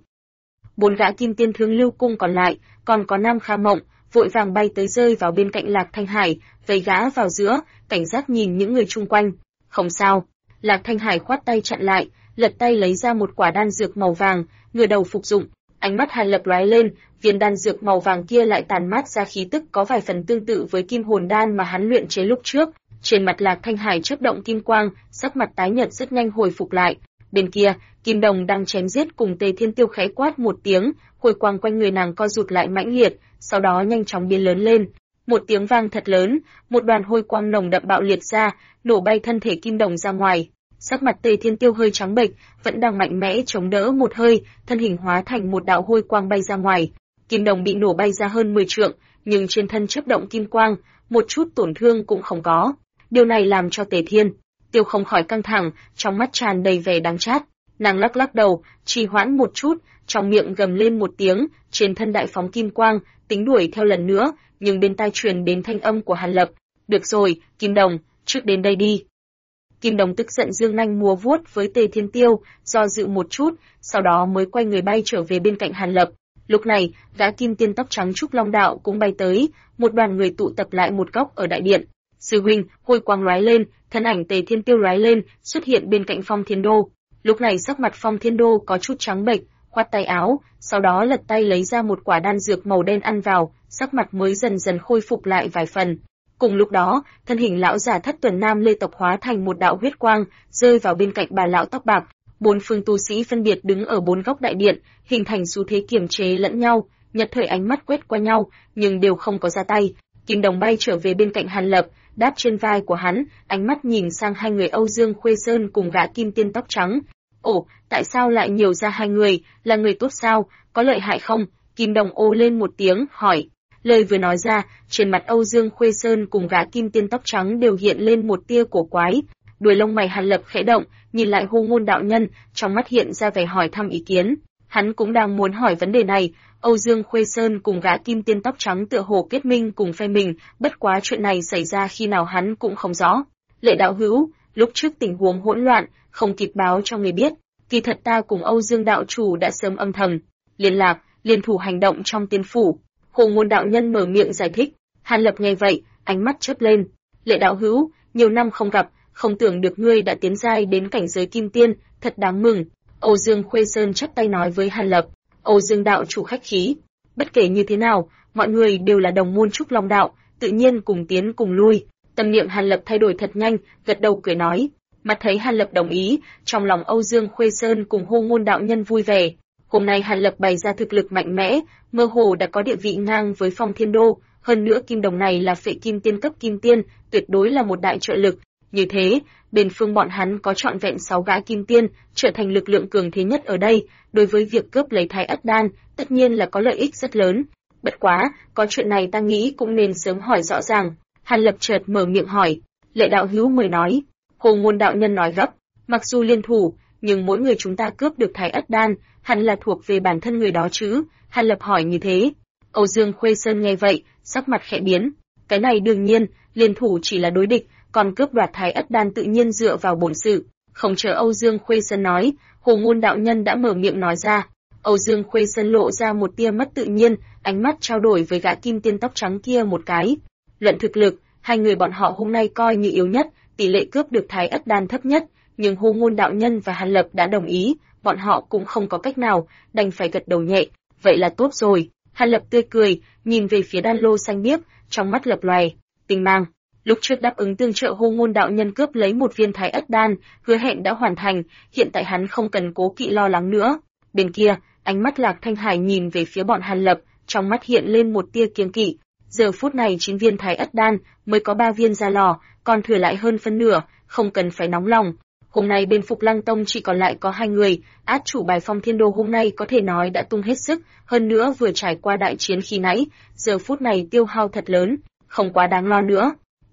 4 gã kim tiên thương lưu cung còn lại, còn có Nam Kha Mộng, vội vàng bay tới rơi vào bên cạnh Lạc Thanh Hải, vây gã vào giữa, cảnh giác nhìn những người chung quanh. Không sao, Lạc Thanh Hải khoát tay chặn lại, lật tay lấy ra một quả đan dược màu vàng, ngửa đầu phục dụng. Ánh mắt Hàn Lập lóe lên, viên đan dược màu vàng kia lại tàn mát ra khí tức có vài phần tương tự với kim hồn đan mà hắn luyện chế lúc trước. Trên mặt Lạc Thanh Hải chớp động kim quang, sắc mặt tái nhợt rất nhanh hồi phục lại. Bên kia, Kim Đồng đang chém giết cùng Tề Thiên Tiêu khẽ quát một tiếng, hồi quang quanh người nàng co rụt lại mãnh liệt, sau đó nhanh chóng biến lớn lên. Một tiếng vang thật lớn, một đoàn hôi quang nồng đậm bạo liệt ra, nổ bay thân thể Kim Đồng ra ngoài. Sắc mặt Tề Thiên Tiêu hơi trắng bệch, vẫn đang mạnh mẽ chống đỡ một hơi, thân hình hóa thành một đạo hôi quang bay ra ngoài. Kim Đồng bị nổ bay ra hơn 10 trượng, nhưng trên thân chớp động kim quang, một chút tổn thương cũng không có. Điều này làm cho Tề Thiên Tiêu không khỏi căng thẳng, trong mắt tràn đầy vẻ đắng chát. Nàng lắc lắc đầu, trì hoãn một chút, trong miệng gầm lên một tiếng, trên thân đại phóng kim quang, tính đuổi theo lần nữa, nhưng bên tai truyền đến thanh âm của Hàn Lập. Được rồi, Kim Đồng, trước đến đây đi. Kim Đồng tức giận giương nanh múa vuốt với Tề Thiên Tiêu, do dự một chút, sau đó mới quay người bay trở về bên cạnh Hàn Lập. Lúc này, gã kim tiên tóc trắng Trúc Long Đạo cũng bay tới, một đoàn người tụ tập lại một góc ở đại điện. Sư huynh, hôi quang lóe lên, thân ảnh Tề Thiên Tiêu lóe lên, xuất hiện bên cạnh Phong Thiên Đô. Lúc này sắc mặt Phong Thiên Đô có chút trắng bệch, khoát tay áo, sau đó lật tay lấy ra một quả đan dược màu đen ăn vào, sắc mặt mới dần dần khôi phục lại vài phần. Cùng lúc đó, thân hình lão giả Thất Tuần Nam Lê tộc hóa thành một đạo huyết quang, rơi vào bên cạnh bà lão tóc bạc. 4 phương tu sĩ phân biệt đứng ở 4 góc đại điện, hình thành xu thế kiềm chế lẫn nhau, nhất thời ánh mắt quét qua nhau, nhưng đều không có ra tay. Kim Đồng bay trở về bên cạnh Hàn Lập, đáp trên vai của hắn, ánh mắt nhìn sang hai người Âu Dương Khuê Sơn cùng gã kim tiên tóc trắng. Ồ, tại sao lại nhiều ra hai người, là người tốt sao, có lợi hại không? Kim Đồng ô lên một tiếng, hỏi. Lời vừa nói ra, trên mặt Âu Dương Khuê Sơn cùng gã kim tiên tóc trắng đều hiện lên một tia cổ quái. Đuôi lông mày Hàn Lập khẽ động, nhìn lại Hô Ngôn đạo nhân, trong mắt hiện ra vẻ hỏi thăm ý kiến. Hắn cũng đang muốn hỏi vấn đề này. Âu Dương Khuê Sơn cùng gã kim tiên tóc trắng tựa hồ kết minh cùng phe mình, bất quá chuyện này xảy ra khi nào hắn cũng không rõ. Lệ đạo hữu, lúc trước tình huống hỗn loạn, không kịp báo cho người biết, kỳ thật ta cùng Âu Dương đạo chủ đã sớm âm thầm liên lạc, liên thủ hành động trong tiên phủ. Hồ Ngôn đạo nhân mở miệng giải thích. Hàn Lập nghe vậy, ánh mắt chớp lên. Lệ đạo hữu, nhiều năm không gặp, không tưởng được ngươi đã tiến giai đến cảnh giới kim tiên, thật đáng mừng. Âu Dương Khuê Sơn chắp tay nói với Hàn Lập. Âu Dương đạo chủ khách khí. Bất kể như thế nào, mọi người đều là đồng môn Trúc Long đạo, tự nhiên cùng tiến cùng lui. Tâm niệm Hàn Lập thay đổi thật nhanh, gật đầu cười nói. Mắt thấy Hàn Lập đồng ý, trong lòng Âu Dương Khuê Sơn cùng Hô Ngôn đạo nhân vui vẻ. Hôm nay Hàn Lập bày ra thực lực mạnh mẽ, mơ hồ đã có địa vị ngang với Phong Thiên Đô, hơn nữa Kim Đồng này là phệ kim tiên cấp kim tiên, tuyệt đối là một đại trợ lực. Như thế, bên phương bọn hắn có trọn vẹn 6 gã kim tiên, trở thành lực lượng cường thế nhất ở đây, đối với việc cướp lấy Thái Ất Đan, tất nhiên là có lợi ích rất lớn. Bất quá, có chuyện này ta nghĩ cũng nên sớm hỏi rõ ràng. Hàn Lập chợt mở miệng hỏi. Lệ đạo hữu mời nói. Hồ Ngôn đạo nhân nói gấp. Mặc dù liên thủ, nhưng mỗi người chúng ta cướp được Thái Ất Đan, hẳn là thuộc về bản thân người đó chứ. Hàn Lập hỏi như thế. Âu Dương Khuê Sơn nghe vậy, sắc mặt khẽ biến. Cái này đương nhiên, liên thủ chỉ là đối địch, còn cướp đoạt Thái Ất Đan tự nhiên dựa vào bổn sự. Không chờ Âu Dương Khuê Sơn nói, Hồ Ngôn đạo nhân đã mở miệng nói ra. Âu Dương Khuê Sơn lộ ra một tia mất tự nhiên, ánh mắt trao đổi với gã kim tiên tóc trắng kia một cái. Luận thực lực, hai người bọn họ hôm nay coi như yếu nhất, tỷ lệ cướp được Thái Ất Đan thấp nhất, nhưng Hồ Ngôn đạo nhân và Hàn Lập đã đồng ý, bọn họ cũng không có cách nào, đành phải gật đầu nhẹ. Vậy là tốt rồi. Hàn Lập tươi cười, nhìn về phía đan lô xanh biếc, trong mắt lập lòe tinh mang. Lúc trước đáp ứng tương trợ Hồ Ngôn đạo nhân cướp lấy một viên Thái Ất Đan, hứa hẹn đã hoàn thành, hiện tại hắn không cần cố kỵ lo lắng nữa. Bên kia, ánh mắt Lạc Thanh Hải nhìn về phía bọn Hàn Lập, trong mắt hiện lên một tia kiêng kỵ. Giờ phút này 9 viên Thái Ất Đan, mới có 3 viên ra lò, còn thừa lại hơn phân nửa, không cần phải nóng lòng. Hôm nay bên Phục Lăng Tông chỉ còn lại có 2 người, át chủ bài Phong Thiên Đô hôm nay có thể nói đã tung hết sức, hơn nữa vừa trải qua đại chiến khi nãy, giờ phút này tiêu hao thật lớn, không quá đáng lo nữa.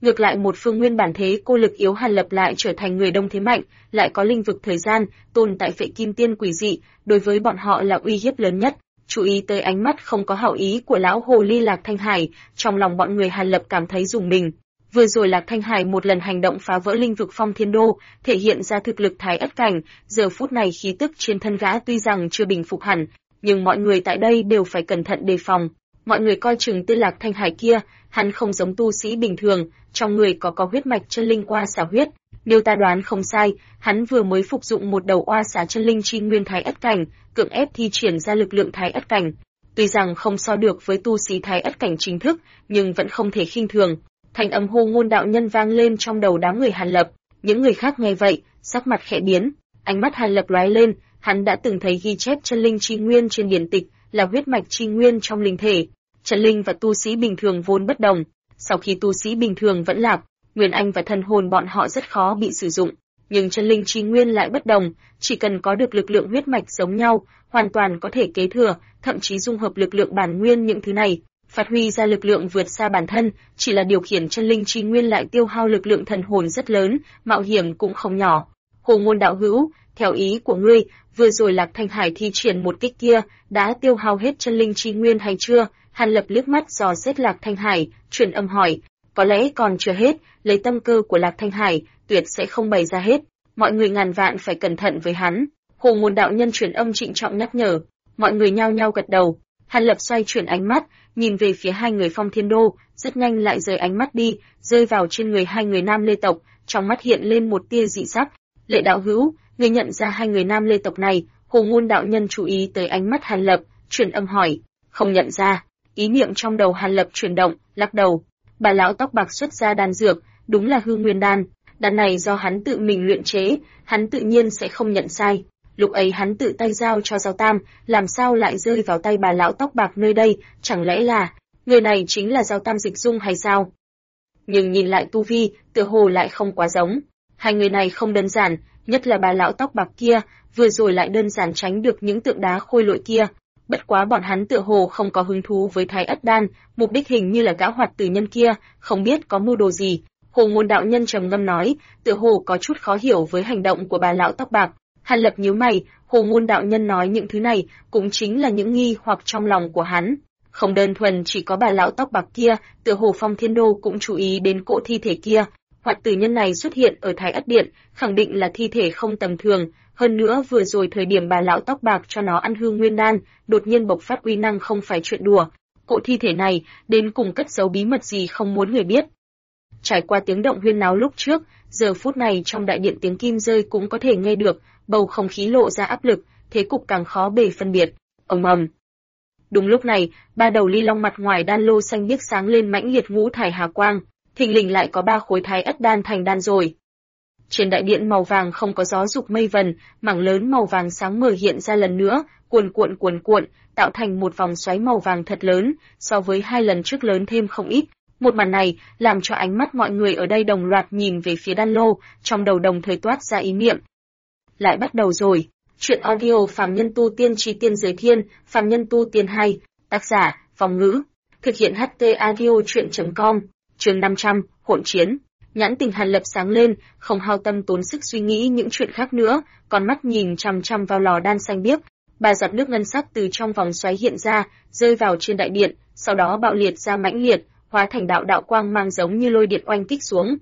Ngược lại một phương nguyên bản thế cô lực yếu Hàn Lập lại trở thành người đông thế mạnh, lại có linh vực thời gian, tồn tại Phệ Kim Tiên quỷ dị, đối với bọn họ là uy hiếp lớn nhất. Chú ý tới ánh mắt không có hảo ý của lão hồ ly Lạc Thanh Hải, trong lòng bọn người Hàn Lập cảm thấy rùng mình. Vừa rồi Lạc Thanh Hải một lần hành động phá vỡ linh vực Phong Thiên Đô, thể hiện ra thực lực thái ất cảnh, giờ phút này khí tức trên thân gã tuy rằng chưa bình phục hẳn, nhưng mọi người tại đây đều phải cẩn thận đề phòng. Mọi người coi chừng tên Lạc Thanh Hải kia, hắn không giống tu sĩ bình thường, trong người có huyết mạch chân linh oa xả huyết. Nếu ta đoán không sai, hắn vừa mới phục dụng một đầu oa xả chân linh chi nguyên thái ất cảnh, cưỡng ép thi triển ra lực lượng thái ất cảnh. Tuy rằng không so được với tu sĩ thái ất cảnh chính thức, nhưng vẫn không thể khinh thường. Thanh âm hô ngôn đạo nhân vang lên trong đầu đám người Hàn Lập, những người khác nghe vậy, sắc mặt khẽ biến, ánh mắt Hàn Lập lóe lên, hắn đã từng thấy ghi chép chân linh chi nguyên trên điển tịch, là huyết mạch chi nguyên trong linh thể. Chân linh và tu sĩ bình thường vốn bất đồng, sau khi tu sĩ bình thường vẫn lạc, nguyên anh và thần hồn bọn họ rất khó bị sử dụng, nhưng chân linh chi nguyên lại bất đồng, chỉ cần có được lực lượng huyết mạch giống nhau, hoàn toàn có thể kế thừa, thậm chí dung hợp lực lượng bản nguyên những thứ này, phát huy ra lực lượng vượt xa bản thân, chỉ là điều khiển chân linh chi nguyên lại tiêu hao lực lượng thần hồn rất lớn, mạo hiểm cũng không nhỏ. Hồ Ngôn đạo hữu, theo ý của ngươi, vừa rồi Lạc Thanh Hải thi triển một kích kia, đã tiêu hao hết chân linh chi nguyên hay chưa? Hàn Lập liếc mắt dò xét Lạc Thanh Hải, truyền âm hỏi, có lẽ còn chưa hết, lấy tâm cơ của Lạc Thanh Hải, tuyệt sẽ không bày ra hết, mọi người ngàn vạn phải cẩn thận với hắn. Hồ Ngôn đạo nhân truyền âm trịnh trọng nhắc nhở, mọi người nhao nhao gật đầu. Hàn Lập xoay chuyển ánh mắt, nhìn về phía hai người Phong Thiên Đô, rất nhanh lại rời ánh mắt đi, rơi vào trên người hai người Nam Lê tộc, trong mắt hiện lên một tia dị sắc. Lệ đạo hữu, người nhận ra hai người Nam Lê tộc này? Hồ Ngôn đạo nhân chú ý tới ánh mắt Hàn Lập, truyền âm hỏi, không nhận ra. Ý niệm trong đầu Hàn Lập chuyển động, lắc đầu. Bà lão tóc bạc xuất ra đan dược, đúng là hư nguyên đan, đan này do hắn tự mình luyện chế, hắn tự nhiên sẽ không nhận sai. Lúc ấy hắn tự tay giao cho Giao Tam, làm sao lại rơi vào tay bà lão tóc bạc nơi đây, chẳng lẽ là người này chính là Giao Tam Dịch Dung hay sao? Nhưng nhìn lại tu vi, tựa hồ lại không quá giống. Hai người này không đơn giản, nhất là bà lão tóc bạc kia, vừa rồi lại đơn giản tránh được những tượng đá khôi lỗi kia. Bất quá bọn hắn tựa hồ không có hứng thú với thái ất đan, mục đích hình như là gã hoạt tử nhân kia, không biết có mưu đồ gì. Hồ Ngôn đạo nhân trầm ngâm nói, tựa hồ có chút khó hiểu với hành động của bà lão tóc bạc. Hàn Lập nhíu mày, Hồ Ngôn đạo nhân nói những thứ này cũng chính là những nghi hoặc trong lòng của hắn. Không đơn thuần chỉ có bà lão tóc bạc kia, tựa hồ Phong Thiên Đô cũng chú ý đến cỗ thi thể kia. Hoạt tử nhân này xuất hiện ở Thái Ất Điện, khẳng định là thi thể không tầm thường. Hơn nữa vừa rồi thời điểm bà lão tóc bạc cho nó ăn hương nguyên đan, đột nhiên bộc phát uy năng không phải chuyện đùa. Cỗ thi thể này đến cùng cất giấu bí mật gì không muốn người biết. Trải qua tiếng động huyên náo lúc trước, giờ phút này trong đại điện tiếng kim rơi cũng có thể nghe được, bầu không khí lộ ra áp lực, thế cục càng khó bề phân biệt. Ầm ầm. Đúng lúc này, ba đầu ly long mặt ngoài đan lô xanh biếc sáng lên mãnh liệt ngũ thải hà quang, thình lình lại có ba khối thái ất đan thành đan rồi. Trên đại điện màu vàng không có gió dục mây vần, mảng lớn màu vàng sáng mở hiện ra lần nữa, cuồn cuộn, tạo thành một vòng xoáy màu vàng thật lớn, so với hai lần trước lớn thêm không ít. Một màn này làm cho ánh mắt mọi người ở đây đồng loạt nhìn về phía đan lô, trong đầu đồng thời toát ra ý niệm. Lại bắt đầu rồi. Chuyện audio Phàm Nhân Tu Tiên Chi Tiên Giới Thiên, Phàm Nhân Tu Tiên 2, tác giả, Phong Ngữ, thực hiện HT audio chuyện.com, chương 500, hỗn chiến. Nhãn tình Hàn Lập sáng lên, không hao tâm tốn sức suy nghĩ những chuyện khác nữa, con mắt nhìn chằm chằm vào lò đan xanh biếc. Ba giọt nước ngân sắc từ trong vòng xoáy hiện ra, rơi vào trên đại điện, sau đó bạo liệt ra mãnh liệt, hóa thành đạo quang mang giống như lôi điện oanh kích xuống.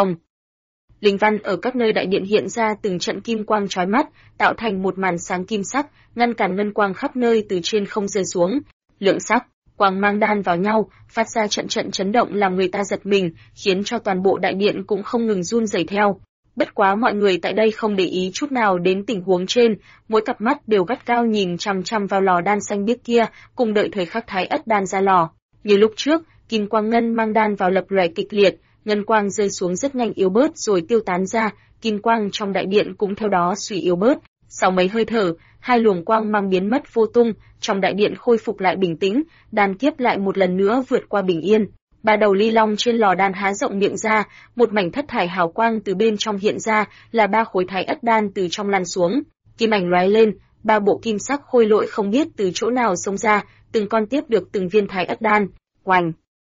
Linh văn ở các nơi đại điện hiện ra từng trận kim quang chói mắt, tạo thành một màn sáng kim sắc, ngăn cản ngân quang khắp nơi từ trên không rơi xuống. Lượng sắc, quang mang đan vào nhau, phát ra trận chấn động làm người ta giật mình, khiến cho toàn bộ đại điện cũng không ngừng run rẩy theo. Bất quá mọi người tại đây không để ý chút nào đến tình huống trên, mỗi cặp mắt đều gắt gao nhìn chằm chằm vào lò đan xanh biếc kia, cùng đợi thời khắc thái ất đan ra lò. Như lúc trước, kim quang ngân mang đan vào lập lòe kịch liệt, ngân quang rơi xuống rất nhanh yếu bớt rồi tiêu tán ra, kim quang trong đại điện cũng theo đó suy yếu bớt. Sau mấy hơi thở, hai luồng quang mang biến mất vô tung, trong đại điện khôi phục lại bình tĩnh, đan kiếp lại một lần nữa vượt qua bình yên. Ba đầu ly long trên lò đan há rộng miệng ra, một mảnh thất thải hào quang từ bên trong hiện ra, là ba khối thái ất đan từ trong lăn xuống. Kim ảnh lóe lên, ba bộ kim sắc khôi lỗi không biết từ chỗ nào xông ra, từng con tiếp được từng viên thái ất đan. Oành!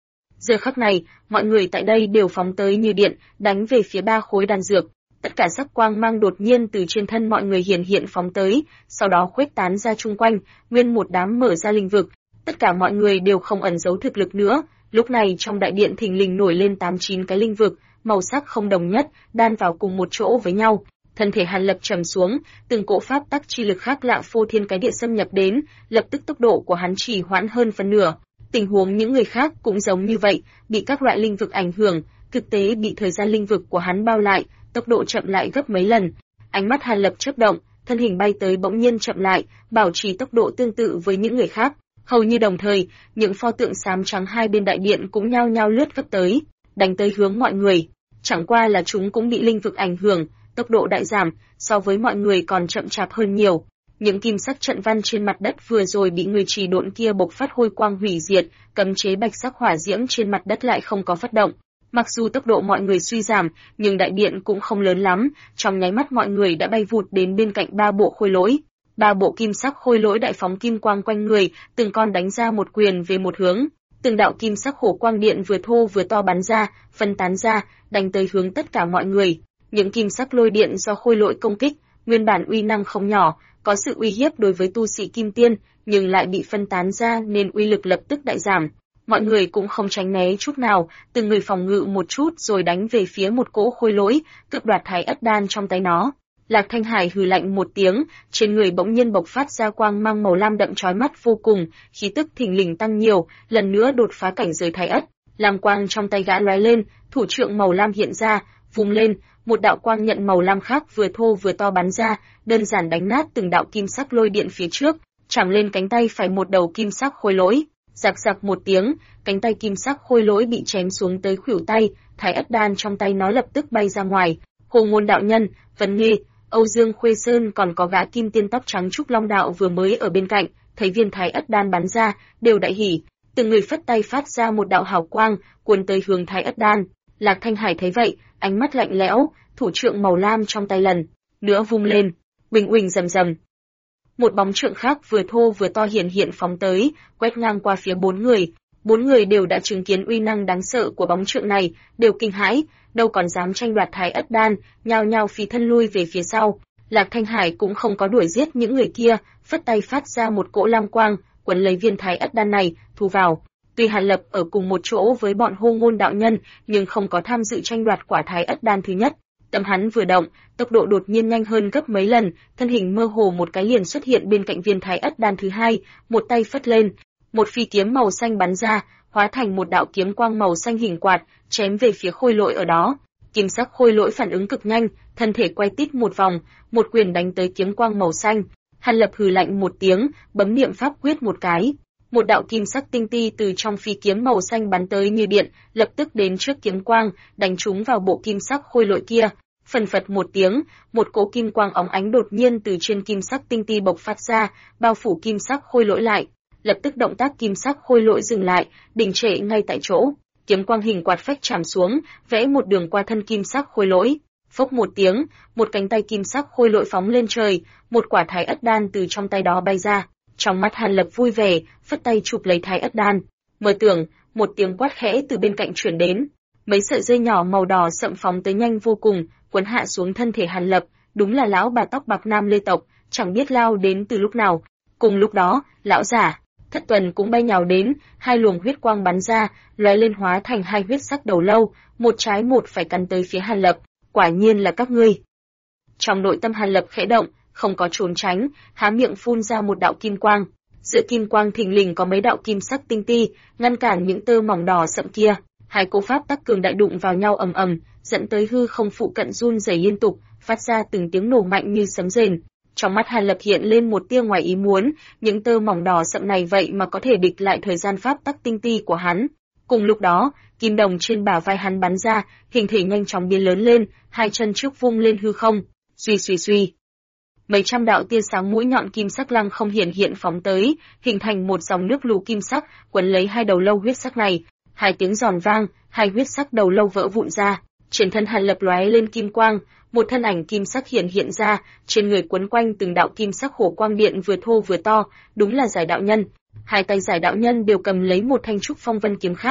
Giờ khắc này, mọi người tại đây đều phóng tới như điện, đánh về phía 3 khối đan dược. Tất cả sắc quang mang đột nhiên từ trên thân mọi người hiện phóng tới, sau đó khuếch tán ra chung quanh, nguyên một đám mở ra linh vực. Tất cả mọi người đều không ẩn giấu thực lực nữa, lúc này trong đại điện thình lình nổi lên 8-9 cái linh vực, màu sắc không đồng nhất, đan vào cùng một chỗ với nhau. Thân thể Hàn Lập trầm xuống, từng cỗ pháp tắc chi lực khác lạ phô thiên cái địa xâm nhập đến, lập tức tốc độ của hắn chỉ hoãn hơn phân nửa. Tình huống những người khác cũng giống như vậy, bị các loại linh vực ảnh hưởng, thực tế bị thời gian linh vực của hắn bao lại, tốc độ chậm lại gấp mấy lần. Ánh mắt Hàn Lập chớp động, thân hình bay tới bỗng nhiên chậm lại, bảo trì tốc độ tương tự với những người khác. Hầu như đồng thời, những pho tượng xám trắng hai bên đại điện cũng nhao nhao lướt gấp tới, đánh tới hướng mọi người. Chẳng qua là chúng cũng bị linh vực ảnh hưởng, tốc độ đại giảm, so với mọi người còn chậm chạp hơn nhiều. Những kim sắc trận văn trên mặt đất vừa rồi bị người trì độn kia bộc phát hôi quang hủy diệt, cấm chế bạch sắc hỏa diễm trên mặt đất lại không có phát động. Mặc dù tốc độ mọi người suy giảm, nhưng đại điện cũng không lớn lắm, trong nháy mắt mọi người đã bay vụt đến bên cạnh 3 bộ khôi lỗi. 3 bộ kim sắc khôi lỗi đại phóng kim quang quanh người, từng con đánh ra một quyền về một hướng. Từng đạo kim sắc hổ quang điện vừa thô vừa to bắn ra, phân tán ra, đánh tới hướng tất cả mọi người. Những kim sắc lôi điện do khôi lỗi công kích, nguyên bản uy năng không nhỏ, có sự uy hiếp đối với tu sĩ kim tiên, nhưng lại bị phân tán ra nên uy lực lập tức đại giảm. Mọi người cũng không tránh né chút nào, từng người phòng ngự một chút rồi đánh về phía một cỗ khôi lỗi, cướp đoạt thái ất đan trong tay nó. Lạc Thanh Hải hừ lạnh một tiếng, trên người bỗng nhiên bộc phát ra quang mang màu lam đậm chói mắt vô cùng, khí tức thình lình tăng nhiều, lần nữa đột phá cảnh giới thái ất. Lam quang trong tay gã lóe lên, thủ trượng màu lam hiện ra, vung lên, một đạo quang nhận màu lam khác vừa thô vừa to bắn ra, đơn giản đánh nát từng đạo kim sắc lôi điện phía trước, chạm lên cánh tay phải một đầu kim sắc khôi lỗi. Rạc rạc một tiếng, cánh tay kim sắc khôi lỗi bị chém xuống tới khuỷu tay, thái ất đan trong tay nó lập tức bay ra ngoài. Hồ Ngôn đạo nhân, Vấn Nghê, Âu Dương Khuê Sơn còn có gã kim tiên tóc trắng Trúc Long đạo vừa mới ở bên cạnh, thấy viên thái ất đan bắn ra, đều đại hỉ, từng người phất tay phát ra một đạo hào quang, cuốn tới hướng thái ất đan. Lạc Thanh Hải thấy vậy, ánh mắt lạnh lẽo, thủ trượng màu lam trong tay lần nữa vung lên, uỳnh uỳnh rầm rầm. Một bóng trượng khác vừa thô vừa to hiện phóng tới, quét ngang qua phía 4 người. 4 người đều đã chứng kiến uy năng đáng sợ của bóng trượng này, đều kinh hãi, đâu còn dám tranh đoạt thái ất đan, nhao nhao phi thân lui về phía sau. Lạc Thanh Hải cũng không có đuổi giết những người kia, phất tay phát ra một cỗ lam quang, quấn lấy viên thái ất đan này, thu vào. Tuy Hàn Lập ở cùng một chỗ với bọn Hô Ngôn đạo nhân, nhưng không có tham dự tranh đoạt quả thái ất đan thứ nhất. Tâm hắn vừa động, tốc độ đột nhiên nhanh hơn gấp mấy lần, thân hình mơ hồ một cái liền xuất hiện bên cạnh viên thái ất đan thứ hai, một tay phất lên, một phi kiếm màu xanh bắn ra, hóa thành một đạo kiếm quang màu xanh hình quạt, chém về phía khôi lỗi ở đó. Kim sắc khôi lỗi phản ứng cực nhanh, thân thể quay tít một vòng, một quyền đánh tới kiếm quang màu xanh. Hàn Lập hừ lạnh một tiếng, bấm niệm pháp quyết một cái. Một đạo kim sắc tinh ti từ trong phi kiếm màu xanh bắn tới như điện, lập tức đến trước kiếm quang, đánh trúng vào bộ kim sắc khôi lỗi kia. Phần phật một tiếng, một cỗ kim quang óng ánh đột nhiên từ trên kim sắc tinh ti bộc phát ra, bao phủ kim sắc khôi lỗi lại. Lập tức động tác kim sắc khôi lỗi dừng lại, đình trệ ngay tại chỗ. Kiếm quang hình quạt phách chạm xuống, vẽ một đường qua thân kim sắc khôi lỗi. Phốc một tiếng, một cánh tay kim sắc khôi lỗi phóng lên trời, một quả thái ất đan từ trong tay đó bay ra. Trong mắt Hàn Lập vui vẻ, phất tay chụp lấy thái ất đan. Mở tưởng, một tiếng quát khẽ từ bên cạnh truyền đến. Mấy sợi dây nhỏ màu đỏ sậm phóng tới nhanh vô cùng, quấn hạ xuống thân thể Hàn Lập, đúng là lão bà tóc bạc Nam Lê tộc, chẳng biết lao đến từ lúc nào. Cùng lúc đó, lão giả Thất Tuần cũng bay nhào đến, hai luồng huyết quang bắn ra, lóe lên hóa thành hai huyết sắc đầu lâu, một trái một phải cắn tới phía Hàn Lập. Quả nhiên là các ngươi. Trong nội tâm Hàn Lập khẽ động, không có trốn tránh, há miệng phun ra một đạo kim quang. Giữa kim quang thình lình có mấy đạo kim sắc tinh ti, ngăn cản những tơ mỏng đỏ sậm kia. Hai cỗ pháp tắc cường đại đụng vào nhau ầm ầm, dẫn tới hư không phụ cận run rẩy liên tục, phát ra từng tiếng nổ mạnh như sấm rền. Trong mắt Hàn Lập hiện lên một tia ngoài ý muốn, những tơ mỏng đỏ sậm này vậy mà có thể địch lại thời gian pháp tắc tinh ti của hắn. Cùng lúc đó, kim đồng trên bả vai hắn bắn ra, hình thể nhanh chóng biến lớn lên, hai chân trước vung lên hư không, suy suy suy. Mấy trăm đạo tia sáng mũi nhọn kim sắc lăng không hiện phóng tới, hình thành một dòng nước lũ kim sắc, quấn lấy hai đầu lâu huyết sắc này. Hai tiếng giòn vang, hai huyết sắc đầu lâu vỡ vụn ra, trên thân Hàn Lập lóe lên kim quang, một thân ảnh kim sắc hiện ra, trên người quấn quanh từng đạo kim sắc hổ quang điện vừa thô vừa to, đúng là Giải đạo nhân. Hai tay Giải đạo nhân đều cầm lấy một thanh trúc phong vân kiếm khác,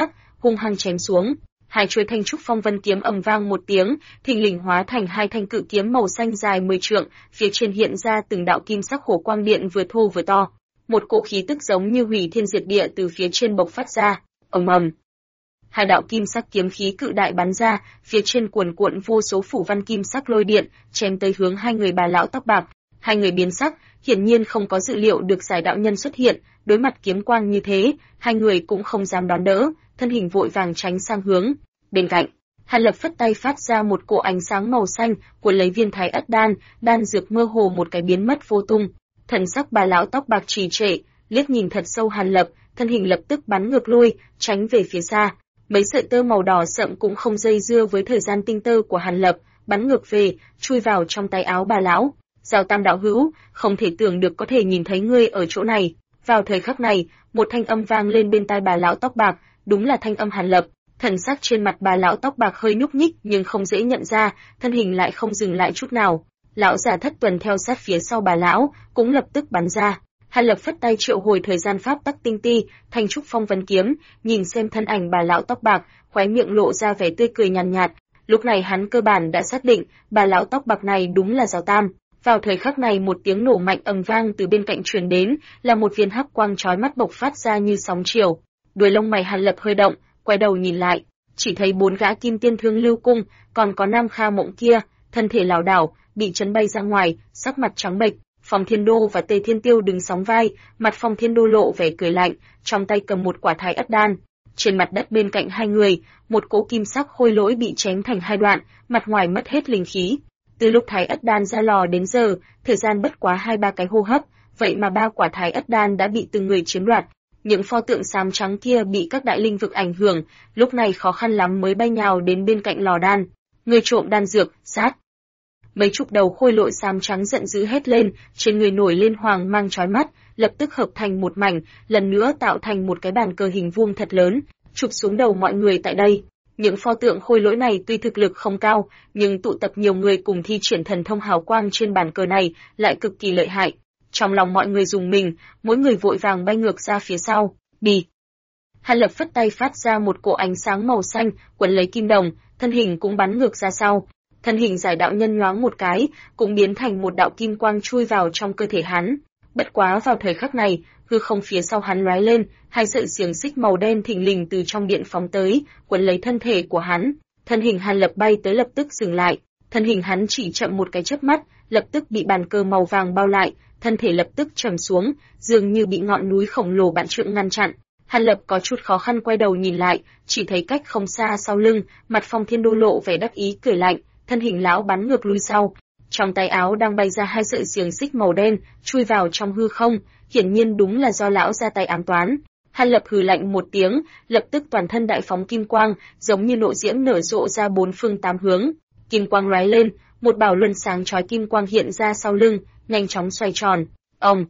hung hăng chém xuống. Hai chuôi thanh trúc phong vân kiếm ầm vang một tiếng, thình lình hóa thành hai thanh cự kiếm màu xanh dài 10 trượng, phía trên hiện ra từng đạo kim sắc hổ quang điện vừa thô vừa to. Một cỗ khí tức giống như hủy thiên diệt địa từ phía trên bộc phát ra, ầm ầm. Hai đạo kim sắc kiếm khí cự đại bắn ra, phía trên cuồn cuộn vô số phủ văn kim sắc lôi điện, chém tới hướng hai người bà lão tóc bạc. Hai người biến sắc, hiển nhiên không có dự liệu được giải đạo nhân xuất hiện, đối mặt kiếm quang như thế, hai người cũng không dám đón đỡ, thân hình vội vàng tránh sang hướng. Bên cạnh, Hàn Lập phất tay phát ra một cỗ ánh sáng màu xanh, cuốn lấy viên thái ất đan, đan dược mơ hồ một cái biến mất vô tung. Thần sắc bà lão tóc bạc trì trệ, liếc nhìn thật sâu Hàn Lập, thân hình lập tức bắn ngược lui, tránh về phía xa. Mấy sợi tơ màu đỏ sậm cũng không dây dưa với thời gian tinh tơ của Hàn Lập, bắn ngược về, chui vào trong tay áo bà lão. Giao Tam đạo hữu, không thể tưởng được có thể nhìn thấy ngươi ở chỗ này. Vào thời khắc này, một thanh âm vang lên bên tai bà lão tóc bạc, đúng là thanh âm Hàn Lập. Thần sắc trên mặt bà lão tóc bạc hơi nhúc nhích nhưng không dễ nhận ra, thân hình lại không dừng lại chút nào. Lão giả Thất Tuần theo sát phía sau bà lão, cũng lập tức bắn ra. Hàn Lập phất tay triệu hồi thời gian pháp tắc tinh ti, thanh trúc phong vân kiếm, nhìn xem thân ảnh bà lão tóc bạc, khóe miệng lộ ra vẻ tươi cười nhàn nhạt. Lúc này hắn cơ bản đã xác định, bà lão tóc bạc này đúng là Giao Tam. Vào thời khắc này một tiếng nổ mạnh ầm vang từ bên cạnh truyền đến, là một viên hắc quang chói mắt bộc phát ra như sóng chiều. Đuôi lông mày Hàn Lập hơi động, quay đầu nhìn lại, chỉ thấy 4 gã kim tiên thương lưu cung, còn có Nam Kha Mộng kia, thân thể lảo đảo, bị chấn bay ra ngoài, sắc mặt trắng bệch. Phong Thiên Đô và Tề Thiên Tiêu đứng sóng vai, mặt Phong Thiên Đô lộ vẻ cười lạnh, trong tay cầm một quả thái ất đan. Trên mặt đất bên cạnh hai người, một cỗ kim sắc khôi lỗi bị chém thành hai đoạn, mặt ngoài mất hết linh khí. Từ lúc thái ất đan ra lò đến giờ, thời gian bất quá 2-3 cái hô hấp, vậy mà 3 quả thái ất đan đã bị từng người chiếm đoạt. Những pho tượng xám trắng kia bị các đại linh vực ảnh hưởng, lúc này khó khăn lắm mới bay nhào đến bên cạnh lò đan. Người trộm đan dược, sát! Mấy chục đầu khôi lỗi xám trắng giận dữ hét lên, trên người nổi lên hoàng mang chói mắt, lập tức hợp thành một mảnh, lần nữa tạo thành một cái bàn cờ hình vuông thật lớn, chụp xuống đầu mọi người tại đây. Những pho tượng khôi lỗi này tuy thực lực không cao, nhưng tụ tập nhiều người cùng thi triển thần thông hào quang trên bàn cờ này lại cực kỳ lợi hại. Trong lòng mọi người rùng mình, mỗi người vội vàng bay ngược ra phía sau. Đi! Hàn Lập phất tay phát ra một cỗ ánh sáng màu xanh, quấn lấy kim đồng, thân hình cũng bắn ngược ra sau. Thân hình giải đạo nhân nhoáng một cái, cũng biến thành một đạo kim quang chui vào trong cơ thể hắn. Bất quá vào thời khắc này, hư không phía sau hắn lóe lên, hai sợi xiềng xích màu đen thình lình từ trong điện phóng tới, quấn lấy thân thể của hắn. Thân hình Hàn Lập bay tới lập tức dừng lại, thân hình hắn chỉ chậm một cái chớp mắt, lập tức bị bàn cờ màu vàng bao lại, thân thể lập tức trầm xuống, dường như bị ngọn núi khổng lồ vạn trượng ngăn chặn. Hàn Lập có chút khó khăn quay đầu nhìn lại, chỉ thấy cách không xa sau lưng, mặt Phong Thiên Đô lộ vẻ đắc ý cười lạnh, thân hình lão bắn ngược lui sau. Trong tay áo đang bay ra hai sợi xiềng xích màu đen, chui vào trong hư không, hiển nhiên đúng là do lão ra tay ám toán. Hàn Lập hừ lạnh một tiếng, lập tức toàn thân đại phóng kim quang, giống như nộ diễm nở rộ ra bốn phương tám hướng. Kim quang lóe lên, một bảo luân sáng chói kim quang hiện ra sau lưng, nhanh chóng xoay tròn. Ầm!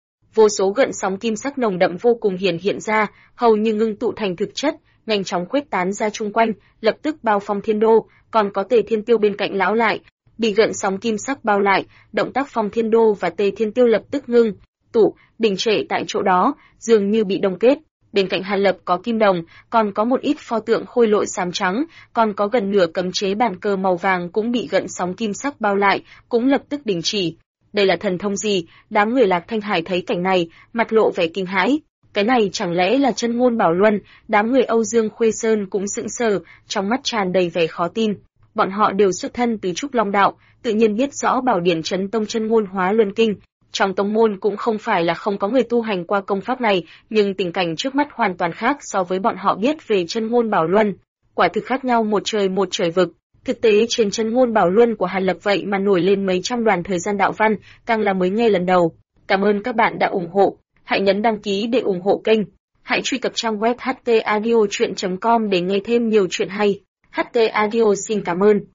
Vô số gợn sóng kim sắc nồng đậm vô cùng hiện ra, hầu như ngưng tụ thành thực chất, nhanh chóng khuếch tán ra chung quanh, lập tức bao Phong Thiên Đô, còn có Tề Thiên Tiêu bên cạnh lão lại, bị gợn sóng kim sắc bao lại, động tác Phong Thiên Đô và Tề Thiên Tiêu lập tức ngưng tụ, đình trệ tại chỗ đó, dường như bị đông kết. Bên cạnh Hàn Lập có kim đồng, còn có một ít pho tượng khôi lỗi xám trắng, còn có gần nửa cấm chế bàn cờ màu vàng cũng bị gợn sóng kim sắc bao lại, cũng lập tức đình chỉ. Đây là thần thông gì? Đám người Lạc Thanh Hải thấy cảnh này, mặt lộ vẻ kinh hãi. Cái này chẳng lẽ là chân ngôn bảo luân? Đám người Âu Dương Khuê Sơn cũng sững sờ, trong mắt tràn đầy vẻ khó tin. Bọn họ đều xuất thân từ Trúc Long đạo, tự nhiên biết rõ bảo điển Chấn Tông chân ngôn hóa luân kinh. Trong tông môn cũng không phải là không có người tu hành qua công pháp này, nhưng tình cảnh trước mắt hoàn toàn khác so với bọn họ biết về chân ngôn bảo luân. Quả thực khác nhau một trời vực. Thực tế trên chân ngôn bảo luân của Hàn Lập vậy mà nổi lên mấy trăm đoàn thời gian đạo văn, càng là mới nghe lần đầu. Cảm ơn các bạn đã ủng hộ. Hãy nhấn đăng ký để ủng hộ kênh. Hãy truy cập trang web htaudio.com để nghe thêm nhiều chuyện hay. HT Audio xin cảm ơn.